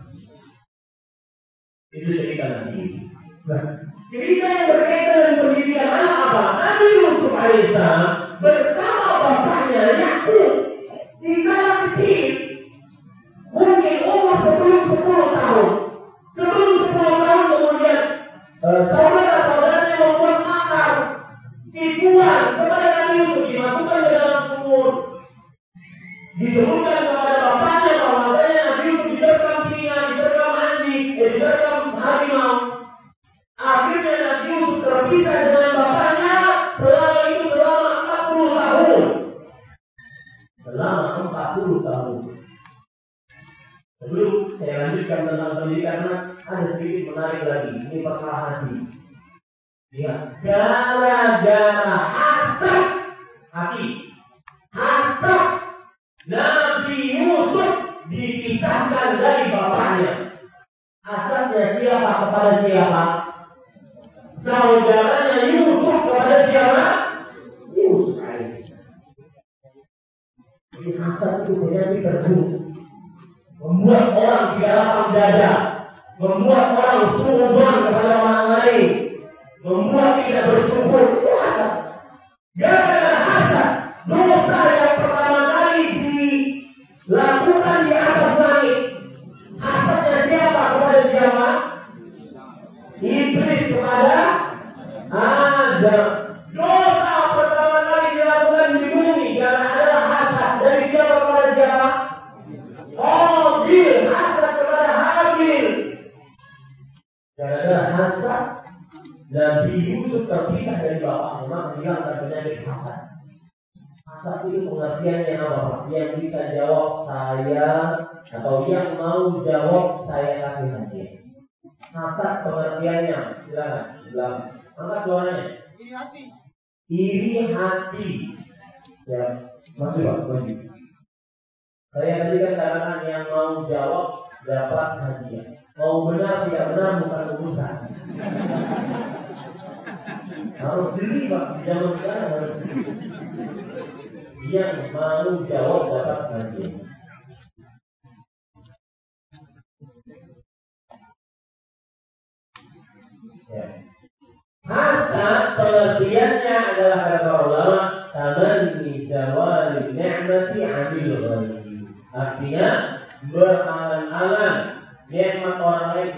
itu cerita Nabi. Nah, cerita yang berkaitan dengan pendidikan anak apa? Nabi Yusuf alaihissalam bersama bapaknya Yakub di kala kecil, mungkin umur sebelum 10 tahun. Sebelum 10 tahun kemudian saudara-saudaranya membuat makar, tipuan kepada Nabi Yusuf, dimasukkan ke dalam sumur. Disebutkan kepada bapaknya bahwasanya Nabi Yusuf diterkam singa, diterkam anjing, diterkam harimau. Akhirnya Nabi Yusuf terpisah dengan bapaknya selama 40 tahun. Selama 40 tahun. Sebelum saya lanjutkan tentang pendidikan, ada sedikit menarik lagi. Ini perkara hati. Ya, gara-gara hasad hati, hasad, Nabi Yusuf dipisahkan dari bapaknya. Hasadnya siapa kepada siapa? Saudaranya Yusuf kepada siapa? Yusuf alaihissalam. Jadi hasad itu penyakit terburuk, membuat orang tidak lapang dada, membuat orang suudzon kepada orang lain, membuat tidak bersyukur. Itu hasad. Gara-gara hasad, dosa yang pertama kali dilakukan di atas langit. Hasadnya siapa kepada siapa? Iblis kepada Adam. Dosa pertama kali dilakukan di bumi gara-gara hasad. Dari siapa kepada siapa? Qabil, hasad kepada Habil. Gara-gara hasad, Nabi Yusuf terpisah dari bapaknya, maka hilangkan penyakit hasad. Hasad itu pengertiannya apa? Yang bisa jawab saya, atau yang mau jawab saya kasih hadiah. Hasad pengertiannya, silakan. Angkat suaranya. Iri hati. Iri hati. Ya, masuk Pak, maju. Saya tadi kan katakan yang mau jawab dapat hadiah. Mau benar tidak benar bukan urusan. Harus jeli Pak, di zaman sekarang harus jeli. Yang mau jawab dapat hadiah. Ya. Hasad pengertiannya adalah kata ulama tamanni zawali ni'mati 'anil ghairi. Artinya berangan-angan nikmat orang lain.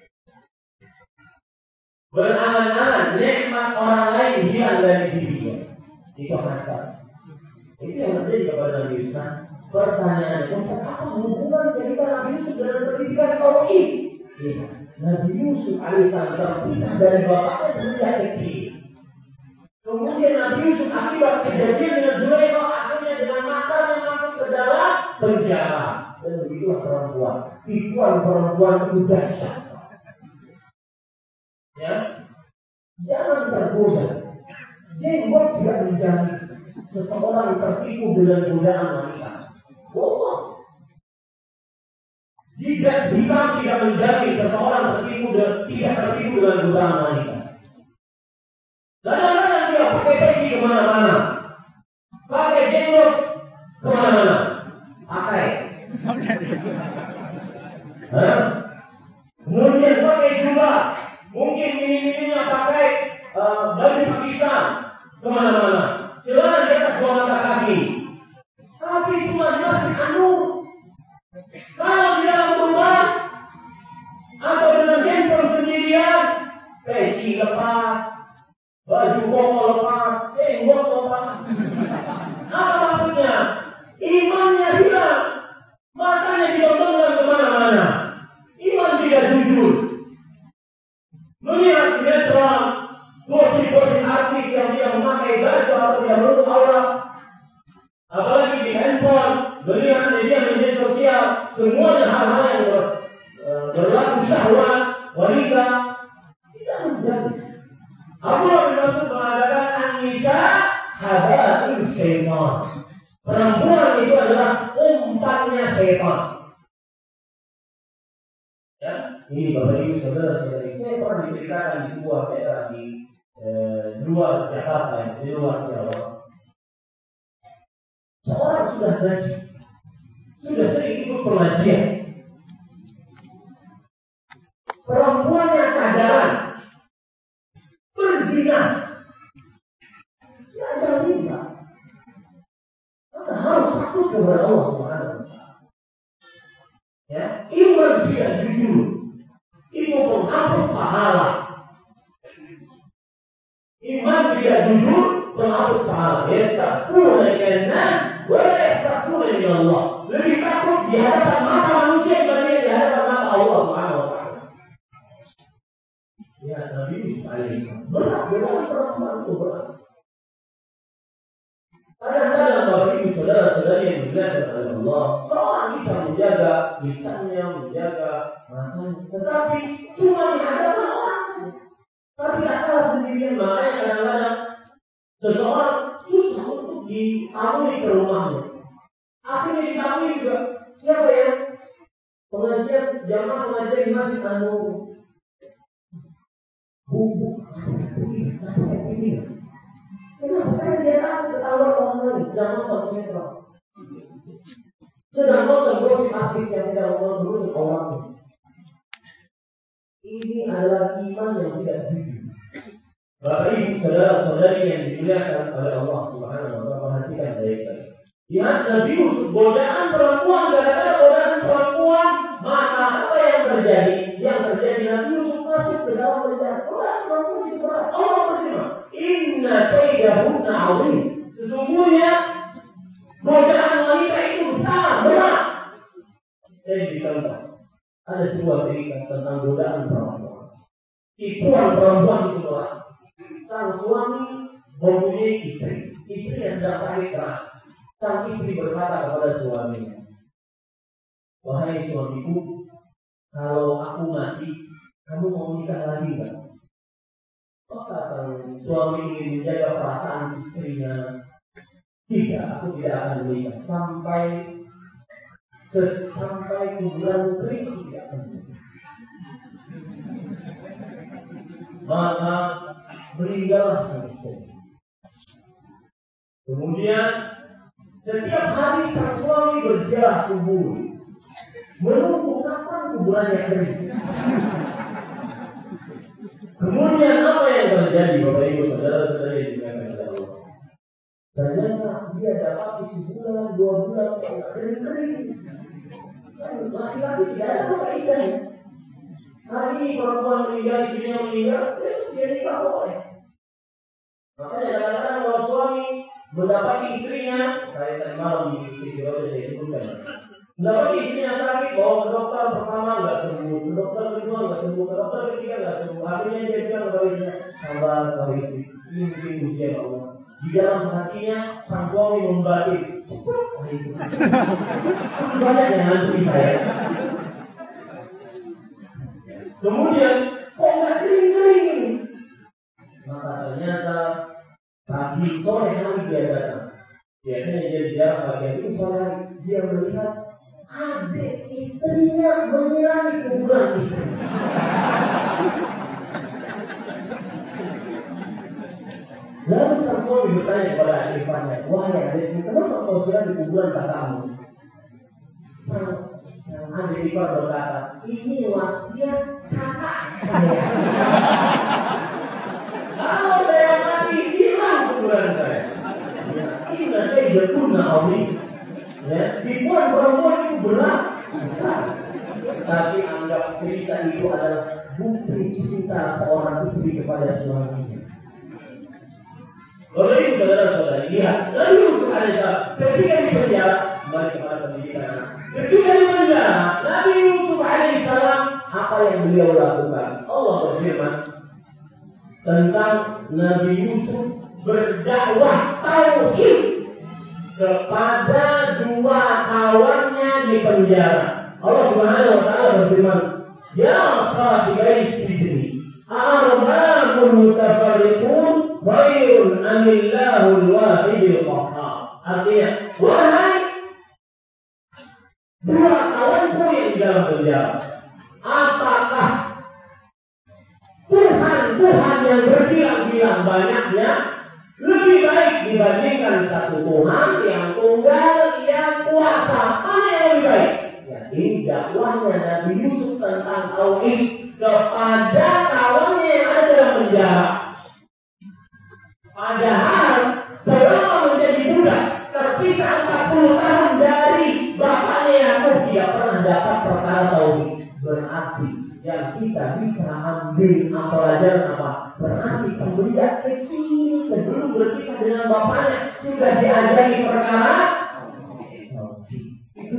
Berangan-angan nikmat orang lain hilang dari dirinya. Itu hasad. Itu yang terjadi kepada Nabi Yusuf. Pertanyaannya, Ustaz, apa hubungan cerita Nabi Yusuf dengan pendidikan tauhid? Ya, Nabi Yusuf alaihissalam terpisah dari bapaknya sejak kecil. Kemudian Nabi Yusuf akibat kejadian dengan Zulaikha akhirnya dengan makarnya masuk ke dalam penjara. Dan begitulah perempuan. Tipuan perempuan itu dahsyat. Ya, jangan tergoda. Jenggot tidak menjamin seseorang tertipu dengan godaan wanita. Allah. Jika hitam tidak menjamin seseorang tidak tertipu dengan godaan wanita. Kadang-kadang dia pakai peci kemana-mana, pakai jenggot kemana-mana, pakai. Kemudian pakai jubah, mungkin ini pakai baju Pakistan kemana-mana, celana di atas 2 mata kaki, tapi cuma masih anu. Kalau di dalam rumah atau dengan handphone sendirian, peci lepas, baju koko lepas, jenggot lepas. Apa maksudnya? Imannya hilang, matanya ditontonkan kemana-mana. Iman tidak jujur. Melihat sinetron, gosip-gosip artis yang tidak memakai baju atau tidak menutup aurat, apalagi di handphone, melihat semuanya hal-hal yang berlaku syahwat wanita tidak menjadi. Abdullah bin Mas'ud mengatakan an-nisa habail syaitan. Perempuan itu adalah umpannya syaitan. Ya, ini Bapak Ibu saudara-saudari, saya pernah diceritakan di sebuah daerah di luar Jakarta, di luar Jawa. Seorang sudah gaji, sudah sering ikut pengajian. Perempuannya cadaran, berzina, tidak jadi Pak. Maka harus takut kepada Allah Subhanahu wa Ta'ala. Ya, iman tidak jujur itu penghapus pahala. Iman tidak jujur penghapus pahala. Yastaghfiruna lillahi wa la yastaghfiruna lillah. Lebih takut di hadapan mata manusia dibanding di hadapan mata Allah Subhanahu wa Ta'ala. Ya, Nabi Yusuf alaihissalam berat perempuan itu berat. Kadang-kadang Bapak Ibu saudara-saudari yang dimuliakan oleh Allah, seorang bisa menjaga lisannya, menjaga matanya, tetapi cuma di hadapan orang saja. Tapi tak kalah sendirian, makanya kadang-kadang seseorang susah untuk diamui ke rumahnya. Akhirnya diamui juga. Siapa yang pengajian, jamaah pengajian di masjid ini. Kenapa? Karena dia takut ketahuan orang lain sedang nonton sinetron, sedang nonton gosip artis yang tidak menurut orang. Ini adalah iman yang tidak jujur. Bapak Ibu saudara-saudari yang dimuliakan oleh Allah Subhanahu wa Ta'ala, perhatikan baik-baik. Lihat Nabi Yusuf, godaan perempuan, gara-gara godaan perempuan, maka apa yang terjadi? Yang terjadi Nabi Yusuf masuk ke dalam penjara. Godaan perempuan itu berat. Allah berfirman, inna kaidahunna 'azim. Sesungguhnya godaan wanita itu besar, berat. Saya beritahu, ada sebuah cerita tentang godaan perempuan. Tipuan perempuan itu berat. Sang suami mempunyai istri, istrinya sedang sakit keras. Sang istri berkata kepada suaminya, wahai suamiku, kalau aku mati, kamu mau nikah lagi enggak? Maka sang suami ingin menjaga perasaan istrinya. Tidak, aku tidak akan menikah sampai kuburan kering tidak akan menikah. Maka meninggallah sang istri. Kemudian setiap hari sang suami berziarah kubur, menunggu kapan kuburannya kering. Kemudian apa yang terjadi, Bapak Ibu saudara-saudari yang dimuliakan oleh Allah? Ternyata dia dapat sebulan, 2 bulan kering-kering. Laki-laki tidak ada masa idahnya. Hari ini perempuan meninggal, istrinya meninggal, besok dia nikah boleh. Makanya kadang-kadang kalau suami mendapati istrinya, saya tadi malam di video saya sebutkan, mendapati istrinya sakit, bawa ke dokter pertama nggak sembuh, ke dokter kedua nggak sembuh, ke dokter ketiga nggak sembuh. Akhirnya dia bilang kepada istrinya, sabar kepada istri, ini mungkin ujian Allah. Di dalam hatinya sang suami membatik, cepat, masih banyak yang nanti saya. Kemudian kok nggak kering-kering? Maka ternyata pagi sore hari dia datang. Biasanya dia ziarah pagi hari, sore hari dia melihat adik istrinya menyirangi kuburan istri. Lalu sang suami bertanya kepada adik iparnya, wahai adikku, kenapa kau siram di kuburan kakakmu? Sang adik ipar berkata, ini wasiat kakak saya. Kalau saya mati, siram kuburan saya. Ini nanti berguna Om. Ya, tipuan perempuan itu berat, besar. Tapi anggap cerita itu adalah bukti cinta seorang istri kepada suaminya. Bapak Ibu saudara-saudari, lihat Nabi Yusuf alaihissalam ketika di penjara, kembali kepada pendidikan. Ketika di penjara, Nabi Yusuf alaihissalam apa yang beliau lakukan? Allah berfirman tentang Nabi Yusuf berdakwah tauhid kepada 2 kawannya di penjara. Allah Subhanahu wa taala berfirman, "Ya sahibai sijni, arbabun mutafarriqun khairun amillahul wahidil qahhar." Artinya, wahai dua kawanku yang di dalam penjara, apakah Tuhan yang berbilang-bilang banyaknya lebih baik dibandingkan satu Tuhan yang tunggal yang kuasa? Mana yang lebih baik? Ya, ini dakwahnya Nabi Yusuf tentang tauhid kepada kawannya yang ada dalam penjara. Padahal selama menjadi budak terpisah 40 tahun dari bapaknya Yakub, tidak pernah dapat perkara tauhid. Berarti yang kita bisa ambil pelajaran apa? Berarti semenjak kecil sebelum berpisah dengan bapaknya sudah diajari perkara tauhid. Itu.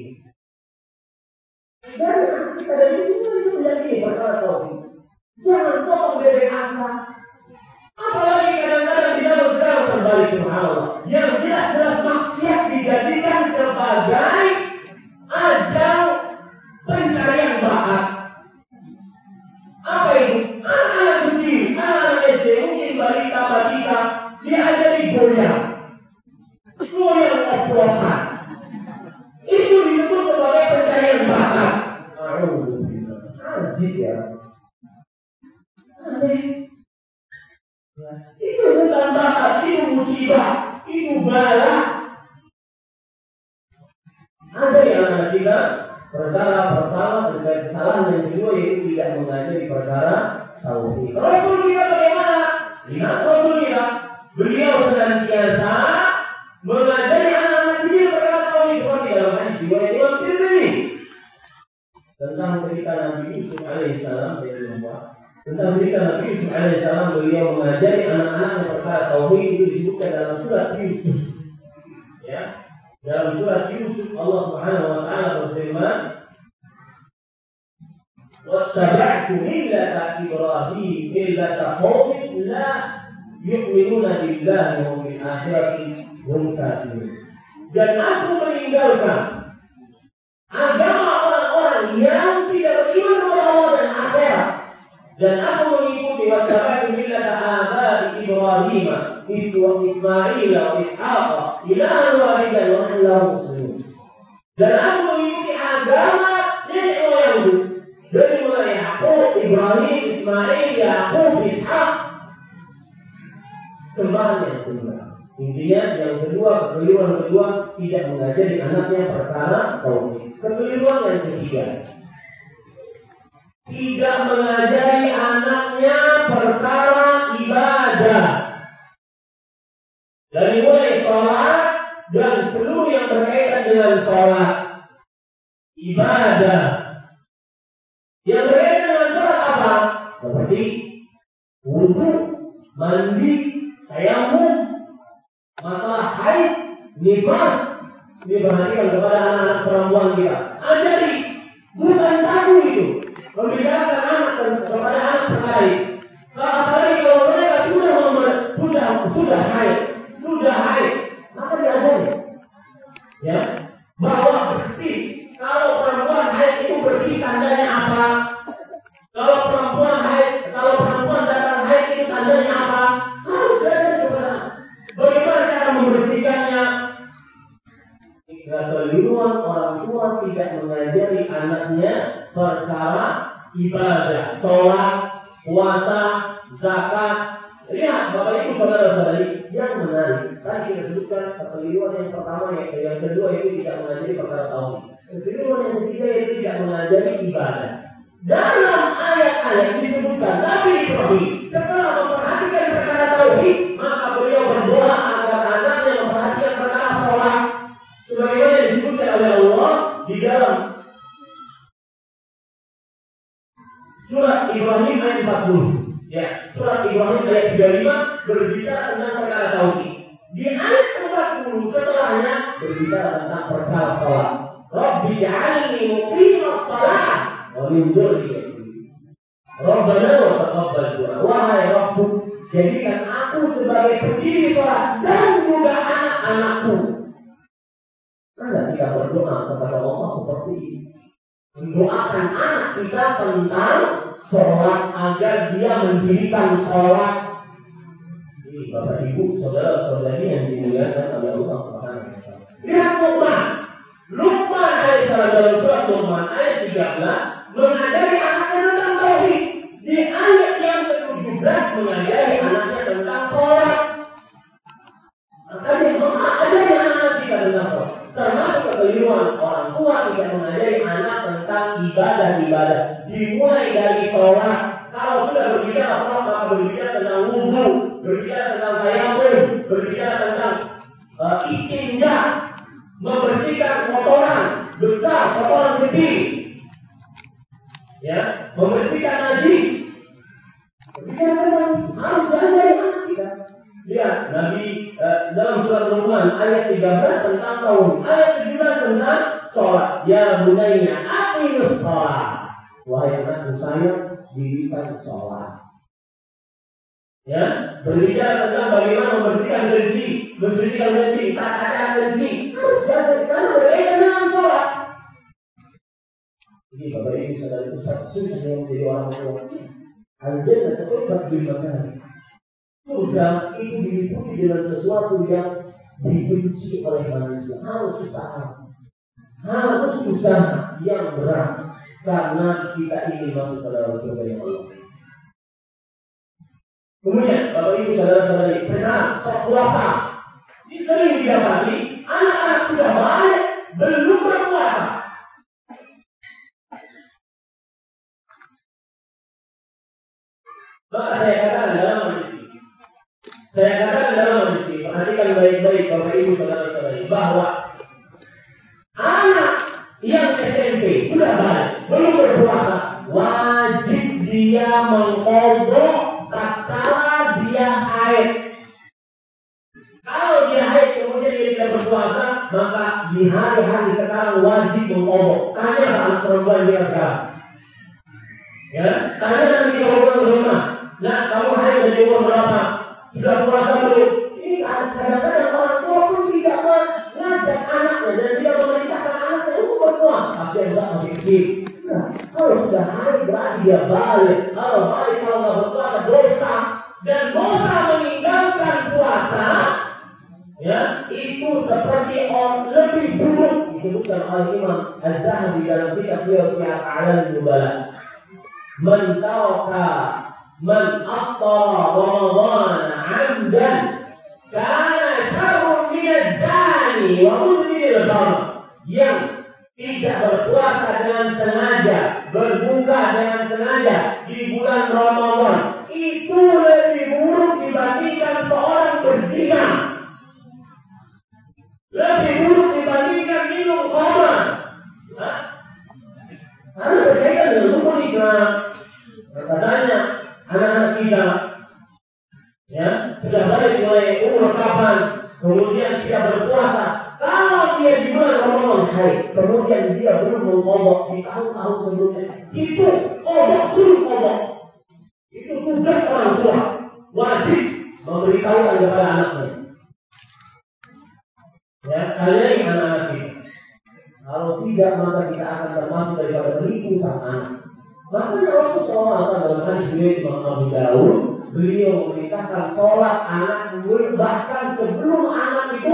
Dan kita dari sini masih meyakini perkara tauhid. Jangan potong bebek angsa. Apalagi kadang-kadang di dalam sekarang terbalik, subhanallah. Yang jelas-jelas maksiat dijadikan sebagai ajang pencarian bakat. Apa itu? Anak-anak kecil, anak-anak SD, mungkin balita diajari goyang oplosan. Itu disebut sebagai pencarian bakat. Ajib ya. Aneh. Itu bukan bakat, itu musibah, itu bala. Ada yang anak kita perkara pertama terkait kesalahan, yang kedua yaitu tidak mengajari perkara tauhid. Rasul kita bagaimana? Lihat Rasul kita, beliau senantiasa mengajari anak-anak kecil perkara tauhid, seperti dalam hadis riwayat Imam Tirmidzi tentang cerita Nabi Yusuf alaihissalam. Tentang cerita Nabi Yusuf alaihissalam, beliau mengajari anak-anaknya perkara tauhid. Itu disebutkan dalam surat Yusuf. Ya, dalam surat Yusuf Allah Subhanahu wa taala berfirman, "Wattaba'tu millata Ibrahim millata qaumin la yu'minuna billahi wa bil akhirati hum kafirun." Dan aku meninggalkan agama orang-orang yang tidak beriman kepada Allah dan akhirat, dan aku mengikuti wattaba'tu millata abai Ibrahim Ismail wa Ishaq ilahan wahidan wa nahnu lahu muslimun. Dan aku mengikuti agama nenek moyangku dari mulai Yakub, Ibrahim, Ismail, Yakub, Ishaq, sembahan yang tunggal. Intinya yang kedua, kekeliruan kedua, tidak mengajari anaknya perkara tauhid. Kekeliruan yang ketiga, tidak mengajari anaknya perkara ibadah. Dari mulai sholat dan seluruh yang berkaitan dengan sholat, ibadah. Yang berkaitan dengan sholat apa? Seperti wudu, mandi, tayamum, masalah haid, nifas. Ini perhatikan kepada anak-anak perempuan kita. Ajari, bukan tabu itu. Membicarakan anak kepada anak terkait. Apalagi kalau mereka sudah haid, maka diajari, ya, bahwa bersih. Kalau perempuan haid itu bersih, tandanya apa? Kalau perempuan datang haid itu tandanya apa? Harus diajari kepada. Bagaimana cara membersihkannya? Kekeliruan orang tua tidak mengajari anaknya perkara ibadah, sholat, puasa, zakat. Lihat Bapak Ibu saudara-saudari yang menarik. Tadi kita sebutkan kekeliruan yang pertama, yang kedua itu tidak mengajari perkara tauhid. Kekeliruan yang ketiga itu tidak mengajari ibadah. Dalam ayat-ayat disebutkan Nabi Ibrahim setelah memperhatikan perkara tauhid, maka beliau berdoa agar anaknya memperhatikan perkara sholat, sebagaimana disebutkan oleh Allah di dalam surat Ibrahim ayat 40. Ya, surat Ibrahim ayat 35 berbicara tentang perkara tauhid. Di ayat 40 setelahnya berbicara tentang perkara salat. Rabbi ja'alni muqimas shalah wa min dzurriyyati. Rabbana wa taqabbal du'a. Wahai Rabbku, jadikan aku sebagai pendiri salat dan juga anak-anakku. Anda tidak berdoa kepada Allah seperti ini. Mendoakan anak kita tentang sholat agar dia mendirikan sholat. Ini Bapak Ibu, saudara-saudari yang dimuliakan oleh Allah Subhanahu wa Ta'ala. Lihat Luqman alaihissalam dalam surat Luqman ayat 13 mengajari anaknya tentang tauhid. Di ayat yang ke-17 mengajari anaknya tentang sholat. Makanya mengajari anak kita tentang sholat. Termasuk kekeliruan orang tua tidak mengajari anak tentang ibadah-ibadah. Dimulai dari sholat. Kalau sudah berbicara sholat, maka berbicara tentang wudhu, berbicara tentang tayammum, berbicara tentang istinja, membersihkan kotoran besar, kotoran kecil, ya, membersihkan najis. Berbicara tentang harus diajari anak kita. Lihat Nabi dalam surat Luqman ayat 13 tentang tauhid, ayat 17 tentang sholat. Ya bunayya aqimus sholat. Wahai anakku sayang, dirikan sholat. Ya, berbicara tentang bagaimana membersihkan kencing, tata kencing, harus diajarkan karena berkaitan dengan sholat. Ini Bapak Ibu saudara susah yang menjadi orang tua. Al-jannah tetap dimakan. Surga itu diliputi dengan sesuatu yang dibenci oleh manusia. Harus usaha yang berat karena kita ingin masuk ke dalam surga yang Allah. Kemudian Bapak Ibu saudara-saudari, benar sok puasa. Ini sering didapati anak-anak sudah balik belum berpuasa. Maka saya katakan dalam hadis ini, perhatikan baik-baik Bapak Ibu saudara-saudari, bahwa anak yang SMP sudah balik belum berpuasa, wajib dia mengqadha tatkala dia haid. Kalau dia haid kemudian dia tidak berpuasa, maka di hari-hari sekarang wajib mengqadha. Tanya anak perempuan dia sekarang. Ya, tanya nanti kalau pulang ke rumah. Nah, kamu haid dari umur berapa? Sudah puasa belum? Ini kadang-kadang orang tua pun tidak mengajak anaknya dan tidak memerintahkan anaknya untuk berpuasa. Masih kecil. Nah, kalau sudah haid berarti dia balik. Kalau nggak berpuasa dosa, dan dosa meninggalkan puasa, ya itu seperti orang lebih buruk disebutkan oleh Imam Az-Zahabi dalam kitab beliau Syiar A'lam Nubala. Man aftara Ramadan 'amdan kana syarrun min az-zani wa mudminil khamr. Yang tidak berpuasa dengan sengaja, berbuka dengan sengaja di bulan Ramadan, itu lebih buruk dibandingkan seorang berzina, lebih buruk dibandingkan minum khamr. Karena berkaitan dengan rukun Islam. Katanya anak-anak kita, ya, sudah balik mulai umur kapan, kemudian tidak berpuasa. Kalau dia di bulan Ramadan haid, kemudian dia belum mengqadha di tahun-tahun sebelumnya, itu suruh qadha. Itu tugas orang tua, wajib memberitahukan kepada anaknya. Ya, kalian anak-anak kita. Kalau tidak, maka kita akan termasuk daripada penipu sang anak. Makanya Rasulullah SAW dalam hadis riwayat Imam Abu Dawud, beliau memerintahkan sholat anak bahkan sebelum anak itu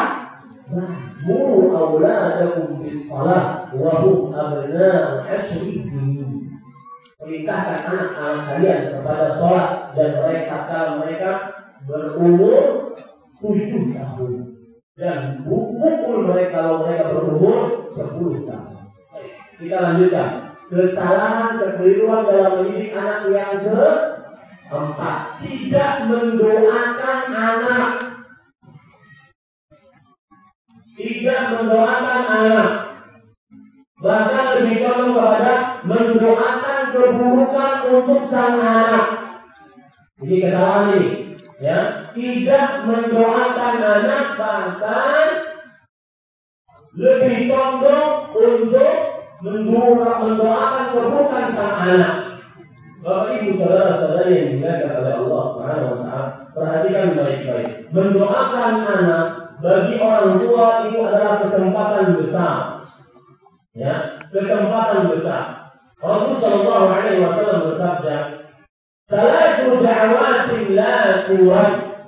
muru auladakum bis-shalah wa hum abna'u 10 sinin. Perintahkan anak-anak kalian kepada sholat dan kalau mereka berumur 7 tahun, dan pukul mereka kalau mereka berumur 10 tahun. Kita lanjutkan. Kesalahan, kekeliruan dalam mendidik anak yang keempat, tidak mendoakan anak. Tidak mendoakan anak, bahkan lebih condong kepada mendoakan keburukan untuk sang anak. Ini kesalahan ini, ya. Tidak mendoakan anak, bahkan lebih condong untuk mendoakan keburukan sang anak. Bapak Ibu saudara-saudari yang dimuliakan oleh Allah Subhanahu wa Ta'ala, perhatikan baik-baik. Mendoakan anak bagi orang tua itu adalah kesempatan besar. Ya, kesempatan besar. Rasulullah Shallallahu Alaihi Wasallam bersabda, "Salatu da'watin la turad."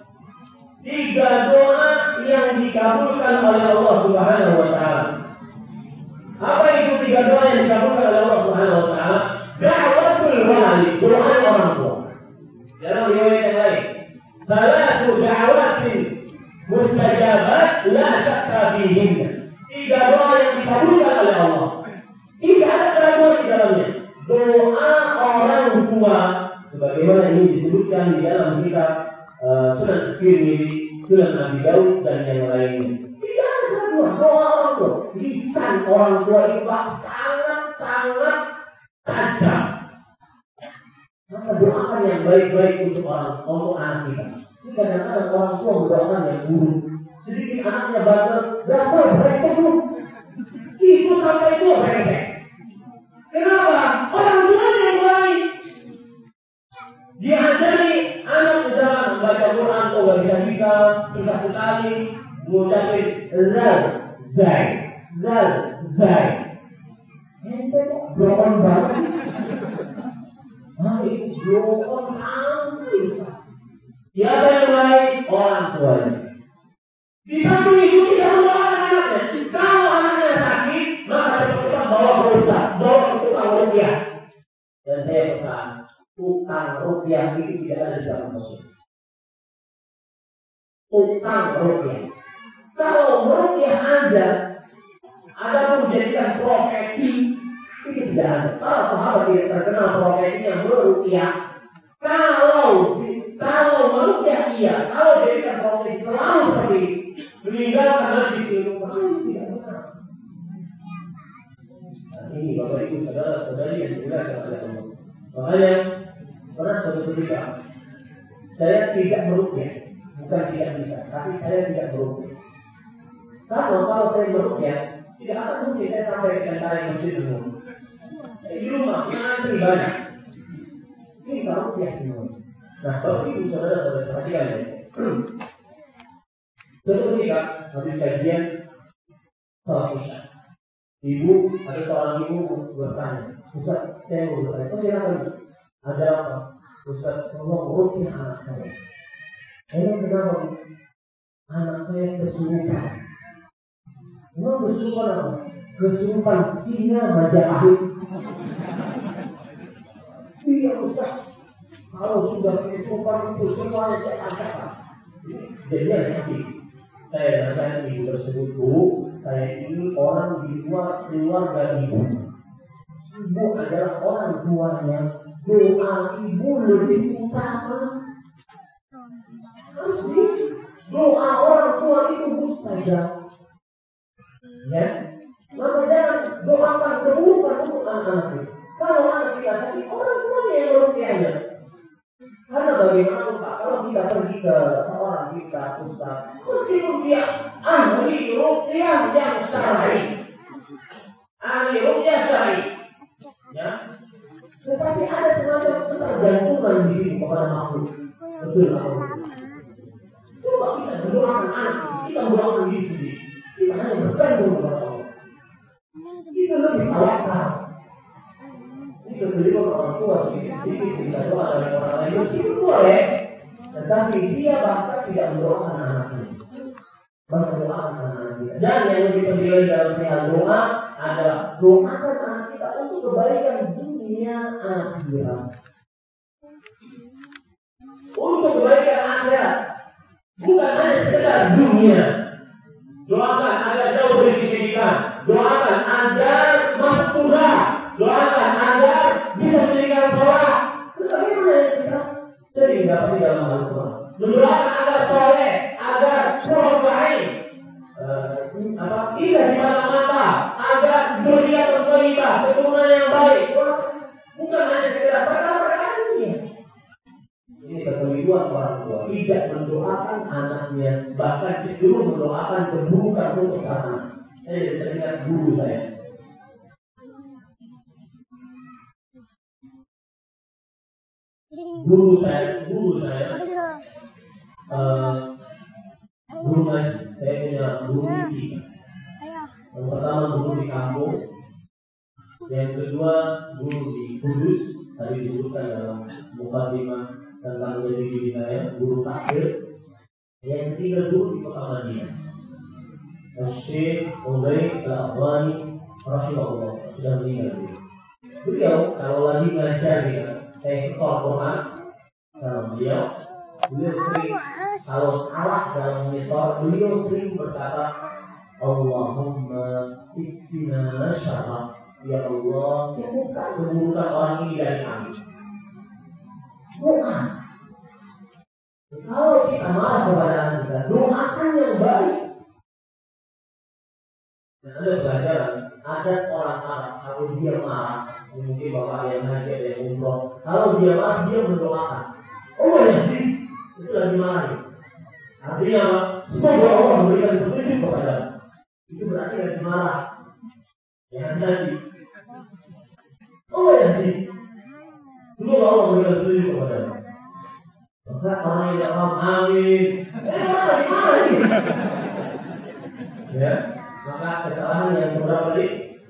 3 doa yang dikabulkan oleh Allah Subhanahu Wa Taala. Apa itu 3 doa yang dikabulkan oleh Allah Subhanahu Wa Taala? Da'watul walid, doa orang tua. Dalam riwayat yang lain, salatu da'watin mustajabat la syakka fihinna. 3 doa yang dikabulkan oleh Allah. Tidak ada keraguan di dalamnya. Doa orang tua, sebagaimana ini disebutkan di dalam kitab Sunan Tirmidzi, Sunan Abi Daud dan yang lainnya. Tidak ada keraguan. Doa orang tua, lisan orang tua itu sangat tajam. Maka doakan yang baik-baik untuk anak kita. Ini kadang-kadang orang tua mendoakan yang buruk. Sedikit anaknya bandel, dasar brengsek lu. Itu sampai itu brengsek. Kenapa? Orang tuanya yang baik. Diajari anak misalkan membaca Quran, kok gak bisa, susah sekali mengucapin lal zai. Ente kok blokan banget sih? Itu blokan sampai besar. Siapa yang baik? Orang tuanya. Di samping itu tidak mendoakan anaknya. Kalau anaknya sakit, maka cepat-cepat bawa ke ustaz, bawa ke tukang rupiah. Dan saya pesan, tukang rupiah itu tidak ada di zaman Rasul. Tukang rupiah. Kalau rupiah ada pun menjadikan profesi, itu tidak ada. Para sahabat tidak terkenal profesinya merupiah. Kalau merupiah iya, kalau jadikan profesi selalu seperti ini, meninggalkan lagi di rumah, tidak benar. Nah, ini Bapak Ibu saudara-saudari yang dimuliakan oleh Allah. Makanya pernah suatu ketika saya tidak merupiah, bukan tidak bisa, tapi saya tidak merupiah. Kalau saya merupiah, tidak akan mungkin saya sampai ke antara masjid umum. Di rumah, ngantri banyak. Ini tak rupiah semua. Nah, Bapak Ibu saudara-saudari perhatikan ya. Suatu ketika habis kajian salat isya, ada seorang ibu bertanya, Ustaz, saya mau bertanya, silakan. Ada apa? Ustaz, saya mau rupiah anak saya. Emang kenapa? Anak saya kesurupan. Emang kesurupan apa? Kesurupan singa Majapahit. Iya Ustaz, kalau sudah kesurupan itu semuanya cekak-cekak. Jadinya nanti saya ibu tersebut, Bu, saya ini orang di luar keluarga ibu. Ibu adalah orang tuanya. Doa ibu lebih utama. Harus doa orang tua itu mustajab. Ya, maka jangan doakan keburukan untuk anak-anak kita. Kalau anak kita sakit, orang tuanya yang merupiahnya. Karena bagaimana Pak, kalau kita pergi ke seorang kita ustaz, meskipun dia ahli ruqyah yang syar'i, ya, tetapi ada semacam ketergantungan di sini kepada makhluk. Betul makhluk. Coba kita mendoakan anak, kita mendoakan diri sendiri. Kita hanya bergantung kepada Allah. Itu lebih tawakal. Ini kebetulan orang tua sedikit-sedikit kita doa dari orang lain. Meskipun boleh, tetapi dia bahkan tidak mendoakan anaknya. Bahkan mendoakan anak-anaknya. Dan yang lebih penting lagi dalam perihal doa adalah doakan anak kita untuk kebaikan dunia akhirat. Untuk kebaikan akhirat. Bukan hanya sekedar dunia. Doakan agar jauh dari kesyirikan. Doakan agar masuk surga. Doakan agar bisa mendirikan sholat. Sebagaimana yang kita sering dapat di dalam Al-Quran. Mendoakan agar soleh, agar kurang baik, tidak di mata-mata, agar zuriat yang thayyibah, keturunan yang baik. Bukan hanya sekedar perkara-perkara dunia. Ini kekeliruan orang tua. Tidak mendoakan anaknya, bahkan cenderung mendoakan keburukan untuk sang anak. Saya teringat guru saya. Guru saya, guru ngaji. Saya punya guru tiga. Yang pertama guru di kampung, Yang kedua, guru di Kudus, tadi disebutkan dalam mukadimah tentang menjadi diri saya, guru takbir. Yang ketiga, guru di kota Madinah, Syekh Ubaid Al-Afghani rahimahullah, sudah meninggal. Beliau kalau lagi ngajar ya, saya setor Quran sama beliau sering kalau salah dalam menyetor, beliau sering berkata, Allahumma ikfina syarra, ya Allah cukupkan keburukan orang ini dari kami. Doa. Kalau kita marah kepada anak kita, doakan yang baik. Dan ada pelajaran, ada orang Arab kalau dia marah, mungkin bapak yang haji ada yang umroh, kalau dia marah dia mendoakan. Allah yahdi, itu lagi marah. Artinya apa? Semoga Allah memberikan petunjuk kepada. Itu berarti lagi marah. Jangan jadi. Allah yahdi, semoga Allah memberikan petunjuk kepada. Maka orang yang tidak paham, amin. Marah ini. Ya. Maka kesalahan yang keberapa tadi?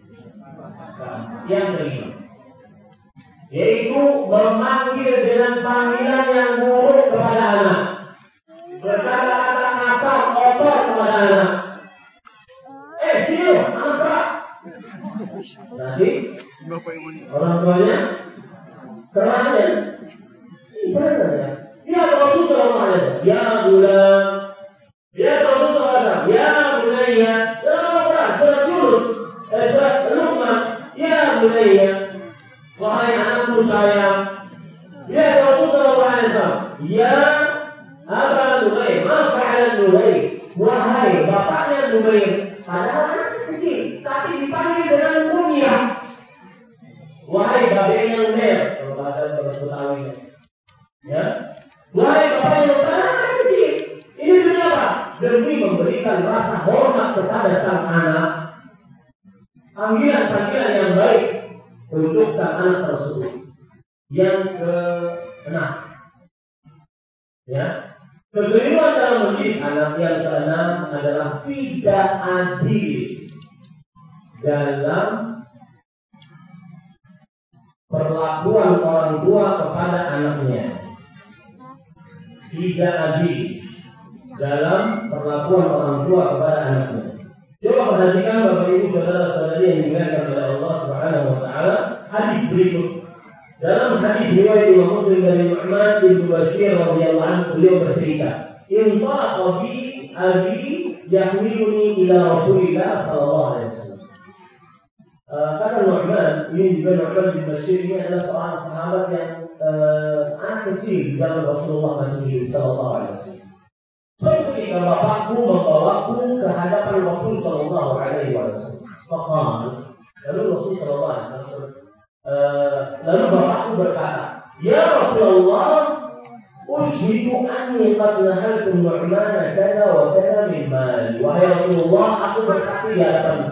Yang kelima, yaitu memanggil dengan panggilan yang buruk kepada anak, berkata-kata kasar, kotor kepada anak. Sini anak berat. Nanti orang tuanya kerana ibadahnya. Ya Rasul sallallahu alaihi wasallam, ya gulam, ya Rasul sallallahu alaihi wasallam, ya bunayya. Surat Yunus, surat Luqman, ya bunayya, wahai anakku sayang. Ya Rasul sallallahu alaihi wasallam, ya Aba Numair, ma fa'ala Numair, wahai bapaknya Numair. Padahal anak kecil, tapi dipanggil dengan kunyah. Wahai babenya Numair, kalau bahasa Betawi. Ya, wahai bapaknya Numair, anak kecil. Ini demi apa? Demi memberikan rasa hormat kepada sang anak. Panggilan-panggilan yang baik untuk sang anak tersebut. Yang keenam, ya, kekeliruan dalam mendidik anak yang keenam adalah tidak adil dalam perlakuan orang tua kepada anaknya. Tidak adil dalam perlakuan orang tua kepada anaknya. Coba perhatikan Bapak Ibu saudara-saudari yang dimuliakan oleh Allah Subhanahu wa taala, hadis berikut. Dalam hadis riwayat Imam Muslim dari Nu'man bin Bashir radhiyallahu anhu, beliau bercerita, "Intalaqa bi abi yahmiluni ila Rasulillah sallallahu alaihi wasallam." Kata Nu'man, ini juga Nu'man bin Bashir ini adalah seorang sahabat yang anak kecil di zaman Rasulullah masih hidup sallallahu alaihi wasallam. Suatu ketika bapakku membawaku ke hadapan Rasul sallallahu alaihi wasallam. Lalu Rasul sallallahu alaihi wasallam lalu bapakku berkata, "Ya Rasulullah, ushhidu anni qad nahaltu Nu'man kada wa kada min mali." Wahai Rasulullah, aku bersaksi di hadapanmu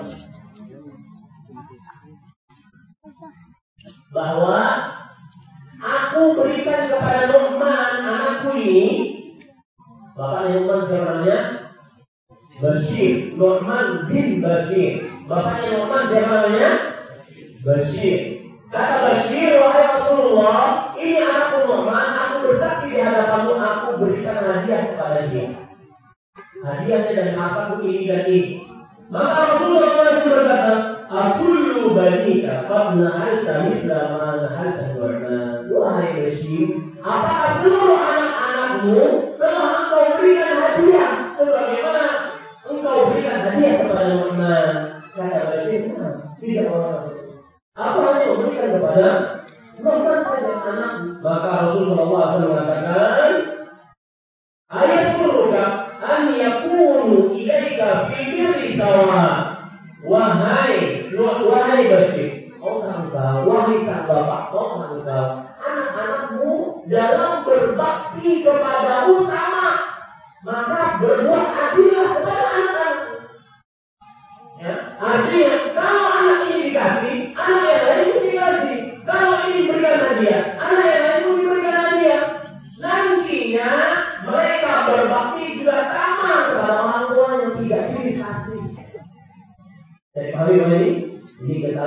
bahwa aku berikan kepada Nu'man anakku ini. Bapaknya Nu'man siapa namanya? Bashir. Nu'man bin Bashir. Bapaknya Nu'man siapa namanya? Bashir. Kata Bashir, wahai Rasulullah, ini anakku Nu'man, aku bersaksi di hadapanmu, aku berikan hadiah kepada dia. Hadiahnya dari hartaku ini dan ini. Maka Rasulullah SAW berkata, "Akullu banika qad nahalta mithla ma nahalta Nu'man." Wahai Bashir, apakah seluruh anak-anakmu telah engkau berikan hadiah sebagaimana engkau berikan hadiah kepada Nu'man? Kata Bashir, tidak orang. Aku hanya memberikan kepada Nu'man saja anak. Maka Rasulullah SAW mengatakan, ayat suruhka an yakunu ilaika fi birri sawa. Wahai Bashir, wahai sang bapak, anak-anakmu dalam berbakti kepadamu sama, maka berbuat adillah kepada anak-anak. Ya, artinya kalau anak ini dikasih, anak yang lain pun dikasih. Kalau ini diberikan hadiah, anak yang lain pun diberikan hadiah. Nantinya mereka berbakti juga sama kepada orang tua yang tidak dikasih. Jadi pahami ini kesalahan yang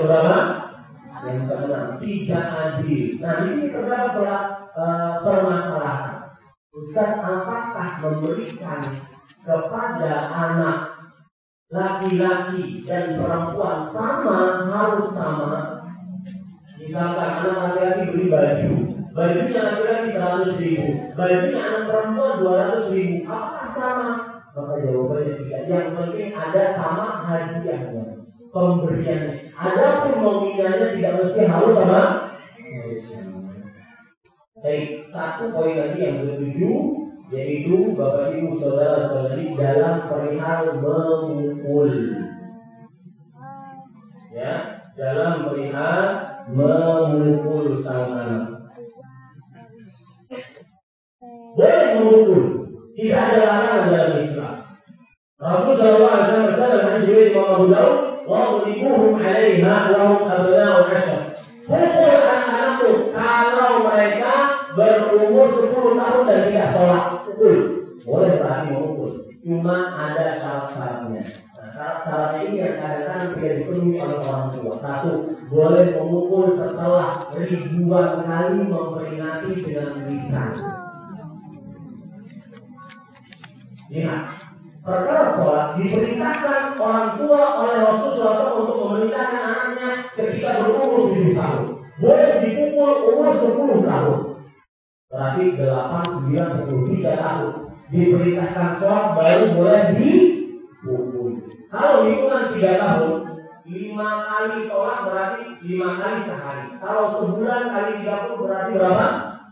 berapa? Yang keenam, tidak adil. Nah, di sini terdapat permasalahan. Ustaz, apakah memberikan kepada anak laki-laki dan perempuan harus sama? Misalkan anak laki-laki beli baju, bajunya laki-laki 100.000, bajunya anak perempuan 200.000, apakah sama? Maka jawabannya tidak. Yang penting ada sama hadiahnya, pemberiannya. Adapun nominalnya tidak mesti harus sama. Baik, satu poin lagi yang ketujuh, yaitu Bapak Ibu saudara-saudari dalam perihal memukul. Ya, dalam perihal memukul sang anak. Boleh memukul, tidak ada larangan dalam Islam. Rasulullah SAW bersabda dalam hadis Imam Abu Daud, "Wa ulibuhum 'alaiha wa hum abna'u 'ashar." Pukul anak-anakmu kalau mereka berumur 10 tahun dan tidak sholat. Pukul. Boleh berarti memukul. Cuma ada syarat-syaratnya. Nah, syarat-syaratnya ini yang kadang-kadang tidak dipenuhi oleh orang tua. Satu, boleh memukul setelah ribuan kali memperingati dengan lisan. Lihat, perkara sholat diperintahkan orang tua oleh Rasulullah SAW untuk memerintahkan anaknya ketika berumur 7 tahun. Boleh dipukul umur 10 tahun. Berarti 8, 9, 10, 3 tahun. Diperintahkan sholat baru boleh dipukul. Kalau hitungan 3 tahun, 5 kali sholat berarti 5 kali sehari. Kalau sebulan kali 30 berarti berapa?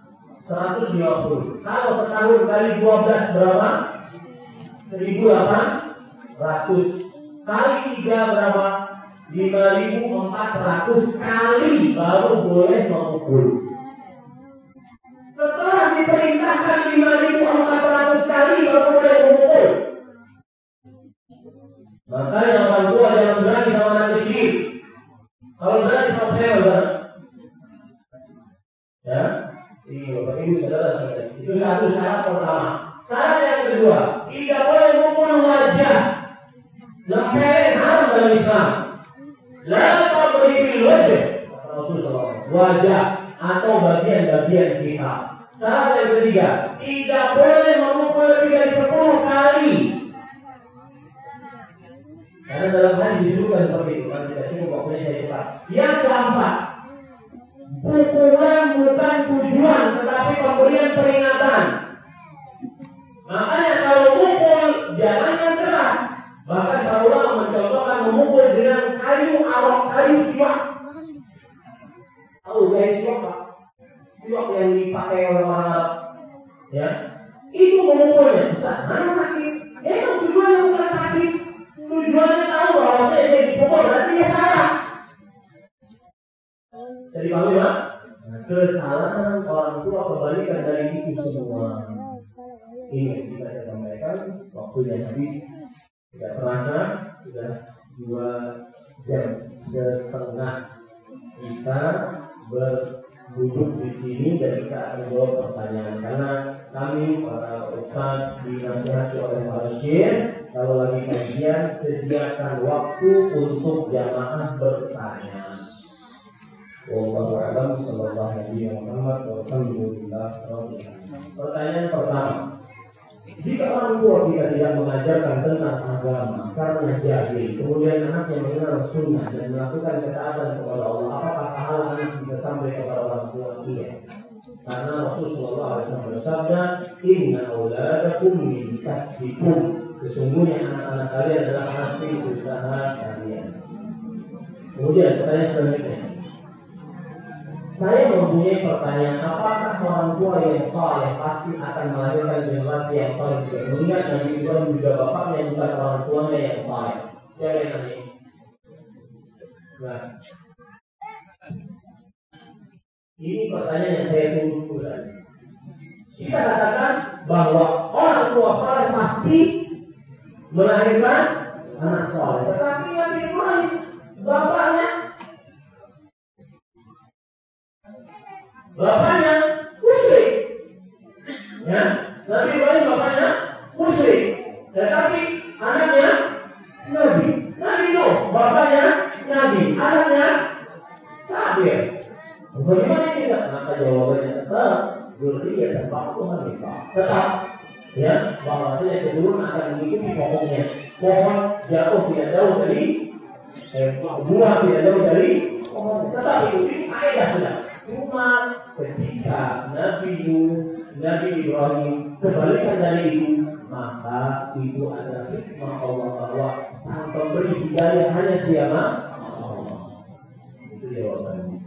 150. Kalau setahun kali 12 berapa? 1.800. Kali 3 berapa? 5.400 kali baru boleh memukul. Setelah diperintahkan 5.400 kali baru boleh memukul. Makanya orang tua jangan berani sama anak kecil. Kalau berani sama hewan, ya, ini Bapak Ibu saudara-saudari. Itu satu syarat pertama. Syarat yang kedua, tidak boleh memukul wajah. Lempeng haram dalam Islam. La tabribil wajh, kata Rasulullah, wajah atau bagian-bagian kita. Syarat yang ketiga, tidak boleh memukul lebih dari 10 kali. Karena dalam hadis disebutkan seperti itu, kan tidak cukup waktunya saya cepat. Yang keempat, pukulan bukan tujuan, tetapi pemberian peringatan. Makanya kalau mukul jangan yang keras. Bahkan para ulama mencontohkan memukul dengan kayu arok, kayu siwak. Tahu kayu siwak Pak? Siwak yang dipakai oleh orang Arab, ya, itu memukulnya. Ustaz, mana sakit? Emang tujuannya bukan sakit. Tujuannya tahu bahwa saya dipukul berarti dia salah. Saya dipahami Pak? Nah, kesalahan orang tua kebalikan dari itu semua. Ini bisa saya sampaikan. Waktunya habis. Tidak terasa sudah 2,5 jam kita berduduk di sini dan kita akan jawab pertanyaan. Karena kami para ustaz dinasihati oleh para syekh, kalau lagi kajian sediakan waktu untuk jamaah bertanya. Wallahu a'lam sallallahu alaihi wasallam. Pertanyaan pertama. Jika orang tua kita tidak mengajarkan tentang agama karena jahil, kemudian anak yang mengenal sunnah dan melakukan ketaatan kepada Allah, apakah pahala anak bisa sampai kepada orang tua? Iya. Karena Rasulullah SAW bersabda, "Inna auladakum min kasbikum." Sesungguhnya anak-anak kalian adalah hasil usaha kalian. Kemudian pertanyaan selanjutnya. Saya mempunyai pertanyaan, apakah orang tua yang saleh pasti akan melahirkan generasi yang saleh juga? Mengingat Nabi Ibrahim juga bapaknya bukan orang tuanya yang saleh. Siapa yang nanya? Nah, ini pertanyaan yang saya tunggu tadi. Kita katakan bahwa orang tua saleh pasti melahirkan anak saleh. Tetapi Nabi Ibrahim bapaknya musyrik. Ya, Nabi Ibrahim bapaknya musyrik. Tetapi anaknya nabi. Nabi Nuh bapaknya nabi, anaknya kafir. Bagaimana ini? Maka jawabannya tetap dzurriyyah dan ba'dhuhum min ba'd. Tetap ya, bahwasanya keturunan akan mengikuti pokoknya. Pohon jatuh tidak jauh dari buah tidak jauh dari pohon. Tetap ikuti kaidah sudah. Cuma ketika Nabi Ibrahim kebalikan dari itu, maka itu adalah hikmah Allah bahwa sang pemberi hidayah hanya siapa? Allah. Itu jawabannya.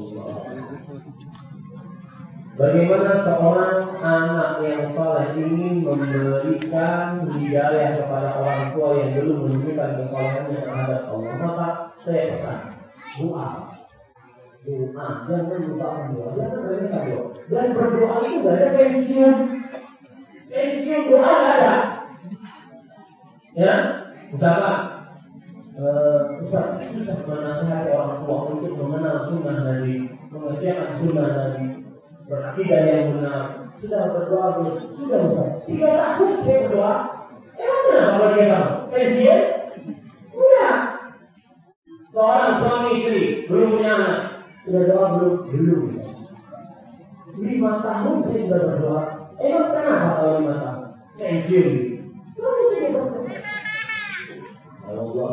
Bagaimana seorang anak yang saleh ingin memberikan hidayah kepada orang tua yang belum menunjukkan kesalehannya terhadap Allah? Maka saya pesan doa, jangan lupakan doa, jangan remehkan doa. Dan berdoa itu gak ada pensiun doa gak ada. Ya, misalkan Ustaz bisa menasihati orang tua untuk mengenal sunnah Nabi, mengerjakan sunnah Nabi, berakidah yang benar. Sudah berdoa belum? Sudah Ustaz. 3 tahun saya berdoa. Emang kenapa bagi kamu? Pensiun? Enggak. Seorang suami istri belum punya anak, sudah doa belum? Belum. 5 tahun saya sudah berdoa. Emang kenapa kalau 5 tahun? Pensiun. Terus saya berdoa. Allah.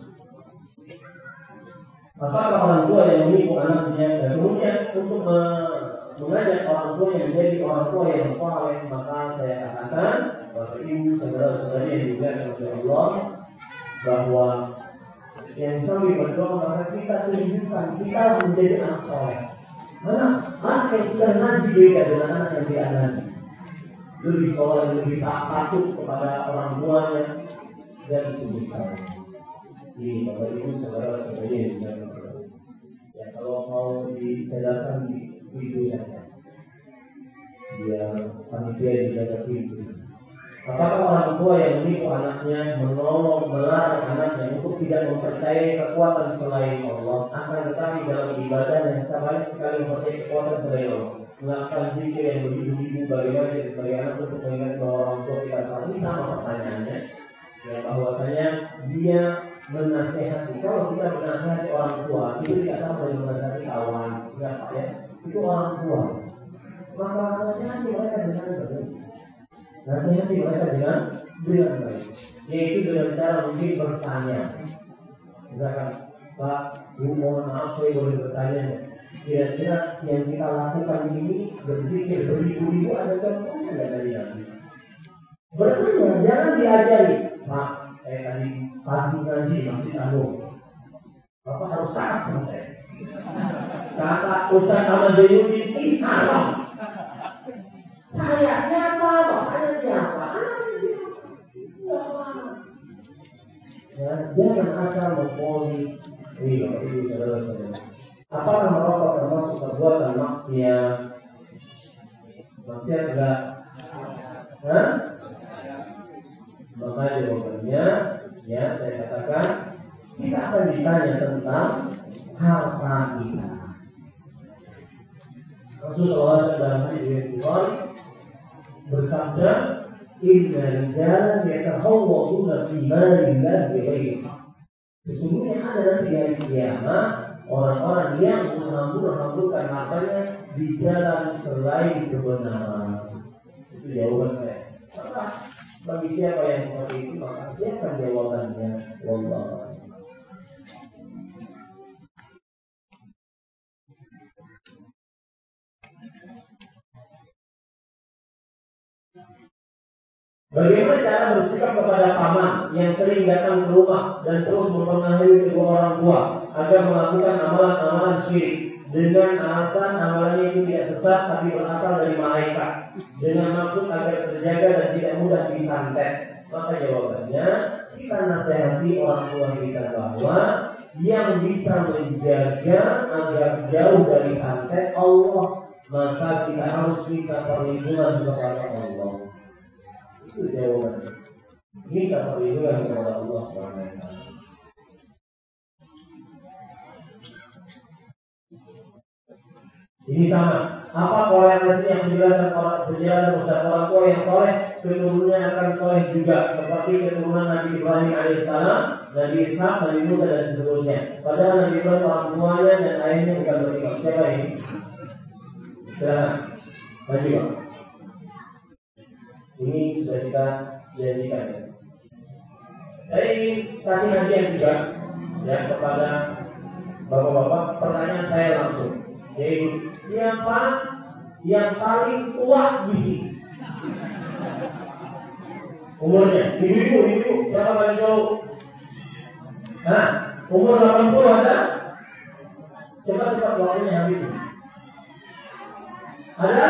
Apakah orang tua yang menipu anaknya dan kemudian untuk mengajak orang tua yang menjadi orang tua yang saleh, maka saya katakan Bapak Ibu saudara-saudari yang dimuliakan oleh Allah bahwa yang sambil berdoa maka kita tunjukkan kita menjadi anak saleh. Anak yang sudah ngaji beda dengan anak yang tidak ngaji. Lebih saleh, lebih takut kepada orang tuanya dan sebesar. Ini Bapak Ibu saudara-saudari yang dimuliakan oleh Allah. Ya, kalau mau disedarkan di video saja, biar panitia dijaga pintu. Apakah orang tua yang menipu anaknya, melarang anaknya untuk tidak mempercayai kekuatan selain Allah, akan tetapi dalam ibadah yang sekali mempercayai kekuatan selain Allah, melakukan zikir yang beribu-ibu, bagaimana kita sebagai anak untuk mengingat bahwa orang tua kita salah? Ini sama pertanyaannya, ya, bahwasanya dia menasehati. Kalau kita menasehati orang tua, itu tidak sama dengan menasehati kawan, enggak Pak ya? Itu orang tua. Maka nasihati mereka dengan baik. Nasihati mereka dengan baik. Yaitu dengan cara mungkin bertanya. Misalkan, Pak, Bu, mohon maaf saya boleh bertanya. Kira-kira yang kita lakukan ini berzikir beribu-ribu ada contohnya nggak dari Nabi? Bertanya, jangan diajari. Pak, saya tadi pagi ngaji Masjid Agung. Bapak harus taat sama saya. Kata Ustaz Ahmad Zainuddin, ini haram. Saya siapa? Bapaknya siapa? Anaknya siapa? Ya, jangan asal mempoli. Iya, itu saudara-saudara. Apakah merokok termasuk perbuatan maksiat? Maksiat enggak? Hah? Maka jawabannya, ya saya katakan, kita akan ditanya tentang harta kita. Rasulullah dalam hadis Bukhari bersabda, "Inna rijalan yatahawwaduna fi malillahi bighairi haqq." Sesungguhnya ada nanti di hari kiamat orang-orang yang menghambur-hamburkan hartanya di jalan selain kebenaran. Itu jawaban saya. Maka bagi siapa yang seperti itu, maka siapkan jawabannya. Wallahu a'lam. Bagaimana cara bersikap kepada paman yang sering datang ke rumah dan terus mempengaruhi kedua orang tua agar melakukan amalan-amalan syirik dengan alasan amalannya itu tidak sesat tapi berasal dari malaikat dengan maksud agar terjaga dan tidak mudah disantet? Maka jawabannya, kita nasihati orang tua kita bahwa yang bisa menjaga agar jauh dari santet Allah, maka kita harus minta perlindungan kepada Allah. Itu jawabannya. Minta perlindungan kepada Allah SWT. Ini sama. Apa korelasinya penjelasan Ustaz orang tua yang soleh keturunannya akan soleh juga, seperti keturunan Nabi Ibrahim alaihissalam, Nabi Ishak, Nabi Musa dan seterusnya. Padahal Nabi Ibrahim orang tuanya dan ayahnya bukan beriman. Siapa ini? Silakan, maju Pak. Ini sudah kita janjikan ya. Saya ingin kasih hadiah juga ya kepada bapak-bapak. Pertanyaan saya langsung, yaitu siapa yang paling tua di sini? Umurnya, ibu-ibu, siapa paling jauh? Nah, umur 80 ada? Coba cepat waktunya habis. Ada?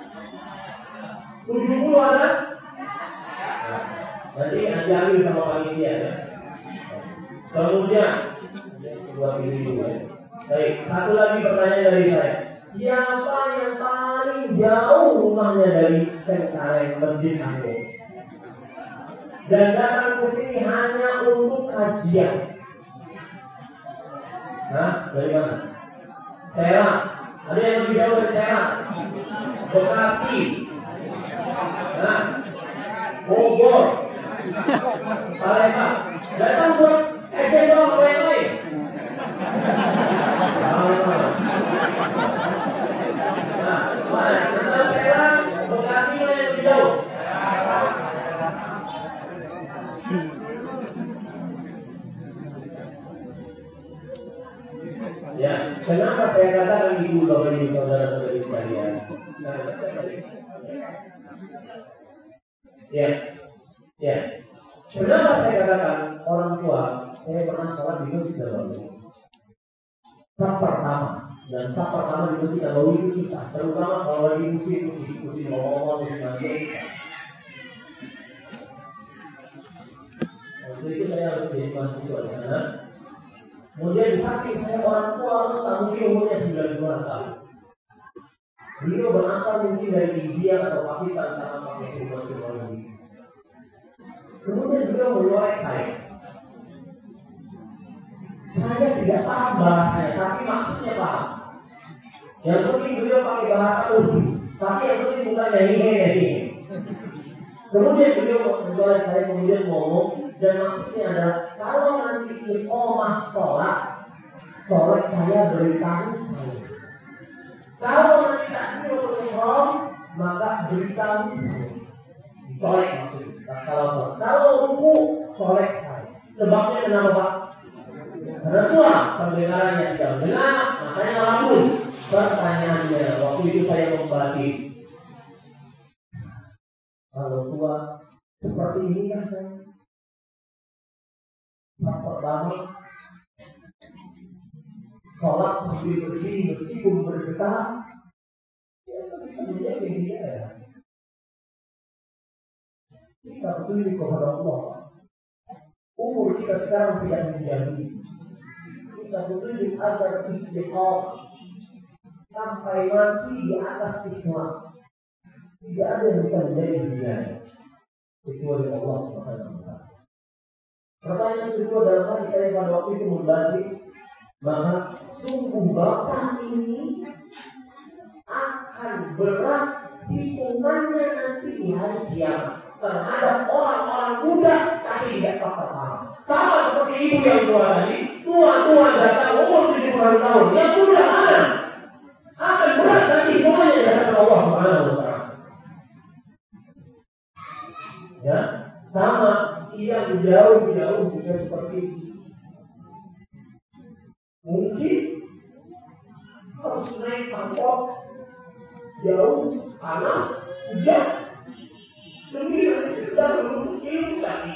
70 ada? Nanti ambil sama panitia ya. Kemudian, dua pilih dulu ya. Baik, satu lagi pertanyaan dari saya. Siapa yang paling jauh rumahnya dari Cengkareng Masjid Agung dan datang ke sini hanya untuk kajian? Nah, dari mana? Serang. Ada yang lebih jauh dari Serang? Bekasi. Nah, Bogor. Palembang. Datang buat ejek doang apa yang lain? Nah, mana? Antara Serang, Bekasi mana yang lebih jauh? Ya, kenapa saya katakan ibu bapak ibu saudara-saudari sekalian? Ya. Kenapa saya katakan orang tua? Saya pernah sholat di Masjid Nabawi. Saf pertama dan saf pertama di Masjid Nabawi itu susah, terutama kalau lagi musim ngomong-ngomong musim nanti. Waktu itu saya harus jadi mahasiswa di sana. Kemudian di samping saya orang tua, tak mungkin umurnya 92 tahun. Beliau berasal mungkin dari India atau Pakistan karena pakai simbol-simbol ini. Kemudian beliau menolak saya. Saya tidak paham bahasanya, tapi maksudnya paham. Yang penting beliau pakai bahasa Urdu, tapi yang penting bukan nyanyi. Kemudian beliau menolak saya, kemudian ngomong. Dan maksudnya adalah kalau nanti iqamah sholat saya beritahu saya. Kalau nanti takbiratul ihram maka beritahu saya. Colek maksudnya. Kalau sholat, kalau ruku colek saya. Sebabnya kenapa Pak? Karena tua pendengarannya tidak benar, makanya lamun. Pertanyaannya waktu itu saya membalik. Kalau tua seperti ini kan saya. Saat pertama sholat sambil berdiri meskipun bergetar, ya bisa menjadi dia ya. Kita bertunduk kepada Allah. Umur kita sekarang tidak menjadi. Kita bertunduk agar istiqomah sampai mati di atas Islam. Tidak ada yang bisa menjadi dunia kecuali Allah Subhanahu wa Ta'ala. Pertanyaan kedua dalam hati saya pada waktu itu membalik, maka sungguh bapak ini akan berat hitungannya nanti di hari kiamat terhadap orang-orang muda tapi tidak sama. Sama seperti ibu yang tua tadi, tua datang umur 70 tahun, yang muda akan berat nanti hitungannya di hadapan Allah Subhanahu wa Ta'ala. Ya, sama. Yang jauh-jauh juga seperti itu. Mungkin harus naik angkot jauh, panas, hujan, demi nanti sekedar menuntut ilmu syar'i.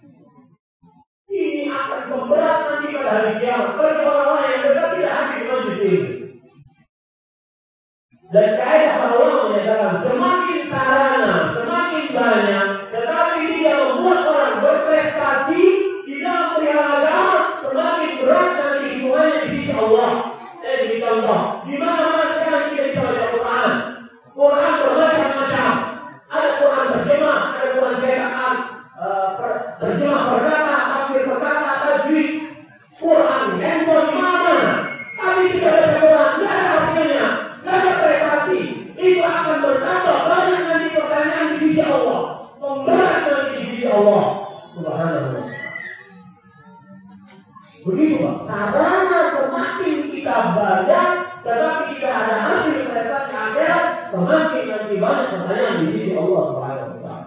Ini akan memberat nanti pada hari kiamat bagi orang-orang yang dekat tidak hadir di majelis ini. Dan kaidah para ulama menyatakan semakin sarana, semakin banyak, tetapi tidak membuat orang berprestasi di dalam perihal agama, semakin berat nanti hitungannya di sisi Allah. Saya beri contoh, di mana-mana sekarang kita bisa baca Quran. Quran bermacam-macam. Ada Quran terjemah, ada Quran cetakan, terjemah perkata, tafsir perkata, tajwid. Quran handphone di mana-mana. Tapi kita baca Quran, tidak ada hasilnya, tidak ada prestasi. Itu akan bertambah banyak nanti pertanyaan di sisi Allah. bahagia, tetapi tidak ada hasil prestasi akhirat, semakin nanti banyak pertanyaan di sisi Allah Subhanahu wa taala.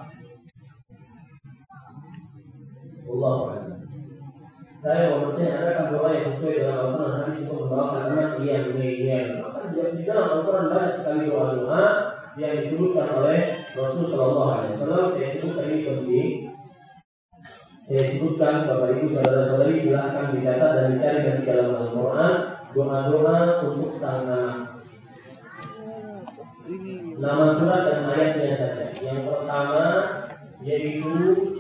Allah. Saya mau bertanya, adakah doa yang sesuai dengan Al-Quran hadis untuk mendoakan anak? Iya. Maka di dalam Al-Quran banyak sekali doa-doa yang disebutkan oleh Rasul Shallallahu Alaihi Wasallam. Saya sebutkan ini penting. Saya sebutkan Bapak Ibu saudara-saudari, silahkan dicatat dan dicari di dalam Al-Quran doa-doa untuk sang anak. Nama surat dan ayatnya saja. Yang pertama yaitu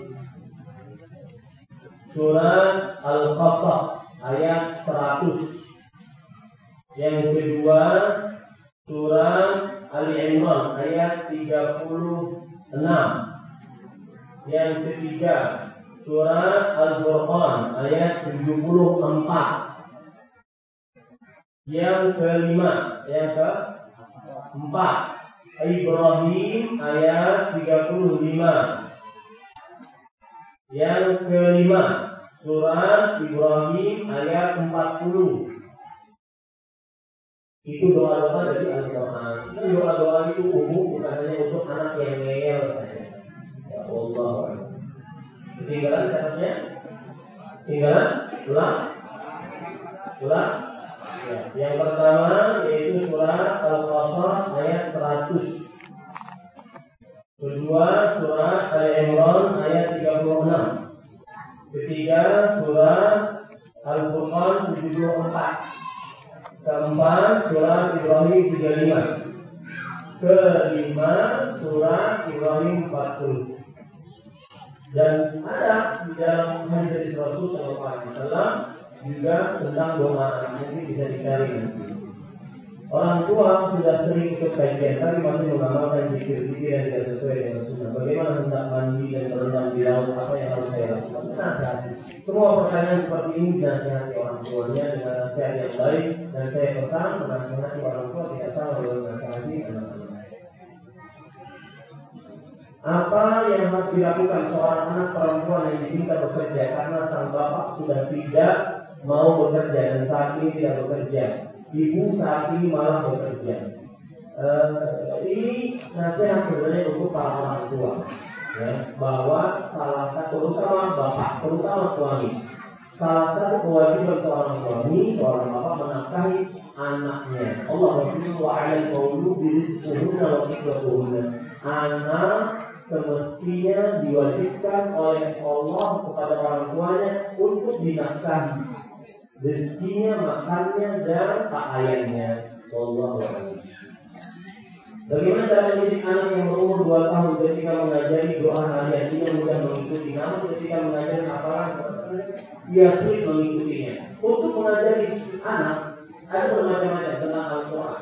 surat Al-Qasas ayat 100. Yang kedua surat Ali Imran ayat 36. Yang ketiga surat Al-Furqan ayat 74. Yang kelima, yang keempat Ibrahim ayat 35. Yang kelima surat Ibrahim ayat 40. Itu doa-doa dari Al-Quran. Doa-doa itu umum, bukan hanya untuk anak yang ngeyel saja. Ya Allah. Ketinggalan catatnya? Tinggalan? Ulang? Ya. Yang pertama yaitu surat Al-Qasas ayat 100. Kedua surat Al-Imran ayat 36. Ketiga surat Al-Furqan 74. Keempat surat Ibrahim 35. Kelima surat Ibrahim 40. Dan ada di dalam hadis Rasul SAW juga tentang doa, nanti bisa dicari nanti. Orang tua sudah sering ikut kajian, tapi masih mengamalkan zikir-zikir yang tidak sesuai dengan sunnah. Bagaimana hendak mandi dan berendam di laut, apa yang harus saya lakukan? Nasihati. Semua pertanyaan seperti ini dinasihati orang tuanya dengan nasihat yang baik. Dan saya pesan menasihati orang tua tidak sama dengan menasihati anak-anak. Apa yang harus dilakukan seorang anak perempuan yang diminta bekerja karena sang bapak sudah tidak mau bekerja dan saat ini tidak bekerja? Ibu saat ini malah bekerja. Ini nasihat sebenarnya untuk para orang tua, ya, bahwa salah satu, terutama bapak, terutama suami, salah satu kewajiban seorang suami, seorang bapak menafkahi anaknya. Allah berfirman wa 'alal mauludi rizquhunna wa kiswatuhunna. Anak semestinya diwajibkan oleh Allah kepada orang tuanya untuk dinafkahi, rezekinya, makannya, dan pakaiannya. Wallahu a'lam. Bagaimana cara mendidik anak yang berumur 2 tahun ketika mengajari doa harian? Dia mudah mengikuti, namun ketika mengajari hafalan dia sulit mengikutinya. Untuk mengajari anak ada bermacam-macam tentang Al-Quran.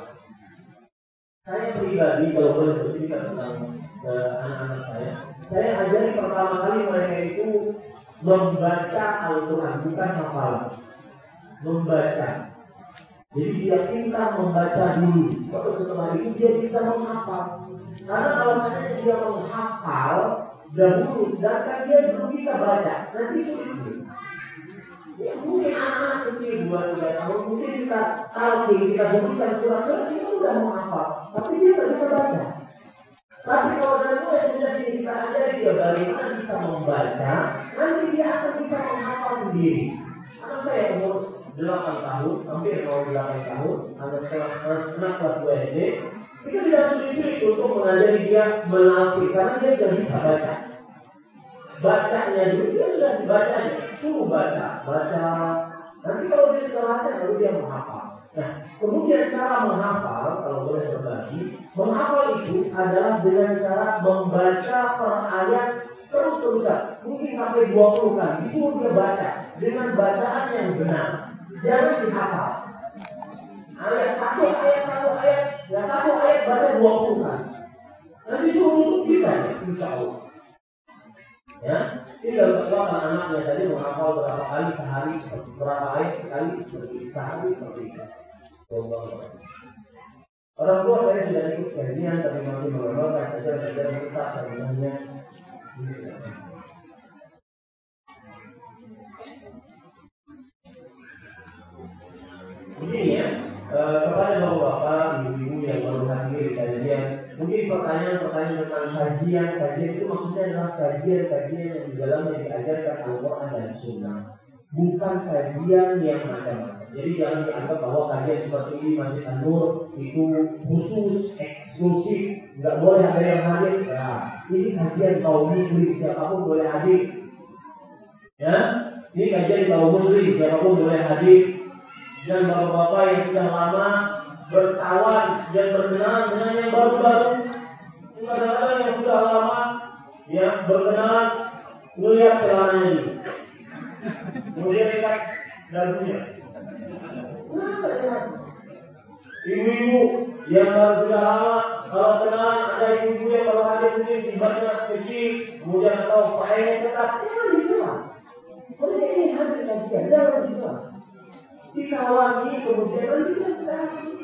Saya pribadi kalau boleh bercerita tentang anak-anak saya ajari pertama kali mereka itu membaca Al-Quran, bukan hafalan. Membaca. Jadi dia pintar membaca dulu, baru setelah itu dia bisa menghafal. Karena kalau seandainya dia menghafal dahulu, sedangkan dia belum bisa baca, nanti sulit. Ya, mungkin anak-anak kecil 2-3 tahun, mungkin kita talqin, kita sebutkan surat-surat, dia sudah menghafal, tapi dia tidak bisa baca. Tapi kalau dari mulai sejak ini kita ajari dia bagaimana bisa membaca, nanti dia akan bisa menghafal sendiri. Anak saya umur 8 tahun, hampir mau 8 tahun, anak kelas 2 SD, kita tidak sulit-sulit untuk mengajari dia menalqin, karena dia sudah bisa baca. Bacanya dulu dia sudah dibacanya, suruh baca. Nanti kalau dia sudah baca, baru dia menghafal. Nah, kemudian cara menghafal, kalau boleh berbagi, menghafal itu adalah dengan cara membaca per ayat terus-terusan, mungkin sampai 20 kali. Disuruh dia baca dengan bacaan yang benar. Jangan dihafal. Ayat satu ayat, ya satu ayat baca 20 kali. Nanti suruh tutup bisa ya, insya Allah. Ya, tinggal keluarkan anaknya saja menghafal berapa kali sehari, berapa ayat sekali sehari seperti itu. Orang tua saya sudah ikut kajian tapi masih mengamalkan ajaran-ajaran sesat sebenarnya. Begini ya, Kepada bapak-bapak, ibu-ibu yang baru hadir di kajian, mungkin pertanyaan-pertanyaan tentang kajian itu maksudnya adalah kajian yang di dalamnya diajarkan Al-Quran dan Sunnah, bukan kajian yang macam-macam. Jadi jangan dianggap bahwa kajian seperti ini Masjid An-Nur itu khusus, eksklusif, nggak boleh ada yang hadir. Nah, ini kajian kaum muslim, siapapun boleh hadir. Ya, ini kajian kaum muslim, siapapun boleh hadir. Dan bapak-bapak yang sudah lama berkawan dan berkenalan dengan yang baru-baru, kadang-kadang yang sudah lama ya berkenalan, melihat celananya ini, kemudian lihat dagunya. Ibu-ibu yang baru sudah lama, kalau kenalan ada ibu-ibu yang baru hadir mungkin jilbabnya kecil, kemudian atau pakaiannya ketat, jangan dicela. Mereka ini hadir kajian, jangan dicela. Dikawani kemudian nanti bisa.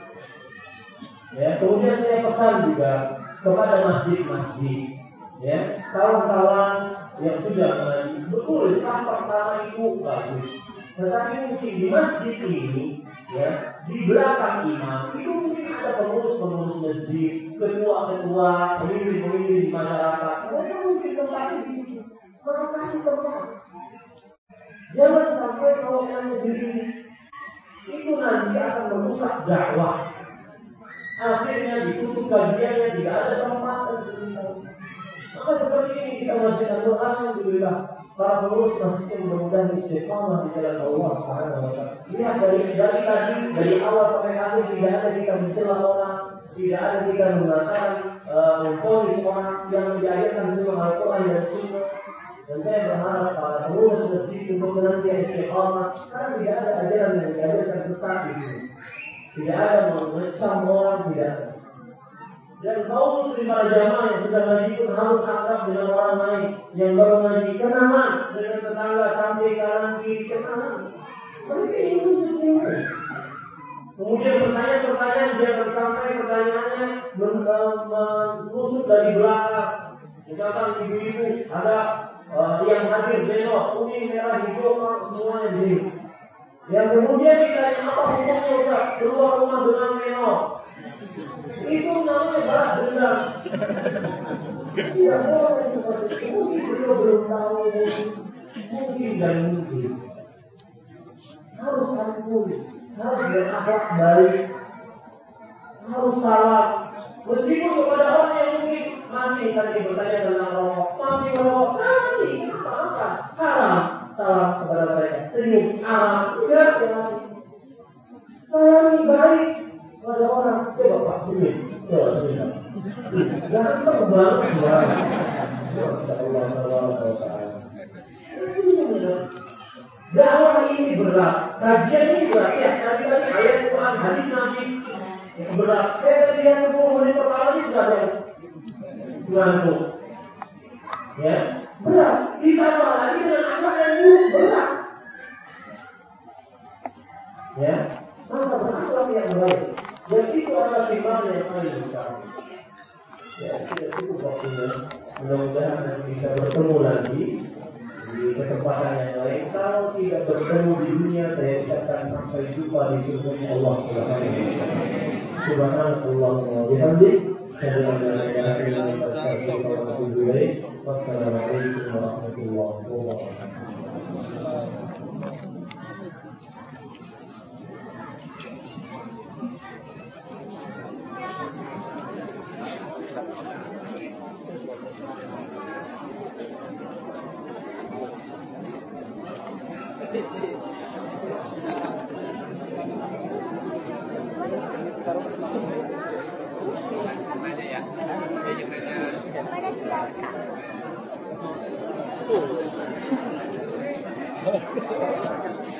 Ya, kemudian saya pesan juga kepada masjid-masjid, ya, kawan-kawan yang sudah mengaji, betul saat pertama itu bagus. Tetapi mungkin di masjid ini, ya, di belakang imam itu mungkin ada pengurus-pengurus masjid, ketua-ketua, pemimpin-pemimpin di masyarakat. Mereka mungkin tempatnya di situ. Mereka kasih tempat. Jangan sampai kalau kalian sendiri itu nanti akan merusak dakwah. Akhirnya ditutup kajiannya, tidak ada tempat dan semisal. Maka seperti ini kita masih akan alhamdulillah para pengurus masjid yang mudah-mudahan istiqamah di jalan Allah Subhanahu wa taala. Lihat dari tadi, dari awal sampai akhir tidak ada kita mencela orang, tidak ada kita mengatakan memfonis orang, yang diajarkan semua Al-Quran dan Sunnah. Dan saya berharap para pengurus masjid untuk senantiasa istiqamah, karena tidak ada ajaran yang diajarkan sesat di sini. Tidak ada mengecam orang, tidak ada. Dan kaum muslim para jamaah yang sudah ngaji pun harus akrab dengan orang lain yang baru ngaji, kenalan dengan tetangga sampai kanan kiri, kenalan. Mereka ingin menjadi. Kemudian pertanyaan-pertanyaan dia bersampai pertanyaannya menusuk dari belakang. Misalkan ibu-ibu ada yang hadir belok, kuning, merah, hijau, semuanya di sini. Yang kemudian ditanya apa hukumnya Ustaz? Keluar rumah dengan menor. Itu namanya balas dendam. Tidak boleh seperti itu. Mungkin beliau belum tahu, mungkin dan mungkin. Harus ampun, harus berakhlak baik, harus salam. Meskipun kepada orang yang mungkin masih tadi bertanya tentang rokok, masih merokok, sekali apa haram. Salam kepada mereka, senyum, haram, enggak ya. Salami baik kepada orang, coba Pak senyum, coba senyum. Ganteng banget, dakwah ini berat, kajian ini berat ya. Tadi ayat Quran, hadis Nabi berat. Tadi lihat 10 menit pertama ini sudah ada ngantuk, ya. Berat, ditambah lagi dengan akhlak yang buruk, berat. Ya, maka berakhlak yang baik. Dan itu adalah timbangan yang paling besar. Ya, kita cukup waktunya. Mudah-mudahan nanti bisa bertemu lagi di kesempatan yang lain. Kalau tidak bertemu di dunia, saya ucapkan sampai jumpa di surga Allah Subhanahu wa taala. Subhanallah wa bihamdihi. Wassalamualaikum warahmatullahi wabarakatuh. Pada